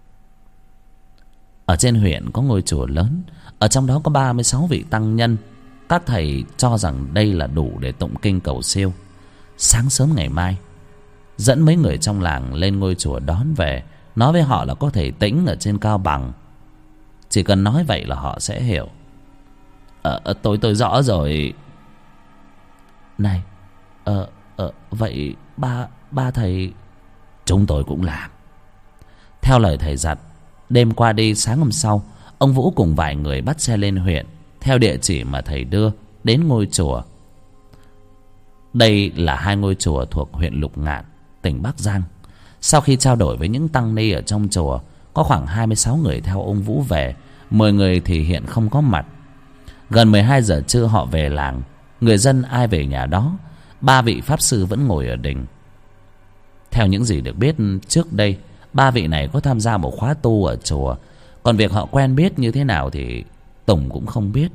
Ở trên huyện có ngôi chùa lớn, ở trong đó có ba mươi sáu vị tăng nhân. Các thầy cho rằng đây là đủ để tụng kinh cầu siêu. Sáng sớm ngày mai, dẫn mấy người trong làng lên ngôi chùa đón về, nói với họ là có thầy Tĩnh ở trên Cao Bằng. Chỉ cần nói vậy là họ sẽ hiểu. Ờ, tôi tôi rõ rồi. Này, ờ, ờ, vậy ba, ba thầy... Chúng tôi cũng làm. Theo lời thầy dặn, đêm qua đi sáng hôm sau, ông Vũ cùng vài người bắt xe lên huyện, theo địa chỉ mà thầy đưa, đến ngôi chùa. Đây là hai ngôi chùa thuộc huyện Lục Ngạn, tỉnh Bắc Giang. Sau khi trao đổi với những tăng ni ở trong chùa, có khoảng hai mươi sáu người theo ông Vũ về, mười người thì hiện không có mặt. Gần mười hai giờ trưa họ về làng, người dân ai về nhà đó. Ba vị pháp sư vẫn ngồi ở đình. Theo những gì được biết trước đây, ba vị này có tham gia một khóa tu ở chùa. Còn việc họ quen biết như thế nào thì Tùng cũng không biết.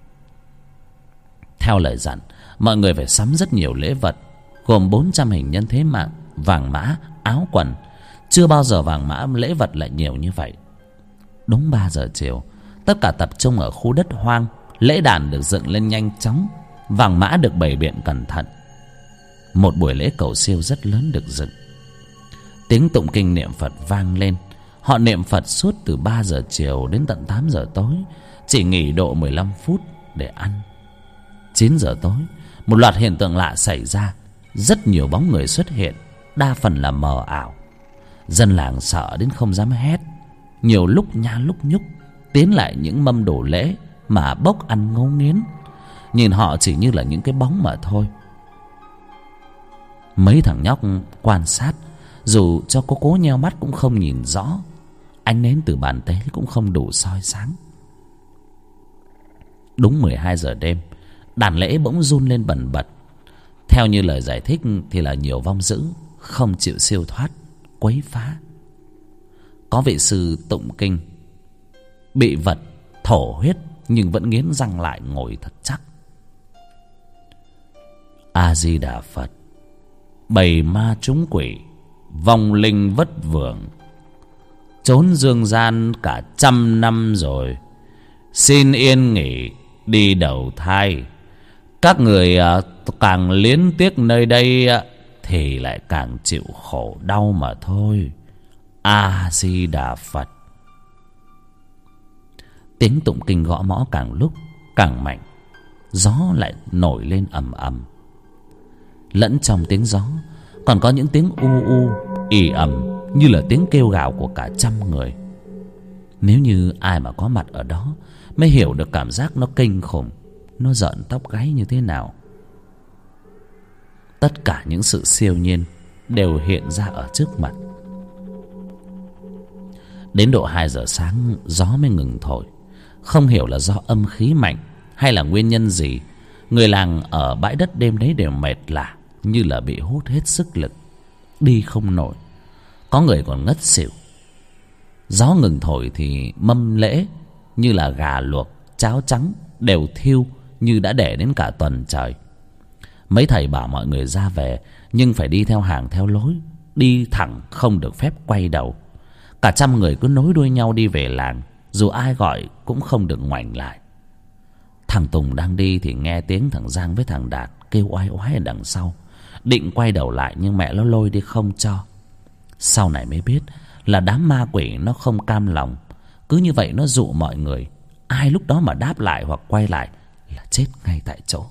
Theo lời dặn, mọi người phải sắm rất nhiều lễ vật, gồm bốn trăm hình nhân thế mạng, vàng mã, áo quần. Chưa bao giờ vàng mã lễ vật lại nhiều như vậy. Đúng ba giờ chiều, tất cả tập trung ở khu đất hoang. Lễ đàn được dựng lên nhanh chóng, vàng mã được bày biện cẩn thận. Một buổi lễ cầu siêu rất lớn được dựng. Tiếng tụng kinh niệm Phật vang lên. Họ niệm Phật suốt từ ba giờ chiều đến tận tám giờ tối, chỉ nghỉ độ mười lăm phút để ăn. Chín giờ tối, một loạt hiện tượng lạ xảy ra. Rất nhiều bóng người xuất hiện, đa phần là mờ ảo. Dân làng sợ đến không dám hét. Nhiều lúc nha lúc nhúc tiến lại những mâm đồ lễ mà bốc ăn ngấu nghiến. Nhìn họ chỉ như là những cái bóng mà thôi. Mấy thằng nhóc quan sát, dù cho có cố nheo mắt cũng không nhìn rõ. Ánh nến từ bàn tế cũng không đủ soi sáng. Đúng mười hai giờ đêm, đàn lễ bỗng run lên bần bật. Theo như lời giải thích thì là nhiều vong dữ không chịu siêu thoát, quấy phá. Có vị sư tụng kinh bị vật thổ huyết nhưng vẫn nghiến răng lại ngồi thật chắc. A Di Đà Phật. Bầy ma trúng quỷ, vong linh vất vưởng, trốn dương gian cả trăm năm rồi, xin yên nghỉ đi đầu thai. Các người à, càng liến tiếc nơi đây à, thì lại càng chịu khổ đau mà thôi. A Di Đà Phật. Tiếng tụng kinh gõ mõ càng lúc càng mạnh. Gió lại nổi lên ầm ầm. Lẫn trong tiếng gió còn có những tiếng u u ì ầm, như là tiếng kêu gào của cả trăm người. Nếu như ai mà có mặt ở đó mới hiểu được cảm giác nó kinh khủng, nó rợn tóc gáy như thế nào. Tất cả những sự siêu nhiên đều hiện ra ở trước mặt. Đến độ hai giờ sáng, gió mới ngừng thổi. Không hiểu là do âm khí mạnh hay là nguyên nhân gì, người làng ở bãi đất đêm đấy đều mệt lả, như là bị hút hết sức lực, đi không nổi. Có người còn ngất xỉu. Gió ngừng thổi thì mâm lễ như là gà luộc, cháo trắng đều thiêu như đã để đến cả tuần trời. Mấy thầy bảo mọi người ra về, nhưng phải đi theo hàng theo lối, đi thẳng không được phép quay đầu. Cả trăm người cứ nối đuôi nhau đi về làng, dù ai gọi cũng không được ngoảnh lại. Thằng Tùng đang đi thì nghe tiếng thằng Giang với thằng Đạt kêu oai oái ở đằng sau. Định quay đầu lại nhưng mẹ nó lôi đi không cho. Sau này mới biết là đám ma quỷ nó không cam lòng, cứ như vậy nó dụ mọi người. Ai lúc đó mà đáp lại hoặc quay lại là chết ngay tại chỗ.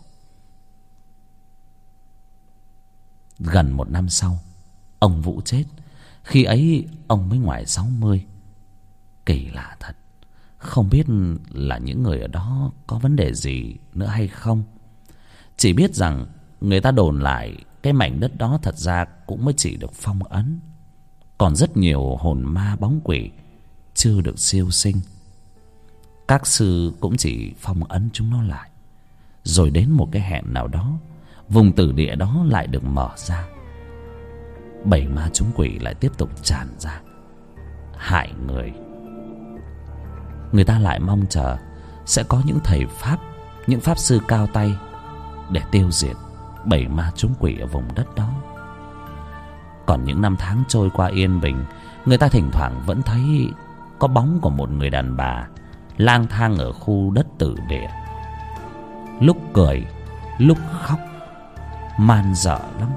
Gần một năm sau, ông Vũ chết. Khi ấy ông mới ngoài sáu mươi. Kỳ lạ thật, không biết là những người ở đó có vấn đề gì nữa hay không. Chỉ biết rằng người ta đồn lại cái mảnh đất đó thật ra cũng mới chỉ được phong ấn, còn rất nhiều hồn ma bóng quỷ chưa được siêu sinh. Các sư cũng chỉ phong ấn chúng nó lại, rồi đến một cái hẹn nào đó, vùng tử địa đó lại được mở ra. Bảy ma chúng quỷ lại tiếp tục tràn ra hại người. Người ta lại mong chờ sẽ có những thầy pháp, những pháp sư cao tay để tiêu diệt bảy ma chúng quỷ ở vùng đất đó. Còn những năm tháng trôi qua yên bình, người ta thỉnh thoảng vẫn thấy có bóng của một người đàn bà lang thang ở khu đất tử địa, lúc cười lúc khóc, man dợ lắm.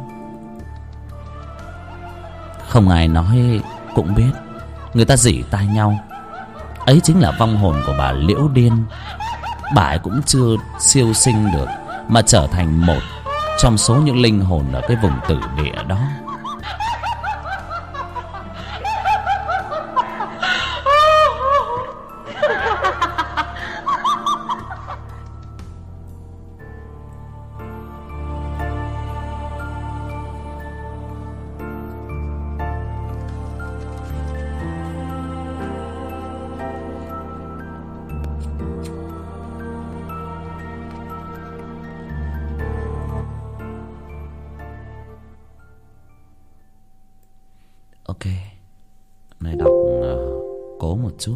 Không ai nói cũng biết, người ta rỉ tai nhau, ấy chính là vong hồn của bà Liễu Điên. Bà ấy cũng chưa siêu sinh được, mà trở thành một trong số những linh hồn ở cái vùng tử địa đó. Ok, này đọc uh, cố một chút.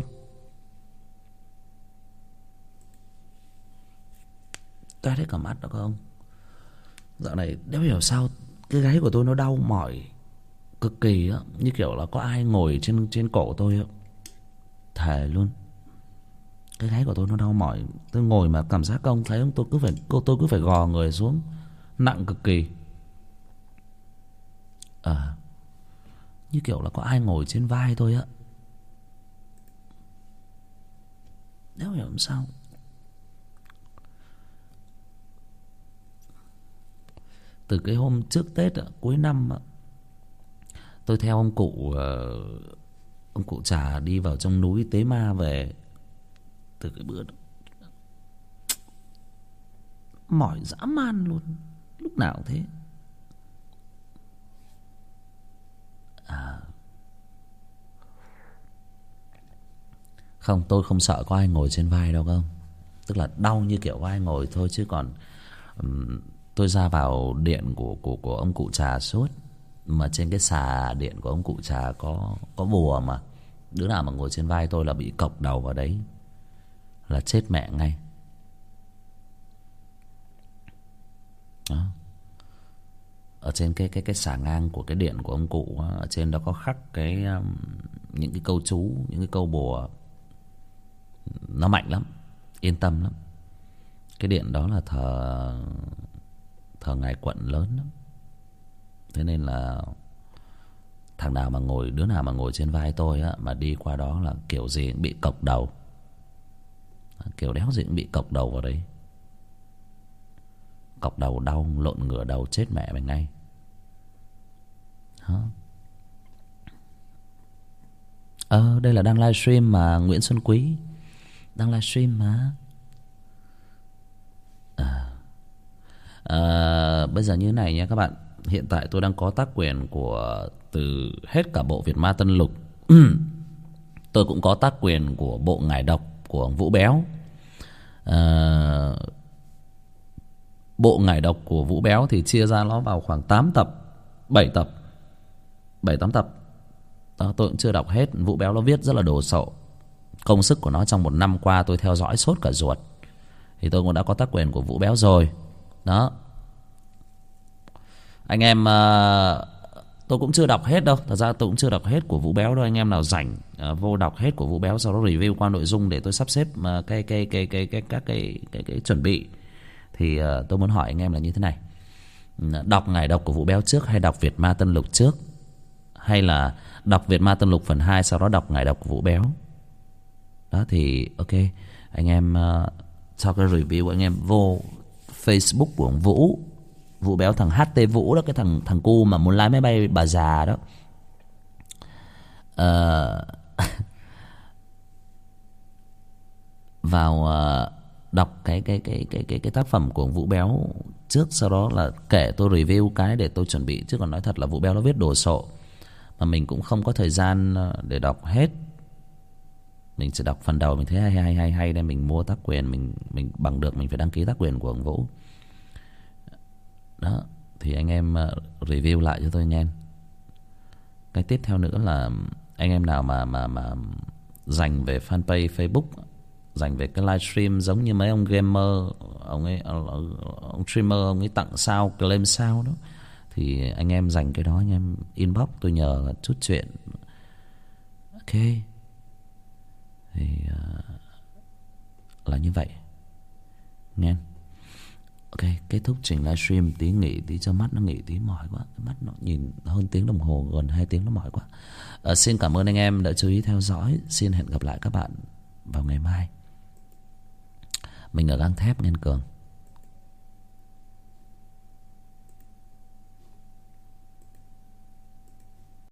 Toét hết cả mắt đó không? Dạo này đéo hiểu sao cái gáy của tôi nó đau mỏi cực kỳ á, như kiểu là có ai ngồi trên trên cổ tôi á. Thề luôn, cái gáy của tôi nó đau mỏi. Tôi ngồi mà cảm giác không thấy không, tôi cứ phải cô tôi cứ phải gò người xuống, nặng cực kỳ. À, như kiểu là có ai ngồi trên vai tôi á. Đéo hiểu làm sao. Từ cái hôm trước Tết á, cuối năm á, tôi theo ông cụ uh, ông cụ Trà đi vào trong núi tế ma về. Từ cái bữa đó mỏi dã man luôn, lúc nào cũng thế. À, không, tôi không sợ có ai ngồi trên vai đâu không. Tức là đau như kiểu có ai ngồi thôi, chứ còn um, tôi ra vào điện của của của ông cụ Trà suốt, mà trên cái xà điện của ông cụ Trà có có bùa, mà đứa nào mà ngồi trên vai tôi là bị cộc đầu vào đấy là chết mẹ ngay. Đó. Ở trên cái cái cái xà ngang của cái điện của ông cụ, ở trên đó có khắc cái um, những cái câu chú, những cái câu bùa. Nó mạnh lắm, yên tâm lắm. Cái điện đó là thờ thờ ngài quận lớn lắm. Thế nên là thằng nào mà ngồi, đứa nào mà ngồi trên vai tôi á, mà đi qua đó là kiểu gì cũng bị cộc đầu. Kiểu đéo gì cũng bị cộc đầu vào đấy. Cọc đầu đau, lộn ngửa đầu chết mẹ mày ngay. Hả? Ờ, đây là đang livestream mà, Nguyễn Xuân Quý. Đang livestream mà. À. À, bây giờ như thế này nha các bạn. Hiện tại tôi đang có tác quyền của từ hết cả bộ Việt Ma Tân Lục. Tôi cũng có tác quyền của bộ Ngải Độc của ông Vũ Béo. À, bộ Ngải Độc của Vũ Béo thì chia ra nó vào khoảng tám tập, bảy tập, bảy tám tập. Đó, tôi cũng chưa đọc hết. Vũ Béo nó viết rất là đồ sộ. Công sức của nó trong một năm qua tôi theo dõi sốt cả ruột. Thì tôi cũng đã có tác quyền của Vũ Béo rồi. Đó. Anh em uh, tôi cũng chưa đọc hết đâu, thật ra tôi cũng chưa đọc hết của Vũ Béo đâu. Anh em nào rảnh à, vô đọc hết của Vũ Béo, sau đó review qua nội dung để tôi sắp xếp uh, cái, cái, cái, cái, cái, các cái, cái, cái chuẩn bị. Thì uh, tôi muốn hỏi anh em là như thế này: đọc Ngải Độc của Vũ Béo trước hay đọc Việt Ma Tân Lục trước, hay là đọc Việt Ma Tân Lục phần hai sau đó đọc Ngải Độc của Vũ Béo? Đó thì ok, anh em uh, sau cái review anh em vô Facebook của ông Vũ Vũ Béo, thằng hát tê Vũ đó, cái thằng thằng cu mà muốn lái máy bay bà già đó. uh, vào uh, đọc cái cái cái cái cái cái tác phẩm của Vũ Béo trước, sau đó là kể tôi review cái để tôi chuẩn bị. Chứ còn nói thật là Vũ Béo nó viết đồ sộ mà mình cũng không có thời gian để đọc hết. Mình sẽ đọc phần đầu mình thấy hay hay hay hay nên mình mua tác quyền, mình mình bằng được mình phải đăng ký tác quyền của ông Vũ. Đó thì anh em review lại cho tôi nghe. Cái tiếp theo nữa là anh em nào mà mà mà dành về fanpage Facebook, dành về cái livestream giống như mấy ông gamer, ông ấy ông streamer ông ấy tặng sao claim sao đó, thì anh em dành cái đó anh em inbox tôi nhờ chút chuyện. Ok thì uh, là như vậy nghe. Ok, kết thúc trình livestream, tí nghỉ tí cho mắt nó nghỉ tí, mỏi quá, mắt nó nhìn hơn tiếng đồng hồ, gần hai tiếng nó mỏi quá. Uh, xin cảm ơn anh em đã chú ý theo dõi. Xin hẹn gặp lại các bạn vào ngày mai. Mình ở Gang Thép Nhân Cường.